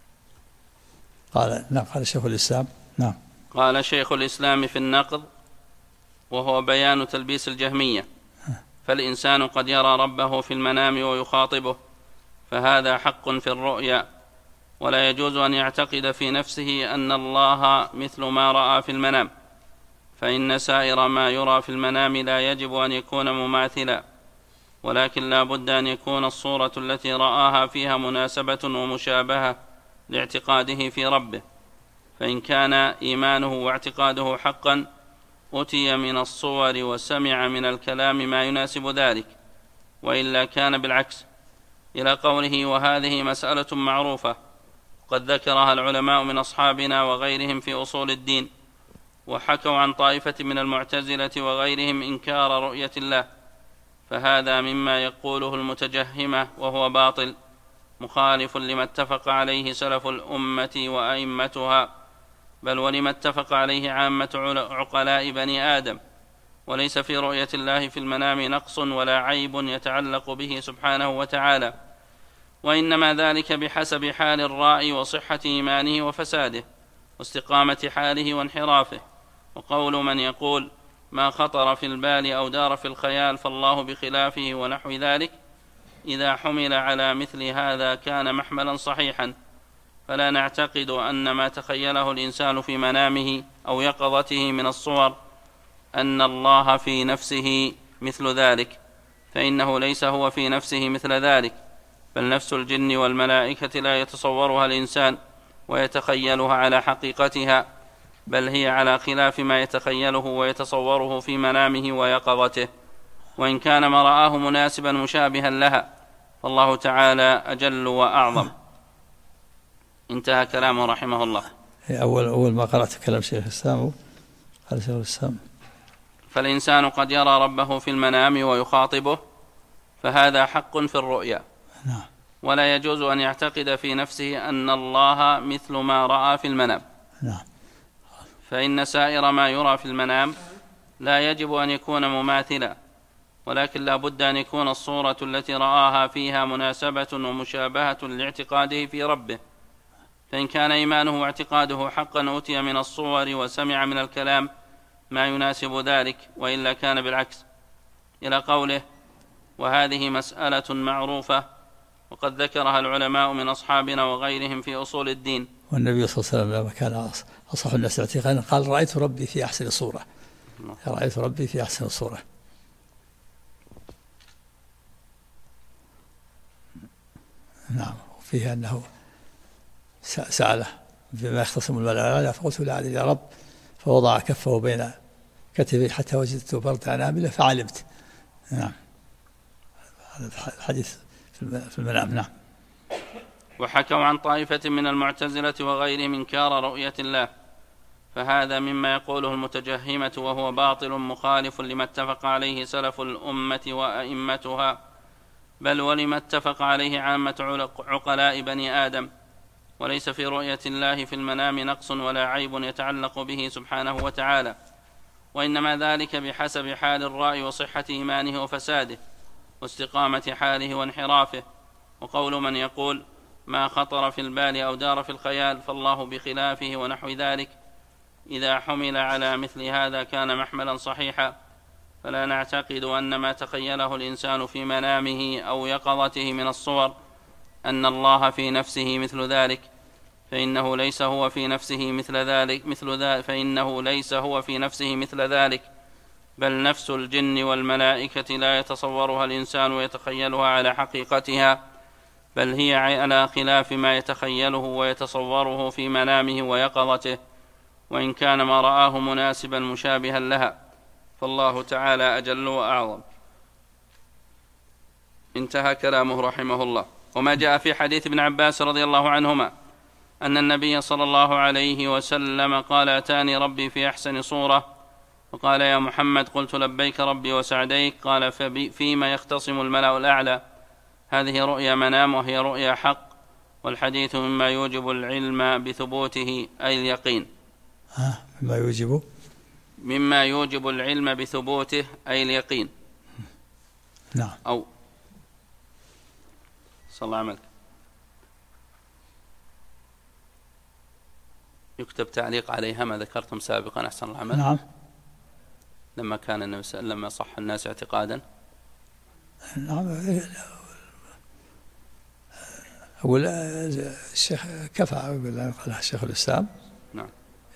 قال شيخ الإسلام. نعم. قال شيخ الإسلام في النقض وهو بيان تلبيس الجهمية: فالإنسان قد يرى ربه في المنام ويخاطبه، فهذا حق في الرؤيا، ولا يجوز أن يعتقد في نفسه أن الله مثل ما رأى في المنام، فإن سائر ما يرى في المنام لا يجب أن يكون مماثلا، ولكن لا بد أن يكون الصورة التي رآها فيها مناسبة ومشابهة لاعتقاده في ربه، فإن كان إيمانه واعتقاده حقا أتي من الصور وسمع من الكلام ما يناسب ذلك، وإلا كان بالعكس، إلى قوله: وهذه مسألة معروفة قد ذكرها العلماء من أصحابنا وغيرهم في أصول الدين، وحكوا عن طائفة من المعتزلة وغيرهم إنكار رؤية الله، فهذا مما يقوله المتجهمة وهو باطل، مخالف لما اتفق عليه سلف الأمة وأئمتها، بل ولما اتفق عليه عامة عقلاء بني آدم، وليس في رؤية الله في المنام نقص ولا عيب يتعلق به سبحانه وتعالى، وإنما ذلك بحسب حال الرائي وصحة إيمانه وفساده واستقامة حاله وانحرافه. وقول من يقول: ما خطر في البال أو دار في الخيال فالله بخلافه ونحو ذلك، إذا حمل على مثل هذا كان محملا صحيحا، فلا نعتقد أن ما تخيله الإنسان في منامه أو يقظته من الصور أن الله في نفسه مثل ذلك، فإنه ليس هو في نفسه مثل ذلك، بل نفس الجن والملائكة لا يتصورها الإنسان ويتخيلها على حقيقتها، بل هي على خلاف ما يتخيله ويتصوره في منامه ويقظته، وإن كان ما رآه مناسبا مشابها لها، فالله تعالى أجل وأعظم. انتهى كلامه رحمه الله. أول ما قرأت كلام شيخ الإسلام قال شيخ الإسلام: فالإنسان قد يرى ربه في المنام ويخاطبه، فهذا حق في الرؤيا، ولا يجوز أن يعتقد في نفسه أن الله مثل ما رأى في المنام، فإن سائر ما يرى في المنام لا يجب أن يكون مماثلا، ولكن لا بد أن يكون الصورة التي رآها فيها مناسبة ومشابهة لاعتقاده في ربه، فإن كان إيمانه واعتقاده حقا أتي من الصور وسمع من الكلام ما يناسب ذلك، وإلا كان بالعكس، إلى قوله: وهذه مسألة معروفة وقد ذكرها العلماء من أصحابنا وغيرهم في أصول الدين. والنبي صلى الله عليه وسلم لما كان أصح الناس اعتقادا قال: رأيت ربي في أحسن صورة. رأيت ربي في أحسن صورة. نعم. وفيه أنه سأله بما يختصم الملائكة فقلت: لا أدري يا رب، فوضع كفه بين كتفي حتى وجدت برد أنامله فعلمت. نعم. هذا الحديث في المنام. نعم. وحكوا عن طائفة من المعتزلة وغيرهم إنكار رؤية الله، فهذا مما يقوله المتجهمة وهو باطل مخالف لما اتفق عليه سلف الأمة وأئمتها، بل ولما اتفق عليه عامة عقلاء بني آدم، وليس في رؤية الله في المنام نقص ولا عيب يتعلق به سبحانه وتعالى، وإنما ذلك بحسب حال الرأي وصحة إيمانه وفساده واستقامة حاله وانحرافه. وقول من يقول: ما خطر في البال أو دار في الخيال فالله بخلافه ونحو ذلك، إذا حمل على مثل هذا كان محملا صحيحا، فلا نعتقد أن ما تخيله الإنسان في منامه أو يقظته من الصور أن الله في نفسه مثل ذلك، فإنه ليس هو في نفسه مثل ذلك بل نفس الجن والملائكة لا يتصورها الإنسان ويتخيلها على حقيقتها، بل هي على خلاف ما يتخيله ويتصوره في منامه ويقظته، وإن كان ما رآه مناسبا مشابها لها، فالله تعالى أجل وأعظم. انتهى كلامه رحمه الله. وما جاء في حديث ابن عباس رضي الله عنهما أن النبي صلى الله عليه وسلم قال: أتاني ربي في أحسن صورة، وقال: يا محمد، قلت: لبيك ربي وسعديك. قال: فيما يختصم الملأ الأعلى؟ هذه رؤيا منام وهي رؤيا حق، والحديث مما يوجب العلم بثبوته أي اليقين. مما يوجب العلم بثبوته أي اليقين. نعم. أو صلى الله عملك. يكتب تعليق عليها ما ذكرتم سابقا أحسن العمل. نعم. لما كان النبي صلى الله عليه وسلم صح الناس اعتقادا. نعم. أقول الشيخ كفى، أقول الشيخ الإسلام. نعم.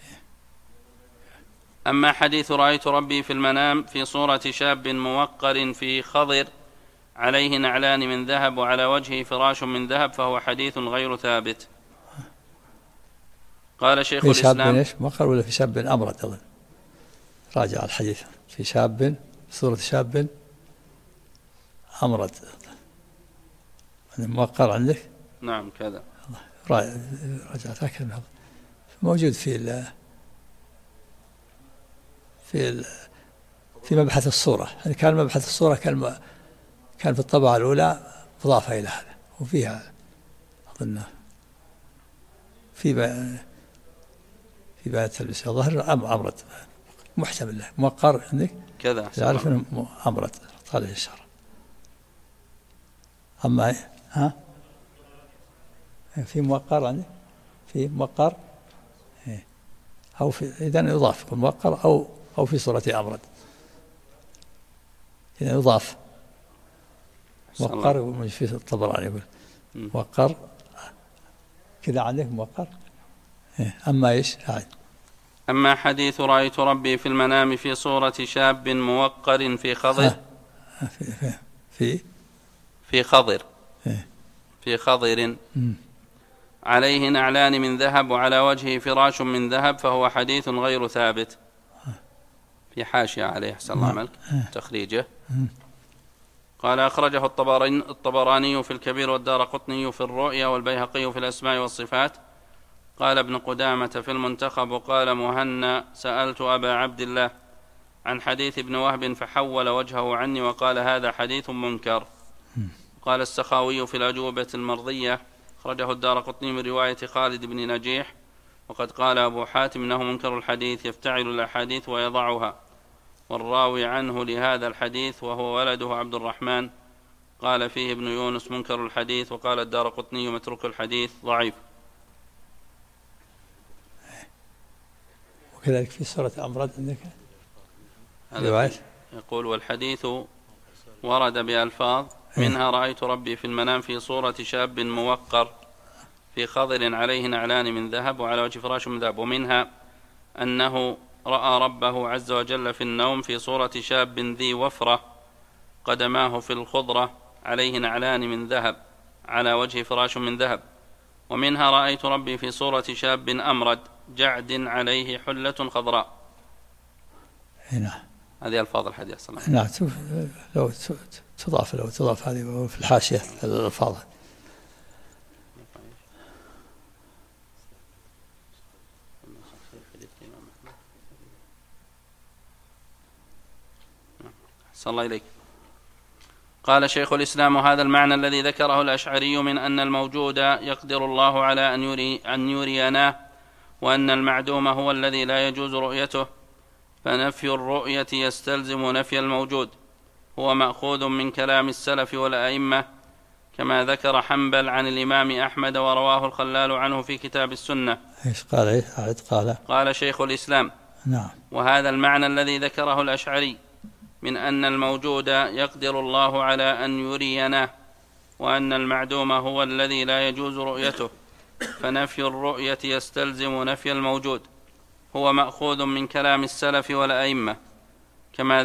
أما حديث رأيت ربي في المنام في صورة شاب موقر في خضر عليه نعلان من ذهب وعلى وجهه فراش من ذهب، فهو حديث غير ثابت. قال شيخ الإسلام: في شاب ايش موقر ولا في شاب أمرد؟ أظن راجع الحديث. في شاب صورة شاب أمرد موقر عندك؟ نعم كذا. رجعت هكذا موجود في مبحث الصورة. يعني كان مبحث الصورة كان في الطبعة الأولى إضافة إلى هذا، وفيها أظن في بيان تلبس الظهر أمرد محتمل له موقر عندك كذا. تعرف أنه أمرد طالع الشهر. أما في موقر عندك، في موقر أو في إذن يضاف موقر أو في صورة أمرد، إذن يضاف موقر. في الطبراني يقول موقر كذا عندك موقر. أما إيش عاد؟ أما حديث رأيت ربي في المنام في صورة شاب موقر في خضر في خضر في خضر عليه نعلان من ذهب وعلى وجهه فراش من ذهب، فهو حديث غير ثابت. في حاشية عليه أحسن الله عملك تخريجه. قال: أخرجه الطبراني في الكبير والدارقطني في الرؤيا والبيهقي في الأسماء والصفات. قال ابن قدامة في المنتخب. وقال مهنا: سألت أبا عبد الله عن حديث ابن وهب فحول وجهه عني وقال: هذا حديث منكر. قال السخاوي في الأجوبة المرضية: أخرجه الدارقطني من رواية خالد بن نجيح، وقد قال أبو حاتم إنه منكر الحديث يفتعل الأحاديث ويضعها، والراوي عنه لهذا الحديث وهو ولده عبد الرحمن قال فيه ابن يونس منكر الحديث. وقال الدارقطني متروك الحديث ضعيف. وكذلك في سورة أمرد عندك يقول: والحديث ورد بألفاظ منها: رأيت ربي في المنام في صورة شاب موقر في خضر عليه نعلان من ذهب وعلى وجه فراش من ذهب، ومنها أنه رأى ربه عز وجل في النوم في صورة شاب ذي وفرة قدماه في الخضرة عليه نعلان من ذهب على وجه فراش من ذهب، ومنها رأيت ربي في صورة شاب أمرد جعد عليه حلة خضراء. نعم. هذه ألفاظ الحديث صلى الله عليه وسلم. نعم. لو تضاف هذه في الحاشية الألفاظ. صلى الله إليك. قال شيخ الإسلام: هذا المعنى الذي ذكره الأشعري من أن الموجود يقدر الله على أن يريناه، وأن المعدوم هو الذي لا يجوز رؤيته، فنفي الرؤية يستلزم نفي الموجود، هو مأخوذ من كلام السلف والأئمة، كما ذكر حنبل عن الإمام أحمد ورواه الخلال عنه في كتاب السنة. إيش قال؟ قال شيخ الإسلام: نعم. وهذا المعنى الذي ذكره الأشعري من أن الموجود يقدر الله على أن يريناه، وأن المعدوم هو الذي لا يجوز رؤيته، فنفي الرؤية يستلزم نفي الموجود، هو مأخوذ من كلام السلف والأئمة، كما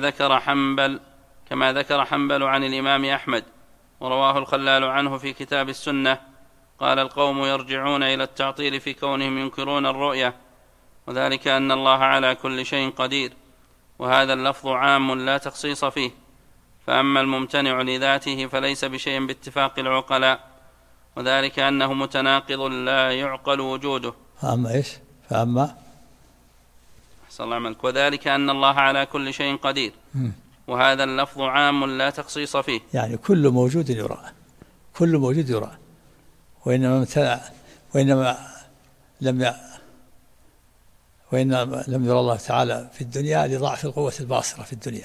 ذكر حنبل عن الإمام أحمد، ورواه الخلال عنه في كتاب السنة. قال القوم يرجعون إلى التعطيل في كونهم ينكرون الرؤية، وذلك أن الله على كل شيء قدير، وهذا اللفظ عام لا تخصيص فيه. فأما الممتنع لذاته فليس بشيء باتفاق العقلاء، وذلك أنه متناقض لا يعقل وجوده. فأما إيش؟ فأما أحسن الله عملك. وذلك أن الله على كل شيء قدير، وهذا اللفظ عام لا تخصيص فيه. يعني كل موجود يرى، كل موجود يرى، وإنما لم يرى الله تعالى في الدنيا لضعف القوة الباصرة في الدنيا،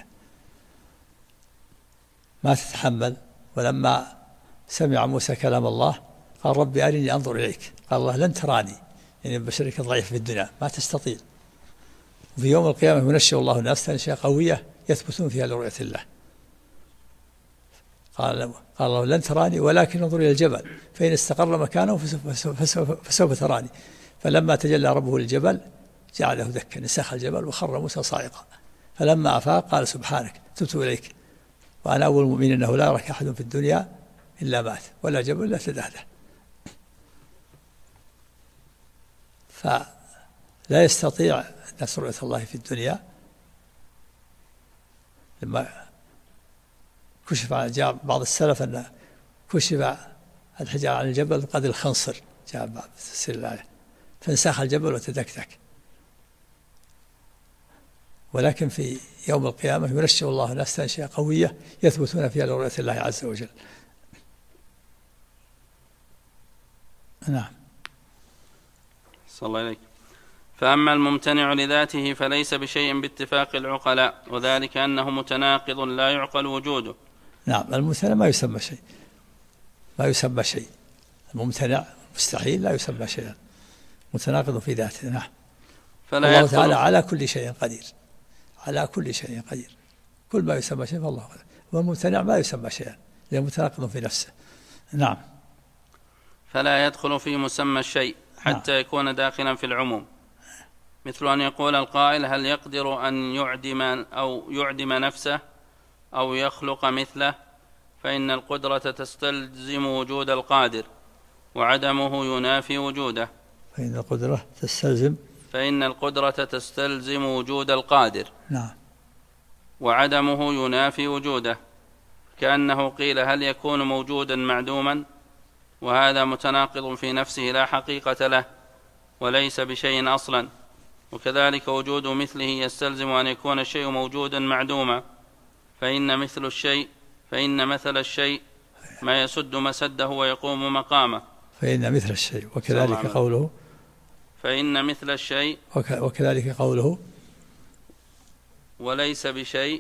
ما تتحمل. ولما سمع موسى كلام الله قال ربي أرني أنظر إليك، قال الله لن تراني، يعني بشرك ضعيف في الدنيا ما تستطيع. وفي يوم القيامة ينشئ الله الناس تنشئة قوية يثبتون فيها لرؤية الله. قال الله لن تراني ولكن انظر إلى الجبل فإن استقر مكانه فسوف تراني. فلما تجلى ربه للجبل جعله دكا، انسخ الجبل وخر موسى صاعقا. فلما أفاق قال سبحانك تبت إليك وأنا أول المؤمنين أنه لا يراك أحد في الدنيا إلا مات ولا جبل إلا تدهده. فلا يستطيع الناس رؤية الله في الدنيا. لما كشف جاء بعض السلف أن كشف الحجار عن الجبل قدر الخنصر، جاء بعض تفسير الآية، فانساخ الجبل وتدكدك. ولكن في يوم القيامة ينشئ الله ناس تنشئة قوية يثبتون فيها لرؤية الله عز وجل. نعم. صلى الله عليك. فأما الممتنع لذاته فليس بشيء باتفاق العقلاء، وذلك أنه متناقض لا يعقل وجوده. نعم، الممتنع ما يسمى شيء، ما يسمى شيء. الممتنع مستحيل لا يسمى شيئا، متناقض في ذاته. نعم. الله تعالى على كل شيء قدير، على كل شيء قدير، كل ما يسمى شيء فالله قدير. والممتنع ما يسمى شيئا لأنه متناقض في نفسه. نعم. فلا يدخل في مسمى الشيء حتى نعم. يكون داخلا في العموم، مثل أن يقول القائل هل يقدر أن يعدم نفسه أو يخلق مثله، فإن القدرة تستلزم وجود القادر وعدمه ينافي وجوده. فإن القدرة تستلزم وجود القادر نعم. وعدمه ينافي وجوده، كأنه قيل هل يكون موجودا معدوما، وهذا متناقض في نفسه لا حقيقة له وليس بشيء أصلا. وكذلك وجود مثله يستلزم أن يكون الشيء موجودا معدوما، فإن مثل الشيء ما يسد مسده ويقوم مقامه. فإن مثل الشيء وكذلك قوله فإن مثل الشيء وكذلك قوله وليس بشيء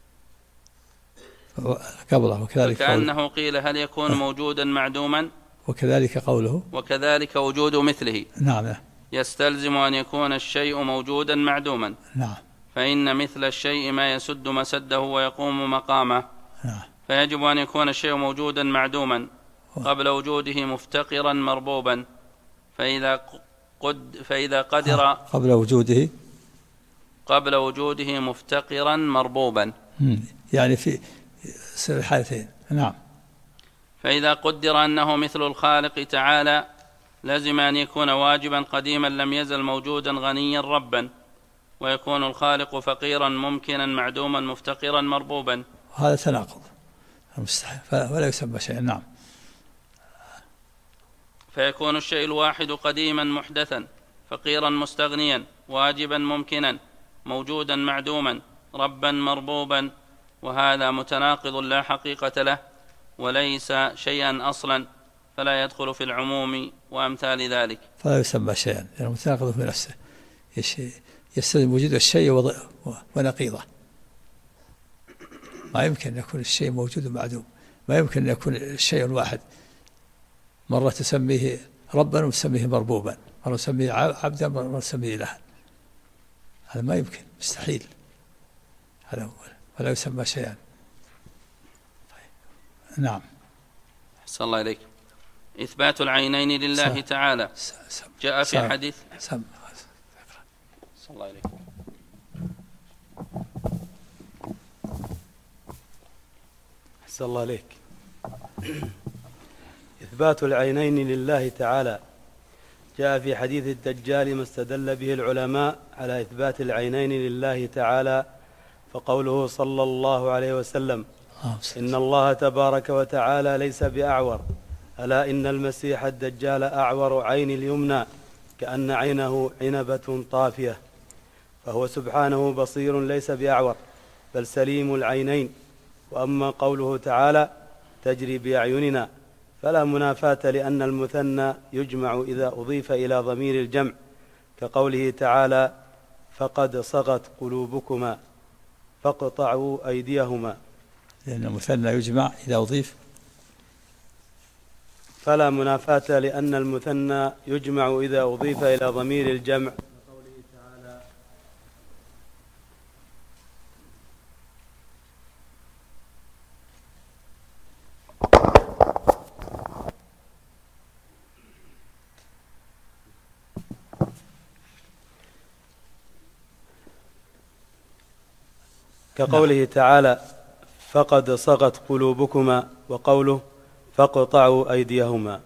قبله وكذلك كأنه قيل هل يكون موجودا معدوما، وكذلك قوله وكذلك وجود مثله نعم يستلزم أن يكون الشيء موجودا معدوما. نعم. فإن مثل الشيء ما يسد مسده ويقوم مقامه. نعم. فيجب أن يكون الشيء موجودا معدوما قبل وجوده مفتقرا مربوبا، فإذا قدر قبل وجوده مفتقرا مربوبا، يعني في حالتين. نعم. فإذا قدر أنه مثل الخالق تعالى لازم أن يكون واجبا قديما لم يزل موجودا غنيا ربا، ويكون الخالق فقيرا ممكنا معدوما مفتقرا مربوبا. هذا تناقض مستحيل ولا يسمى شيئا. نعم. فيكون الشيء الواحد قديما محدثا فقيرا مستغنيا واجبا ممكنا موجودا معدوما ربا مربوبا، وهذا متناقض لا حقيقة له وليس شيئا أصلا، فلا يدخل في العموم وأمثال ذلك. فلا يسمى شيئا يعني متناقض في نفسه، يستلزم وجود الشيء ونقيضه. ما يمكن أن يكون الشيء موجود معدوم، ما يمكن أن يكون الشيء واحد، مرة تسميه ربا وتسميه مربوبا، مرة تسميه عبدا مرة تسميه إلها. هذا ما يمكن، مستحيل، هذا ولا يسمى شيئا. نعم. أحسن الله إليك. إثبات العينين لله تعالى جاء في حديث صلى الله عليه وسلم. أحسن الله عليك. إثبات العينين لله تعالى جاء في حديث الدجال ما استدل به العلماء على إثبات العينين لله تعالى، فقوله صلى الله عليه وسلم: إن الله تبارك وتعالى ليس بأعور، ألا إن المسيح الدجال أعور عين اليمنى كأن عينه عنبة طافية، فهو سبحانه بصير ليس بأعور بل سليم العينين. وأما قوله تعالى: تجري بأعيننا، فلا منافاة، لأن المثنى يجمع إذا أضيف إلى ضمير الجمع، كقوله تعالى: فقد صغت قلوبكما فاقطعوا أيديهما، لأن المثنى يجمع إذا أضيف. فلا منافاة، لأن المثنى يجمع إذا أضيف إلى ضمير الجمع، كقوله تعالى: فقد صغت قلوبكما، وقوله: فاقطعوا أيديهما.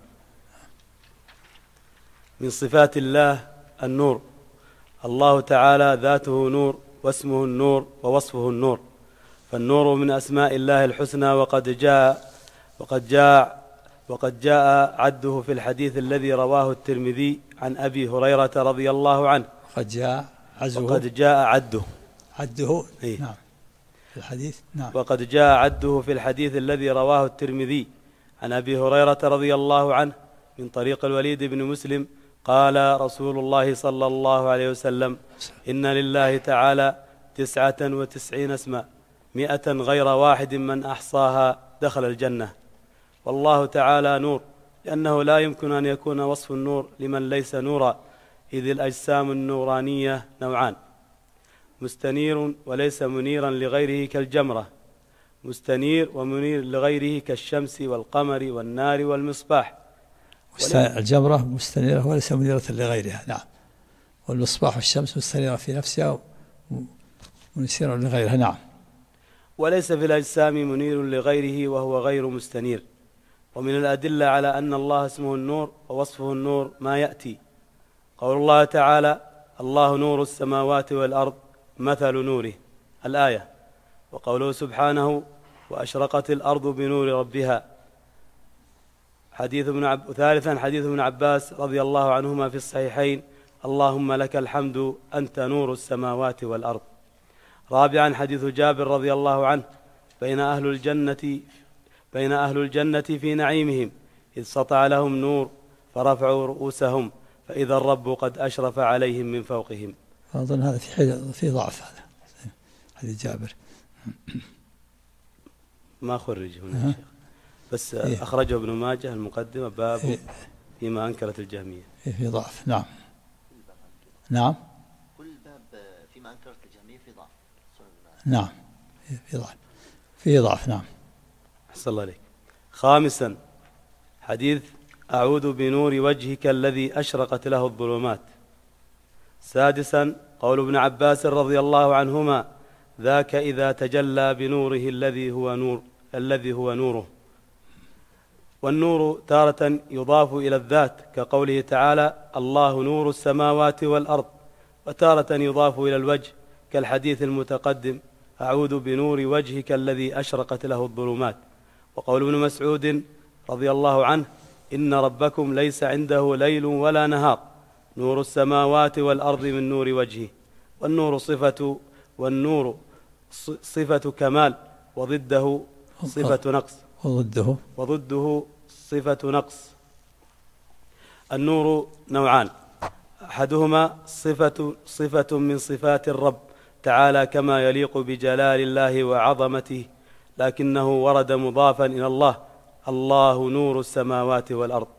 من صفات الله النور، الله تعالى ذاته نور، واسمه النور، ووصفه النور، فالنور من أسماء الله الحسنى، وقد جاء عده في الحديث الذي رواه الترمذي عن أبي هريرة رضي الله عنه. وقد جاء عده إيه؟ نعم في الحديث. نعم. وقد جاء عده في الحديث الذي رواه الترمذي عن أبي هريرة رضي الله عنه من طريق الوليد بن مسلم قال رسول الله صلى الله عليه وسلم: إن لله تعالى 99 اسما 100 غير واحد، من أحصاها دخل الجنة. والله تعالى نور، لأنه لا يمكن أن يكون وصف النور لمن ليس نورا، إذ الأجسام النورانية نوعان: مستنير وليس منيرا لغيره كالجمرة، مستنير ومنير لغيره كالشمس والقمر والنار والمصباح. الجمرة مستنيرة وليس منيرة لغيرها، نعم، والمصباح الشمس مستنيرة في نفسها ومنيرة لغيرها، نعم. وليس في الأجسام منير لغيره وهو غير مستنير. ومن الأدلة على أن الله اسمه النور ووصفه النور ما يأتي: قول الله تعالى: الله نور السماوات والأرض مثل نوره، الآية. وقوله سبحانه: وأشرقت الأرض بنور ربها. ثالثا حديث ابن عباس رضي الله عنهما في الصحيحين: اللهم لك الحمد أنت نور السماوات والأرض. رابعا حديث جابر رضي الله عنه: بين أهل الجنة في نعيمهم إذ سطع لهم نور فرفعوا رؤوسهم فإذا الرب قد أشرف عليهم من فوقهم. أظن هذا في ضعف، هذا حديث جابر ما خرج هنا شيخ، بس أخرجه ابن ماجه المقدمة باب فيما أنكرت الجهمية. في ضعف، نعم. نعم، كل باب فيما أنكرت الجهمية في ضعف. نعم، في ضعف، نعم. أحسن الله عليك. خامسا حديث: أعوذ بنور وجهك الذي أشرقت له الظلمات. سادسا قول ابن عباس رضي الله عنهما: ذاك إذا تجلى بنوره الذي هو نوره. والنور تارة يضاف إلى الذات، كقوله تعالى: الله نور السماوات والأرض، وتارة يضاف إلى الوجه، كالحديث المتقدم: أعوذ بنور وجهك الذي أشرقت له الظلمات. وقول ابن مسعود رضي الله عنه: إن ربكم ليس عنده ليل ولا نهار، نور السماوات والأرض من نور وجهه. والنور صفة كمال، وضده صفة نقص. وضده صفة نقص. النور نوعان: أحدهما صفة من صفات الرب تعالى كما يليق بجلال الله وعظمته، لكنه ورد مضافا إلى الله: الله نور السماوات والأرض،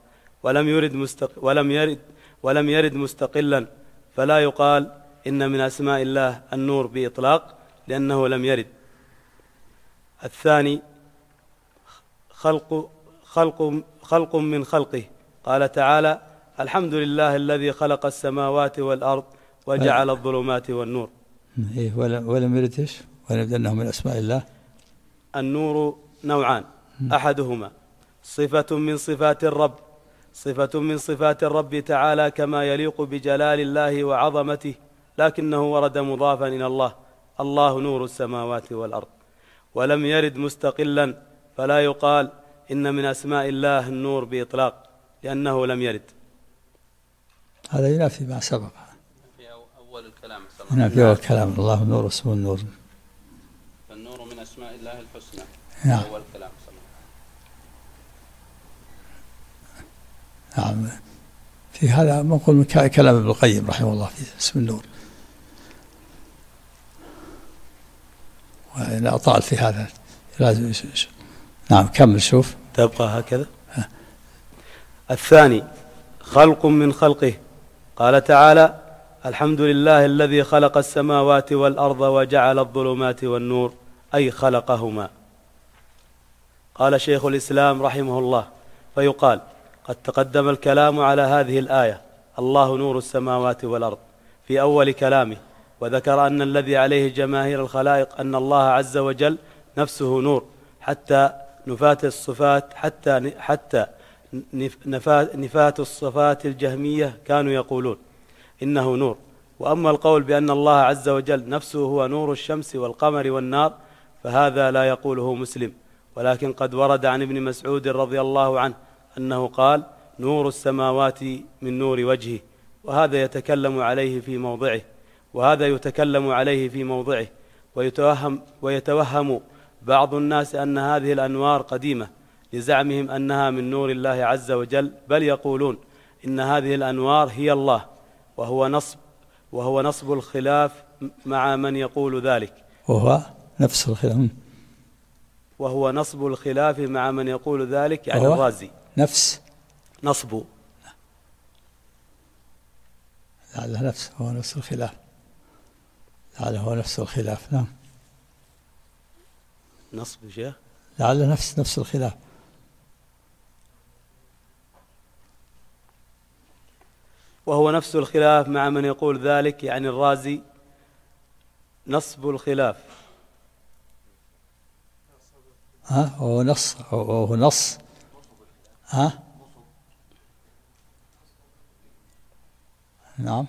ولم يرد مستقلا، فلا يقال إن من أسماء الله النور بإطلاق، لأنه لم يرد. الثاني خلق من خلقه. قال تعالى: الحمد لله الذي خلق السماوات والأرض وجعل الظلمات والنور. إيه ولم يرد إيش؟ ولم يرد أنه من أسماء الله. النور نوعان: أحدهما صفة من صفات الرب تعالى كما يليق بجلال الله وعظمته، لكنه ورد مضافا إلى الله نور السماوات والأرض، ولم يرد مستقلا، فلا يقال إن من أسماء الله النور بإطلاق، لأنه لم يرد. هذا ينافي ما سبق في أول الكلام. ينافي أول الكلام. الله نور اسمه النور. فالنور من أسماء الله الحسنى. نعم. أول كلام. نعم. في هذا نقول من كلام ابن القيم رحمه الله في اسم النور، وإن أطال في هذا لازم. نعم كمل. شوف تبقى هكذا. الثاني خلق من خلقه. قال تعالى: الحمد لله الذي خلق السماوات والأرض وجعل الظلمات والنور، أي خلقهما. قال شيخ الإسلام رحمه الله: فيقال قد تقدم الكلام على هذه الآية الله نور السماوات والأرض في أول كلامه، وذكر أن الذي عليه جماهير الخلائق أن الله عز وجل نفسه نور، حتى نفاة الصفات الجهمية كانوا يقولون إنه نور. وأما القول بأن الله عز وجل نفسه هو نور الشمس والقمر والنار فهذا لا يقوله مسلم، ولكن قد ورد عن ابن مسعود رضي الله عنه أنه قال: نور السماوات من نور وجهه. وهذا يتكلم عليه في موضعه، ويتوهم بعض الناس أن هذه الأنوار قديمة لزعمهم أنها من نور الله عز وجل، بل يقولون إن هذه الأنوار هي الله، وهو نصب الخلاف مع من يقول ذلك. وهو نصب الخلاف مع من يقول ذلك، يعني الرازي. نصب لعله نفس هو نفس الخلاف. نعم. نصب شيخ لعله نفس الخلاف. وهو نفس الخلاف مع من يقول ذلك، يعني الرازي. نصب الخلاف. وهو نص. نعم.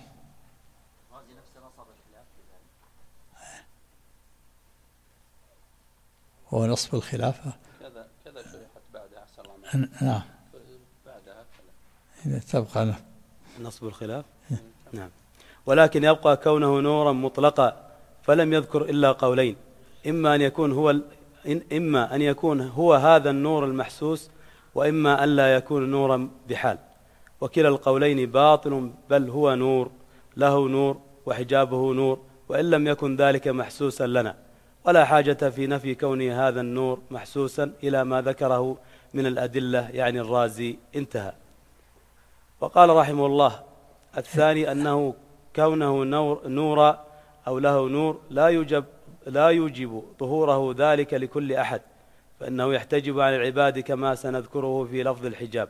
هو نصب الخلاف. كذا شرحت بعدها. نعم. بعدها تبقى نصب الخلاف. نعم. ولكن يبقى كونه نورا مطلقا، فلم يذكر إلا قولين: إما أن يكون هو هذا النور المحسوس، وإما أن لا يكون نورا بحال، وكلا القولين باطل، بل هو نور، له نور وحجابه نور، وإن لم يكن ذلك محسوسا لنا، ولا حاجة في نفي كونه هذا النور محسوسا إلى ما ذكره من الأدلة، يعني الرازي. انتهى. وقال رحمه الله: الثاني أنه كونه نورا أو له نور لا يوجب ظهوره ذلك لكل أحد، فإنه يحتجب عن العباد كما سنذكره في لفظ الحجاب.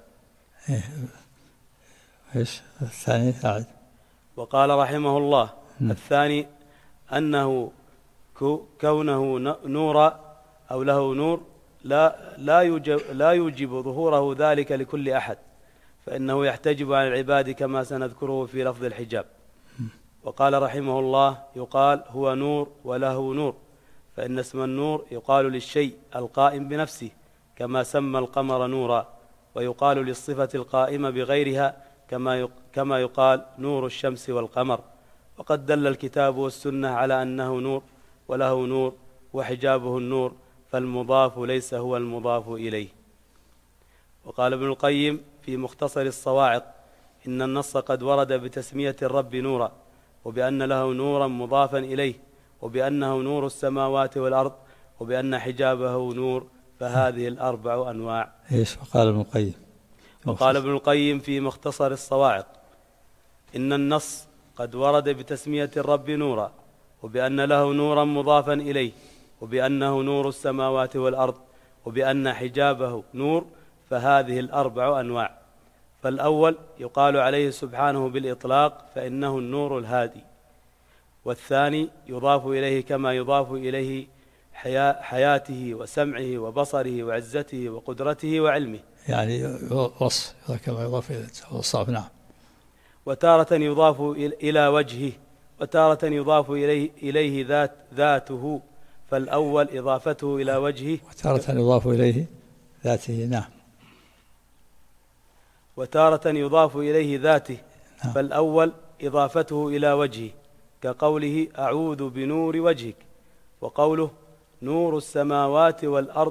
إيش الثاني؟ أعد. وقال رحمه الله: الثاني أنه كونه نورا أو له نور لا يوجب ظهوره ذلك لكل أحد، فإنه يحتجب عن العباد كما سنذكره في لفظ الحجاب. وقال رحمه الله: يقال هو نور وله نور، فإن اسم النور يقال للشيء القائم بنفسه كما سمى القمر نورا، ويقال للصفة القائمة بغيرها كما يقال نور الشمس والقمر. وقد دل الكتاب والسنة على أنه نور وله نور وحجابه النور، فالمضاف ليس هو المضاف إليه. وقال ابن القيم في مختصر الصواعق: إن النص قد ورد بتسمية الرب نورا، وبأن له نورا مضافا إليه، وبأنه نور السماوات والأرض، وبأن حجابه نور، فهذه الأربع أنواع. إيش وقال ابن القيم؟ وقال ابن القيم في مختصر الصواعق: إن النص قد ورد بتسمية الرب نورا، وبأن له نورا مضافا إليه، وبأنه نور السماوات والأرض، وبأن حجابه نور، فهذه الأربع أنواع. فالأول يقال عليه سبحانه بالإطلاق فإنه النور الهادي، والثاني يضاف إليه كما يضاف إليه حياته وسمعه وبصره وعزته وقدرته وعلمه، يعني وصف كما يضاف إلى وصف. نعم. وتارة يضاف إلى وجهه، وتارة يضاف إليه ذاته، فالأول إضافته إلى وجهه، وتارة يضاف إليه ذاته. نعم. وتارة يضاف إليه ذاته، فالأول إضافته إلى وجهه، كقوله أعوذ بنور وجهك، وقوله نور السماوات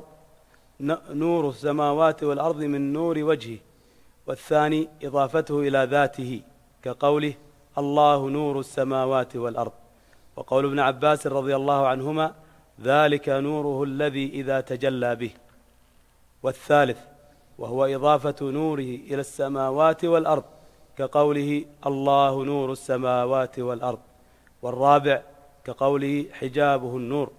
والأرض من نور وجهه. والثاني إضافته إلى ذاته، كقوله الله نور السماوات والأرض، وقول ابن عباس رضي الله عنهما ذلك نوره الذي إذا تجلى به. والثالث وهو إضافة نوره إلى السماوات والأرض، كقوله الله نور السماوات والأرض. والرابع كقوله حجابه النور،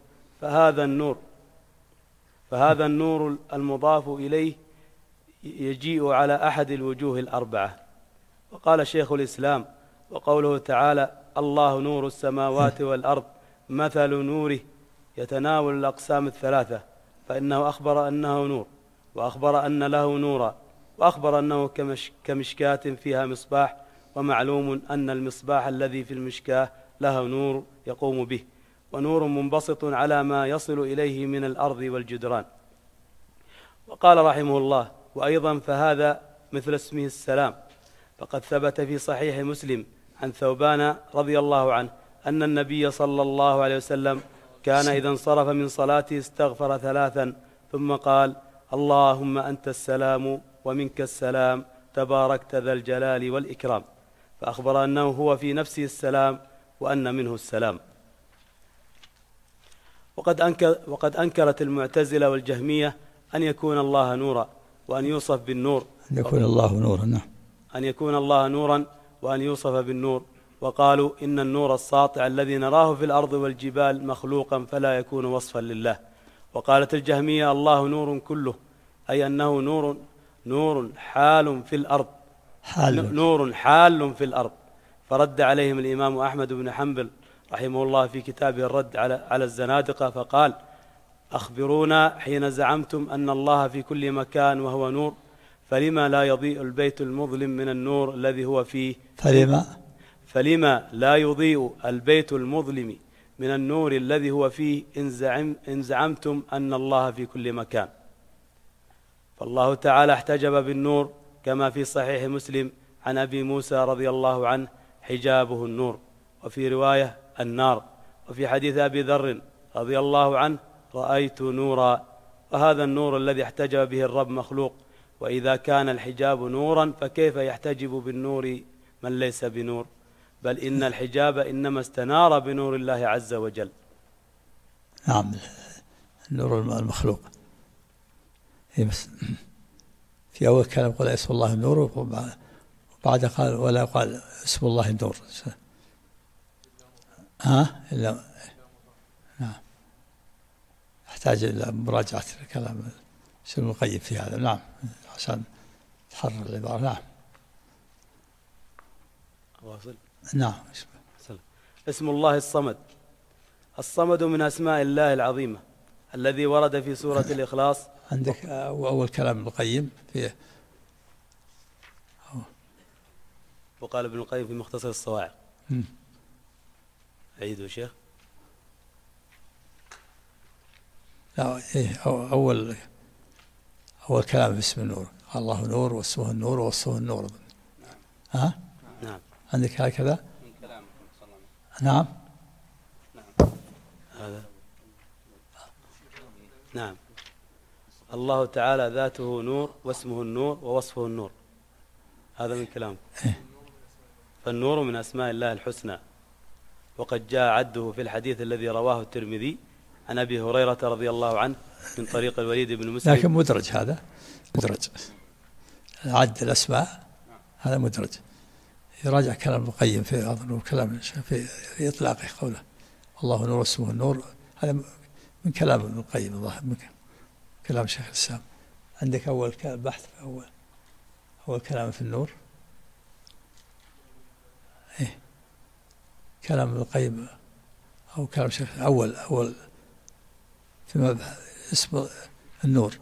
فهذا النور المضاف إليه يجيء على أحد الوجوه الأربعة. وقال شيخ الإسلام وقوله تعالى الله نور السماوات والأرض مثل نوره يتناول الأقسام الثلاثة، فإنه أخبر أنه نور، وأخبر أن له نورا، وأخبر أنه كمشكاة فيها مصباح، ومعلوم أن المصباح الذي في المشكاة له نور يقوم به، ونور منبسط على ما يصل إليه من الأرض والجدران. وقال رحمه الله وأيضا فهذا مثل اسمه السلام، فقد ثبت في صحيح مسلم عن ثوبان رضي الله عنه أن النبي صلى الله عليه وسلم كان إذا انصرف من صلاته استغفر ثلاثا ثم قال اللهم أنت السلام ومنك السلام تباركت ذا الجلال والإكرام، فأخبر أنه هو في نفسه السلام وأن منه السلام. وقد أنكرت المعتزلة والجهمية أن يكون الله نورا وأن يوصف بالنور، أن يكون الله نورا. نعم. أن يكون الله نورا وأن يوصف بالنور، وقالوا إن النور الساطع الذي نراه في الأرض والجبال مخلوقا فلا يكون وصفا لله. وقالت الجهمية الله نور كله، أي أنه نور حال في الأرض، نور حال في الأرض. فرد عليهم الإمام أحمد بن حنبل رحمه الله في كتابه الرد على الزنادقة فقال أخبرونا حين زعمتم أن الله في كل مكان وهو نور، فلما لا يضيء البيت المظلم من النور الذي هو فيه؟ فلما لا يضيء البيت المظلم من النور الذي هو فيه إن زعمتم أن الله في كل مكان؟ فالله تعالى احتجب بالنور كما في صحيح مسلم عن أبي موسى رضي الله عنه حجابه النور، وفي رواية النار، وفي حديث أبي ذر رضي الله عنه رأيت نورا. وهذا النور الذي احتجب به الرب مخلوق، وإذا كان الحجاب نورا فكيف يحتجب بالنور من ليس بنور؟ بل إن الحجاب إنما استنار بنور الله عز وجل. نعم. النور المخلوق. في أول كلام قال اسم الله النور، وبعد قال ولا قال اسم الله النور. إلا نعم، يحتاج إلى مراجعة الكلام ابن القيم في هذا. نعم، عشان تحرر العبارة. نعم. واصل. نعم. اسم الله الصمد. الصمد من أسماء الله العظيمة الذي ورد في سورة الإخلاص. عندك أول كلام ابن القيم فيه، وقال ابن القيم في مختصر الصواعق. عيدوا شيخ. لا، أول كلام في اسم النور، الله نور واسمه النور ووصفه النور. ها؟ نعم. عندك هكذا؟ من كلامكم صلى الله عليه وسلم. نعم. هذا. نعم. الله تعالى ذاته نور واسمه النور ووصفه النور، هذا من كلامكم. فالنور من أسماء الله الحسنى، وقد جاء عده في الحديث الذي رواه الترمذي عن أبي هريرة رضي الله عنه من طريق الوليد بن مسلم. لكن مدرج، هذا مدرج، عد الأسماء هذا مدرج. يراجع كلام ابن القيم في أظن كلام في إطلاقه قوله الله نور واسمه النور، هذا من كلام ابن القيم، من كلام شيخ الإسلام عندك أول بحث أول كلام في النور. إيه كلام ابن القيم أو كلام شيخ أول في مبحث اسمه النور.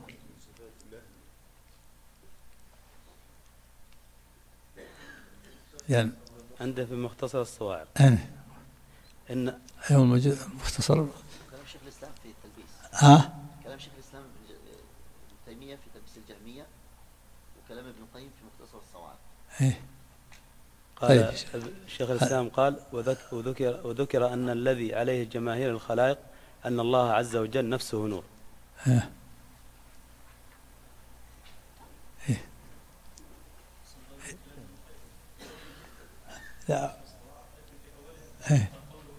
يعني عنده في مختصر الصواعق إن أيوة الموجود مختصر. كلام شيخ الإسلام في التلبيس. كلام شيخ الإسلام ابن تيمية في تلبيس الجهمية، وكلام ابن القيم في مختصر الصواعق. إيه قال شيخ الإسلام قال وذكر أن الذي عليه جماهير الخلائق أن الله عز وجل نفسه نور. إيه لا إيه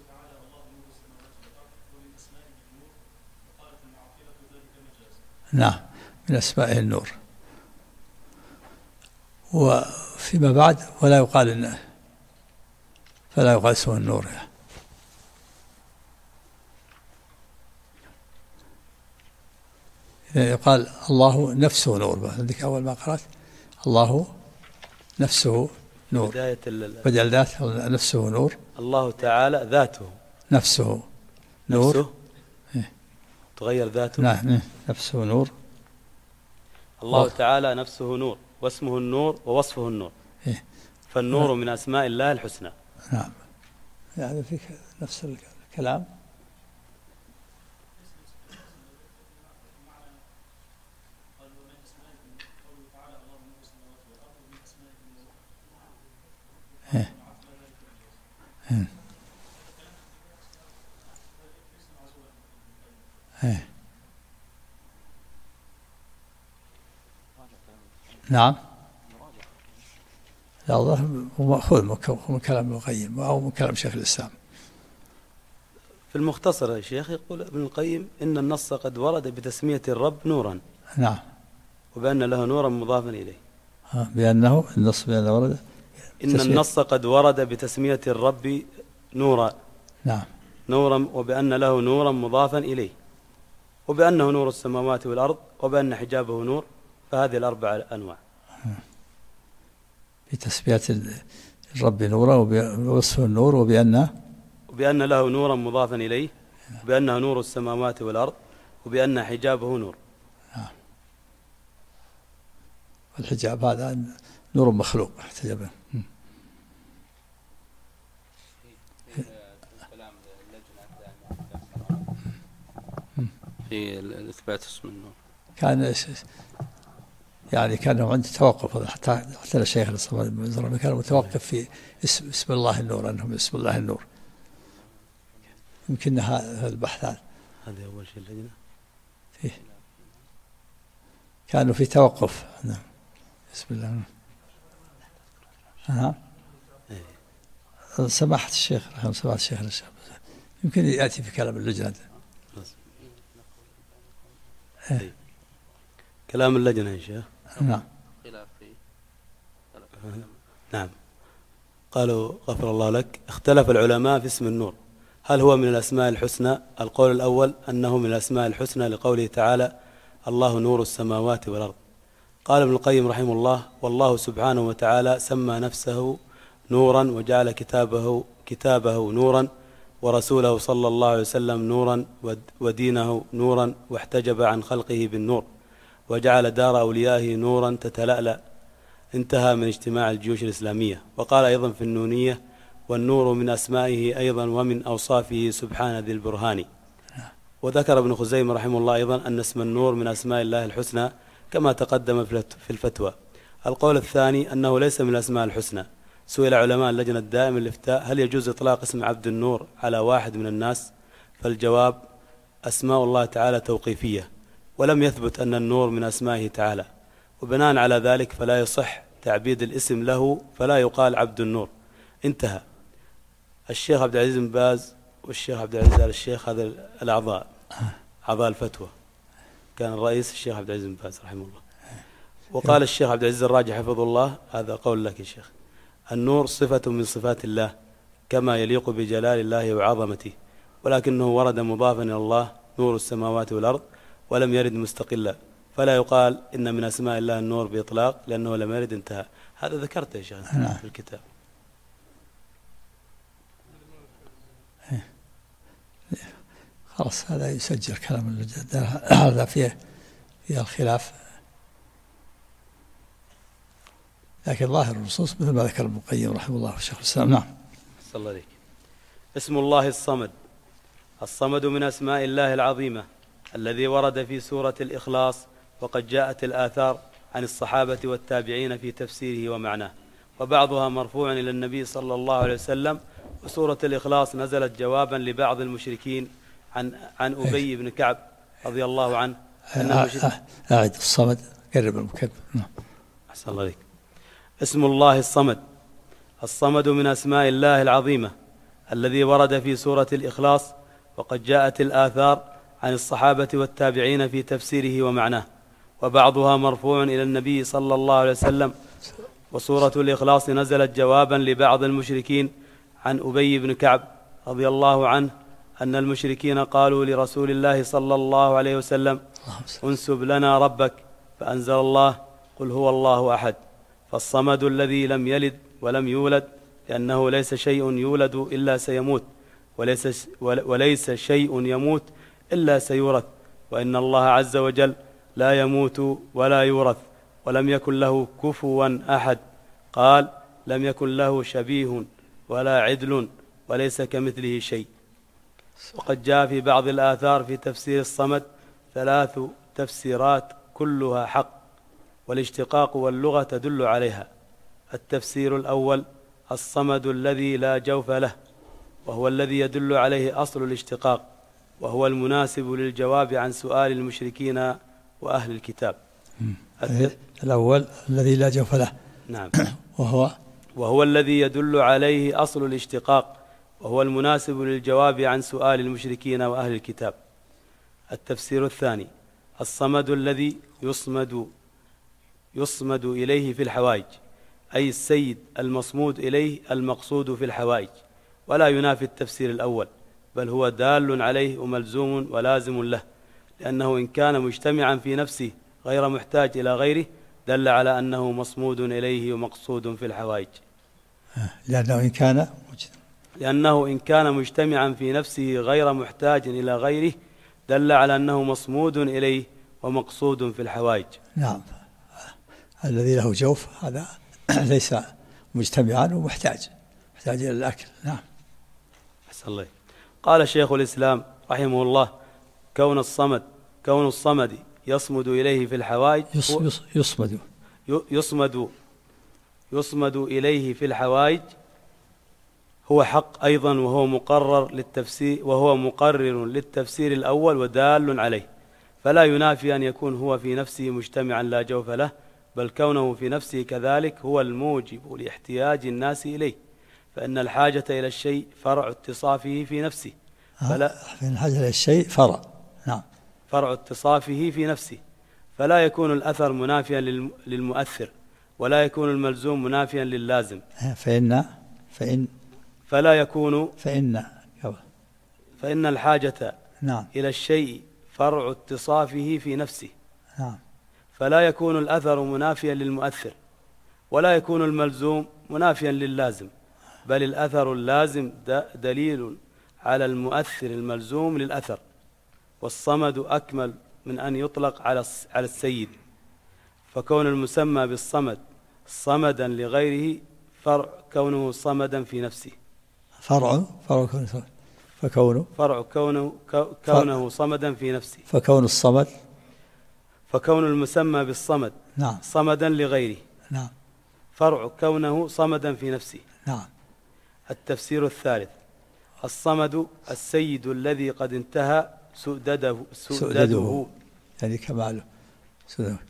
نعم من أسمائه النور. وفيما بعد فلا يقال اسمه النور يعني. إذا يقال الله نفسه نور، عندك أول ما قرأت الله نفسه نور، بدل ذات نفسه نور. الله تعالى ذاته نفسه نور. نفسه تغير ذاته. نعم نفسه نور. الله تعالى نفسه نور واسمه النور ووصفه النور. فالنور من أسماء الله الحسنى. نعم يعني في نفس الكلام. نعم لا ظاهر مأخوذ من كلام ابن القيم أو من كلام شيخ الإسلام. في المختصر يا شيخ يقول ابن القيم إن النص قد ورد بتسمية الرب نورا. نعم وبأن له نورا مضافا إليه. بأنه النص بأنه ورد إن النص قد ورد بتسمية الرب نورا. نعم نورا وبأن له نورا مضافا إليه، وبأنه نور السماوات والأرض، وبأن حجابه نور. فهذه الأربع أنواع بتسمية الرب نورا ووصفه النور وبأن له نورا مضافا إليه، وبأنه نور السماوات والأرض، وبأن حجابه نور. والحجاب هذا نور مخلوق احتجبه. في إثبات اسم النور كان عنده توقف، حتى الشيخ الإسلام كان متوقف في اسم الله النور، أنهم اسم الله النور. يمكن هذا البحث هذا أول شيء اللجنة فيه كانوا في توقف. نعم بسم الله. سماحة الشيخ رحمه سماحة الشيخ الشاب يمكن يأتي في كلام اللجنة. كلام اللجنة يا شيخ. نعم نعم. قالوا غفر الله لك اختلف العلماء في اسم النور، هل هو من الأسماء الحسنى؟ القول الأول أنه من الأسماء الحسنى لقوله تعالى الله نور السماوات والأرض. قال ابن القيم رحمه الله والله سبحانه وتعالى سمى نفسه نورا، وجعل كتابه نورا، ورسوله صلى الله عليه وسلم نورا، ودينه نورا، واحتجب عن خلقه بالنور، وجعل دار أوليائه نورا تتلألأ. انتهى من اجتماع الجيوش الإسلامية. وقال أيضا في النونية والنور من أسمائه أيضا ومن أوصافه سبحان ذي البرهان. وذكر ابن خزيمة رحمه الله أيضا أن اسم النور من أسماء الله الحسنى كما تقدم في الفتوى. القول الثاني أنه ليس من الأسماء الحسنى. سئل علماء اللجنة الدائمة للإفتاء هل يجوز إطلاق اسم عبد النور على واحد من الناس؟ فالجواب أسماء الله تعالى توقيفية، ولم يثبت أن النور من أسمائه تعالى، وبناء على ذلك فلا يصح تعبيد الاسم له، فلا يقال عبد النور. انتهى. الشيخ عبد العزيز بن باز والشيخ عبد العزيز آل الشيخ هذا الأعضاء أعضاء الفتوى، كان الرئيس الشيخ عبد العزيز بن باز رحمه الله. وقال الشيخ عبد العزيز الراجح حفظه الله، هذا قول لك يا شيخ، النور صفة من صفات الله كما يليق بجلال الله وعظمته، ولكنه ورد مضافا إلى الله نور السماوات والأرض، ولم يرد مستقلا، فلا يقال إن من أسماء الله النور بإطلاق لأنه لم يرد انتهى. هذا ذكرته يا شيخ في الكتاب. خلاص هذا يسجل كلام الجد، هذا فيه الخلاف، لكن ظاهر النصوص مثل ما ذكر ابن القيم رحمه الله والشيخ الإسلام. نعم. صلى الله عليك. اسم الله الصمد. الصمد من أسماء الله العظيمة الذي ورد في سورة الإخلاص، وقد جاءت الآثار عن الصحابة والتابعين في تفسيره ومعناه، وبعضها مرفوع إلى النبي صلى الله عليه وسلم. وسورة الإخلاص نزلت جوابا لبعض المشركين عن أبي بن كعب رضي الله عنه. أعد الصمد، قرب المكبر. أحسن الله عليك. اسم الله الصمد. الصمد من أسماء الله العظيمة الذي ورد في سورة الإخلاص، وقد جاءت الآثار عن الصحابة والتابعين في تفسيره ومعناه، وبعضها مرفوع إلى النبي صلى الله عليه وسلم. وسورة الإخلاص نزلت جوابا لبعض المشركين عن أبي بن كعب رضي الله عنه أن المشركين قالوا لرسول الله صلى الله عليه وسلم: انسب لنا ربك، فأنزل الله: قل هو الله أحد. فالصمد الذي لم يلد ولم يولد، لأنه ليس شيء يولد إلا سيموت، وليس شيء يموت إلا سيورث، وإن الله عز وجل لا يموت ولا يورث، ولم يكن له كفوا أحد. قال: لم يكن له شبيه ولا عدل، وليس كمثله شيء. وقد جاء في بعض الآثار في تفسير الصمد 3 تفسيرات كلها حق، والاشتقاق واللغة تدل عليها. التفسير الأول: الصمد الذي لا جوف له، وهو الذي يدل عليه أصل الاشتقاق، وهو المناسب للجواب عن سؤال المشركين وأهل الكتاب. الأول الذي لا جوف له. نعم. وهو الذي يدل عليه أصل الاشتقاق، وهو المناسب للجواب عن سؤال المشركين وأهل الكتاب. التفسير الثاني: الصمد الذي يصمد إليه في الحوائج، أي السيد المصمود إليه المقصود في الحوائج، ولا ينافي التفسير الأول، بل هو دال عليه وملزوم ولازم له، لأنه إن كان مجتمعا في نفسه غير محتاج إلى غيره دل على أنه مصمود إليه ومقصود في الحوائج. لأنه إن كان مجتمعا في نفسه غير محتاج إلى غيره دل على أنه مصمود إليه ومقصود في الحوائج. نعم. الذي له جوف هذا ليس مجتمعا ومحتاج إلى الأكل. نعم. أحسن الله. قال شيخ الإسلام رحمه الله: كون الصمد يصمد إليه في الحوائج يصمد إليه في الحوائج هو حق أيضا، وهو مقرر للتفسير الأول ودال عليه، فلا ينافي أن يكون هو في نفسه مجتمعا لا جوف له، بل كونه في نفسه كذلك هو الموجب لاحتياج الناس إليه، فإن الحاجة إلى الشيء فرع اتصافه في نفسه. فإن الحاجة إلى الشيء فرع. نعم. فرع اتصافه في نفسه، فلا يكون الأثر منافيا للمؤثر، ولا يكون الملزوم منافيا للازم. فإن الحاجة نعم. إلى الشيء فرع اتصافه في نفسه. نعم. فلا يكون الأثر منافيا للمؤثر، ولا يكون الملزوم منافيا للازم، بل الأثر اللازم دليل على المؤثر الملزوم للأثر. والصمد أكمل من أن يطلق على السيد، فكون المسمى بالصمد صمدا لغيره فرع كونه صمدا في نفسه. كونه صمدا في نفسه. فكون المسمى بالصمد نعم. صمدا لغيره نعم. فرع كونه صمدا في نفسه. نعم. التفسير الثالث: الصمد السيد الذي قد انتهى سؤدده يعني كماله سؤدده.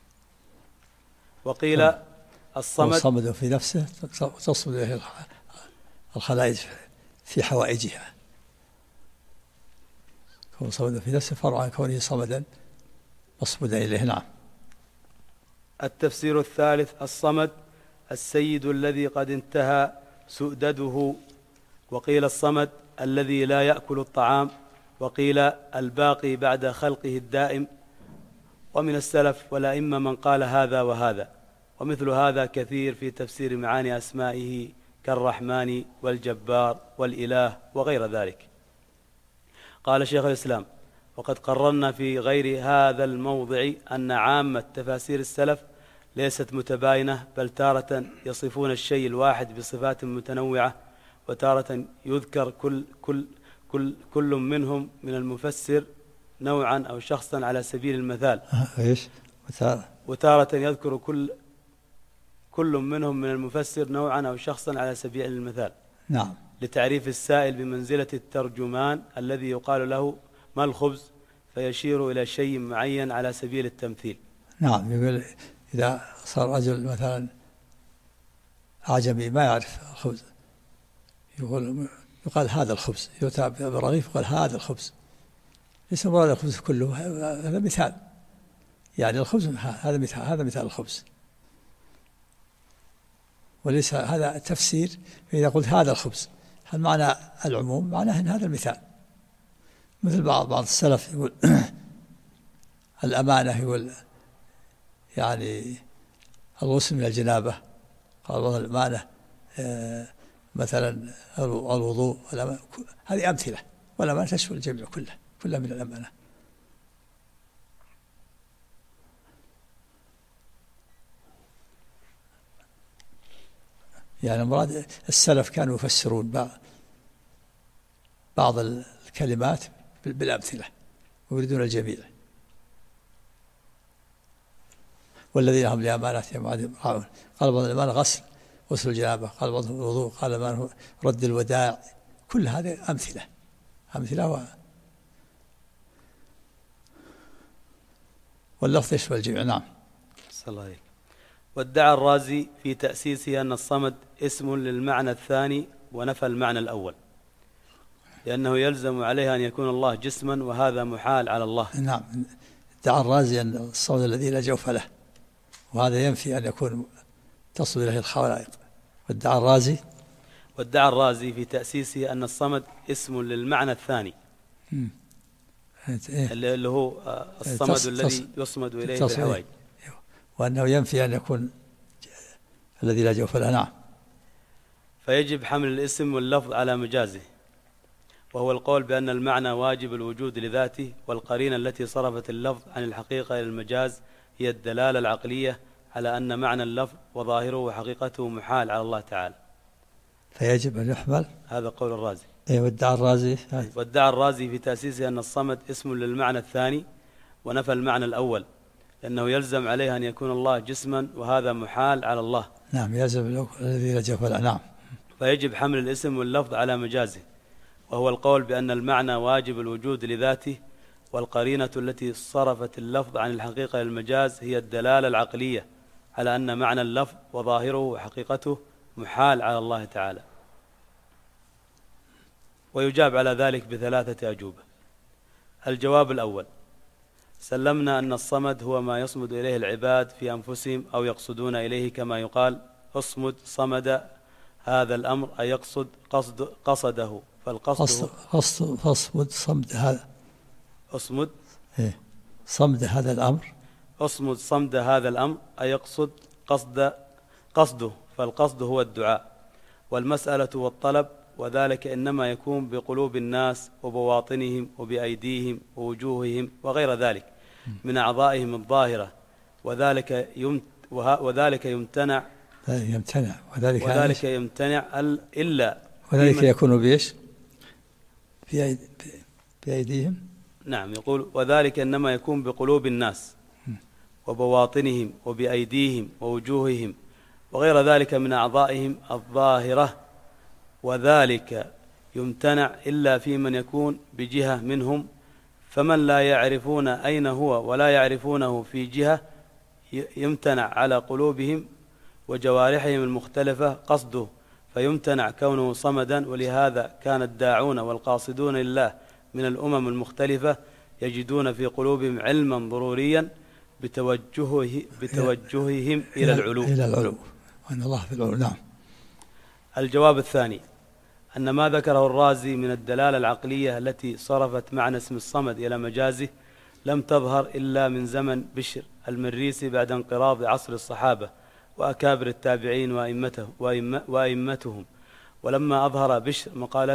وقيل الصمد في نفسه تصمد إليه الخلائق في حوائجها. كون صمد في نفسه فرع عن كونه صمدا مصمودا إليه. نعم. التفسير الثالث: الصمد السيد الذي قد انتهى سؤدده. وقيل الصمد الذي لا يأكل الطعام، وقيل الباقي بعد خلقه الدائم، ومن السلف والأئمة من قال هذا وهذا، ومثل هذا كثير في تفسير معاني أسمائه كالرحمن والجبار والإله وغير ذلك. قال شيخ الإسلام: وقد قررنا في غير هذا الموضع أن عامة تفاسير السلف ليست متباينة، بل تارة يصفون الشيء الواحد بصفات متنوعة، وتارة يذكر كل منهم من المفسر نوعا أو شخصا على سبيل المثال. وتارة يذكر كل منهم من المفسر نوعا أو شخصا على سبيل المثال. نعم. لتعريف السائل بمنزلة الترجمان الذي يقال له ما الخبز، فيشير إلى شيء معين على سبيل التمثيل. نعم. يقول إذا صار رجل مثلا أعجمي ما يعرف الخبز، يقال هذا الخبز، يؤتى بالرغيف يقال هذا الخبز، ليس مراد الخبز كله، هذا مثال، يعني الخبز هذا مثال، هذا مثال الخبز، وليس هذا تفسير. فإذا قلت هذا الخبز هل معنى العموم؟ معناه أن هذا المثال. مثل بعض السلف يقول الأمانة، يقول يعني الغسل من الجنابة، قال بعض الأمانة مثلا الوضوء، هذه أمثلة، والأمانة تشمل الجميع كلها من الأمانة. يعني مراد السلف كانوا يفسرون بعض الكلمات بالأمثلة ويريدون الجميع. والذين هم لأماناتهم راعون. قال بعض الأمانة غسل الجنابة، قال بعضهم الوضوء، قال الأمانة رد الوداع. كل هذه أمثلة واللفظ يشمل الجميع. نعم. صلى الله عليه. وادعى الرازي في تأسيسه أن الصمد اسم للمعنى الثاني ونفى المعنى الأول، لأنه يلزم عليه أن يكون الله جسما، وهذا محال على الله. نعم. ادعى الرازي أن الصمد الذي لا جوف له، وهذا ينفي أن يكون تصل إليه الخلائق. وادعى الرازي في تأسيسه أن الصمد اسم للمعنى الثاني، اللي هو الصمد الذي يصمد إليه بالحوائج، وأنه ينفي أن يكون الذي لا جوف له. نعم. فيجب حمل الاسم واللفظ على مجازه، وهو القول بأن المعنى واجب الوجود لذاته، والقرينة التي صرفت اللفظ عن الحقيقة إلى المجاز هي الدلالة العقلية على أن معنى اللفظ وظاهره وحقيقته محال على الله تعالى. فيجب أن يحمل. هذا قول الرازي. وادعى الرازي في تأسيسه أن الصمد اسم للمعنى الثاني ونفى المعنى الأول، لأنه يلزم عليه أن يكون الله جسما، وهذا محال على الله. نعم. يلزم الذي لا جوف له. نعم. فيجب حمل الاسم واللفظ على مجازه، وهو القول بأن المعنى واجب الوجود لذاته، والقرينة التي صرفت اللفظ عن الحقيقة للمجاز هي الدلالة العقلية على أن معنى اللفظ وظاهره وحقيقته محال على الله تعالى. ويجاب على ذلك بثلاثة أجوبة. الجواب الأول: سلمنا أن الصمد هو ما يصمد إليه العباد في أنفسهم أو يقصدون إليه، كما يقال اصمد صمد هذا الأمر، أي يقصد قصده، فالقصد فاصمد صمد هذا. اصمد صمد هذا الأمر. اصمد صمد هذا الأمر، أي يقصد قصده، فالقصد هو الدعاء والمسألة والطلب، وذلك إنما يكون بقلوب الناس وبواطنهم وبأيديهم ووجوههم وغير ذلك من أعضائهم الظاهرة، وذلك يمتنع إلا وذلك يكون بإيش؟ بأيديهم. نعم. يقول وذلك إنما يكون بقلوب الناس وبواطنهم وبأيديهم ووجوههم وغير ذلك من أعضائهم الظاهرة، وذلك يمتنع إلا في من يكون بجهة منهم، فمن لا يعرفون أين هو ولا يعرفونه في جهة يمتنع على قلوبهم وجوارحهم المختلفة قصده، فيمتنع كونه صمدا. ولهذا كان الداعون والقاصدون لله من الأمم المختلفة يجدون في قلوبهم علما ضروريا بتوجههم إلى العلو، وأن الله في العلو. نعم. الجواب الثاني: أن ما ذكره الرازي من الدلالة العقلية التي صرفت معنى اسم الصمد إلى مجازه لم تظهر إلا من زمن بشر المريسي بعد انقراض عصر الصحابة وأكابر التابعين وأئمتهم، ولما أظهر بشر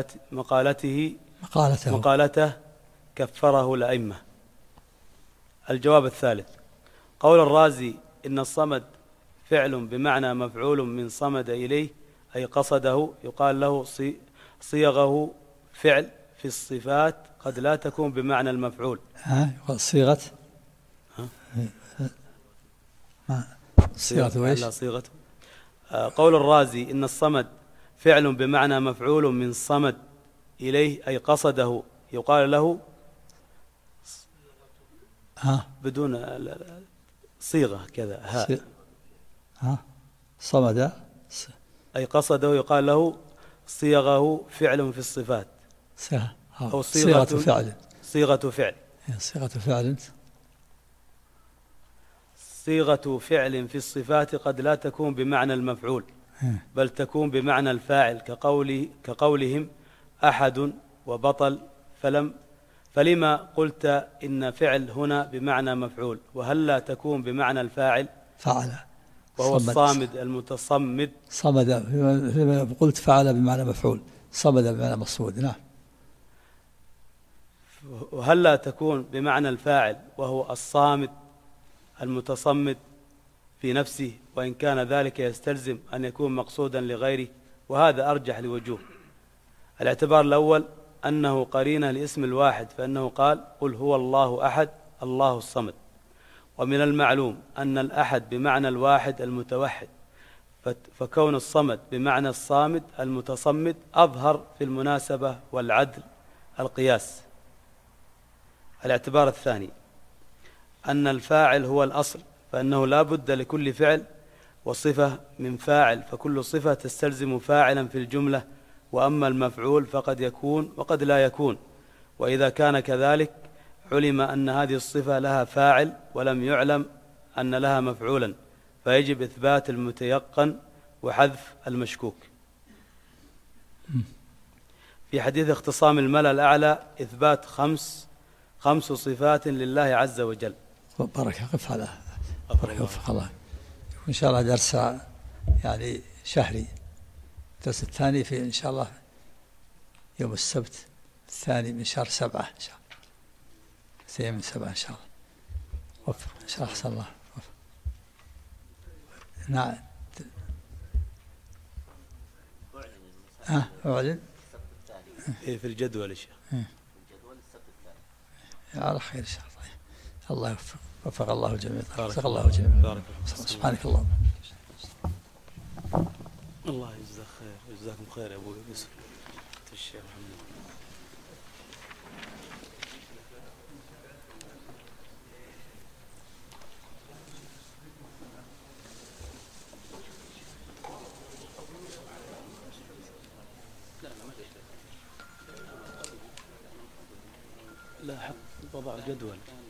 مقالته كفره الأئمة. الجواب الثالث: قول الرازي إن الصمد فعل بمعنى مفعول من صمد إليه أي قصده، يقال له صيغه فعل في الصفات قد لا تكون بمعنى المفعول. صيغة وإيش؟ صيغة. قول الرازي إن الصمد فعل بمعنى مفعول من صمد إليه أي قصده، يقال له بدون صيغة كذا صمد أي قصده، يقال له صيغه فعل في الصفات أو صيغة فعل. صيغة فعل في الصفات قد لا تكون بمعنى المفعول بل تكون بمعنى الفاعل، كقولهم أحد وبطل، فلما قلت إن فعل هنا بمعنى مفعول، وهل لا تكون بمعنى الفاعل فعل وهو الصامد المتصمد. صمد فيما قلت فعل بمعنى مفعول، صمد بمعنى مصمود. نعم. وهل لا تكون بمعنى الفاعل وهو الصامد المتصمد في نفسه، وإن كان ذلك يستلزم أن يكون مقصودا لغيره، وهذا أرجح لوجوه. الاعتبار الأول أنه قرينة لاسم الواحد، فإنه قال قل هو الله أحد الله الصمد، ومن المعلوم أن الأحد بمعنى الواحد المتوحد، فكون الصمد بمعنى الصامد المتصمد أظهر في المناسبة والعدل القياس. الاعتبار الثاني أن الفاعل هو الأصل، فإنه لا بد لكل فعل وصفة من فاعل، فكل صفة تستلزم فاعلا في الجملة، وأما المفعول فقد يكون وقد لا يكون، وإذا كان كذلك علم أن هذه الصفة لها فاعل ولم يعلم أن لها مفعولا، فيجب إثبات المتيقن وحذف المشكوك. في حديث اختصام الملأ الأعلى إثبات خمس صفات لله عز وجل. بارك قف على بارك وفق الله. إن شاء الله درس يعني شهري، الدرس الثاني في إن شاء الله يوم السبت الثاني من شهر 7 إن شاء الله، 2 من 7 إن شاء الله. وفق إن شاء الله. أحسن الله. وفق. نعم. أعلن في الجدول يا شيخ. على خير إن شاء الله. الله يوفق. وفق الله الجميع. وفق الله الجميع. سبحانك اللهم. الله يجزاك خير. جزاكم خير يا أبو يوسف الشيخ محمد. لا حق وضع جدول.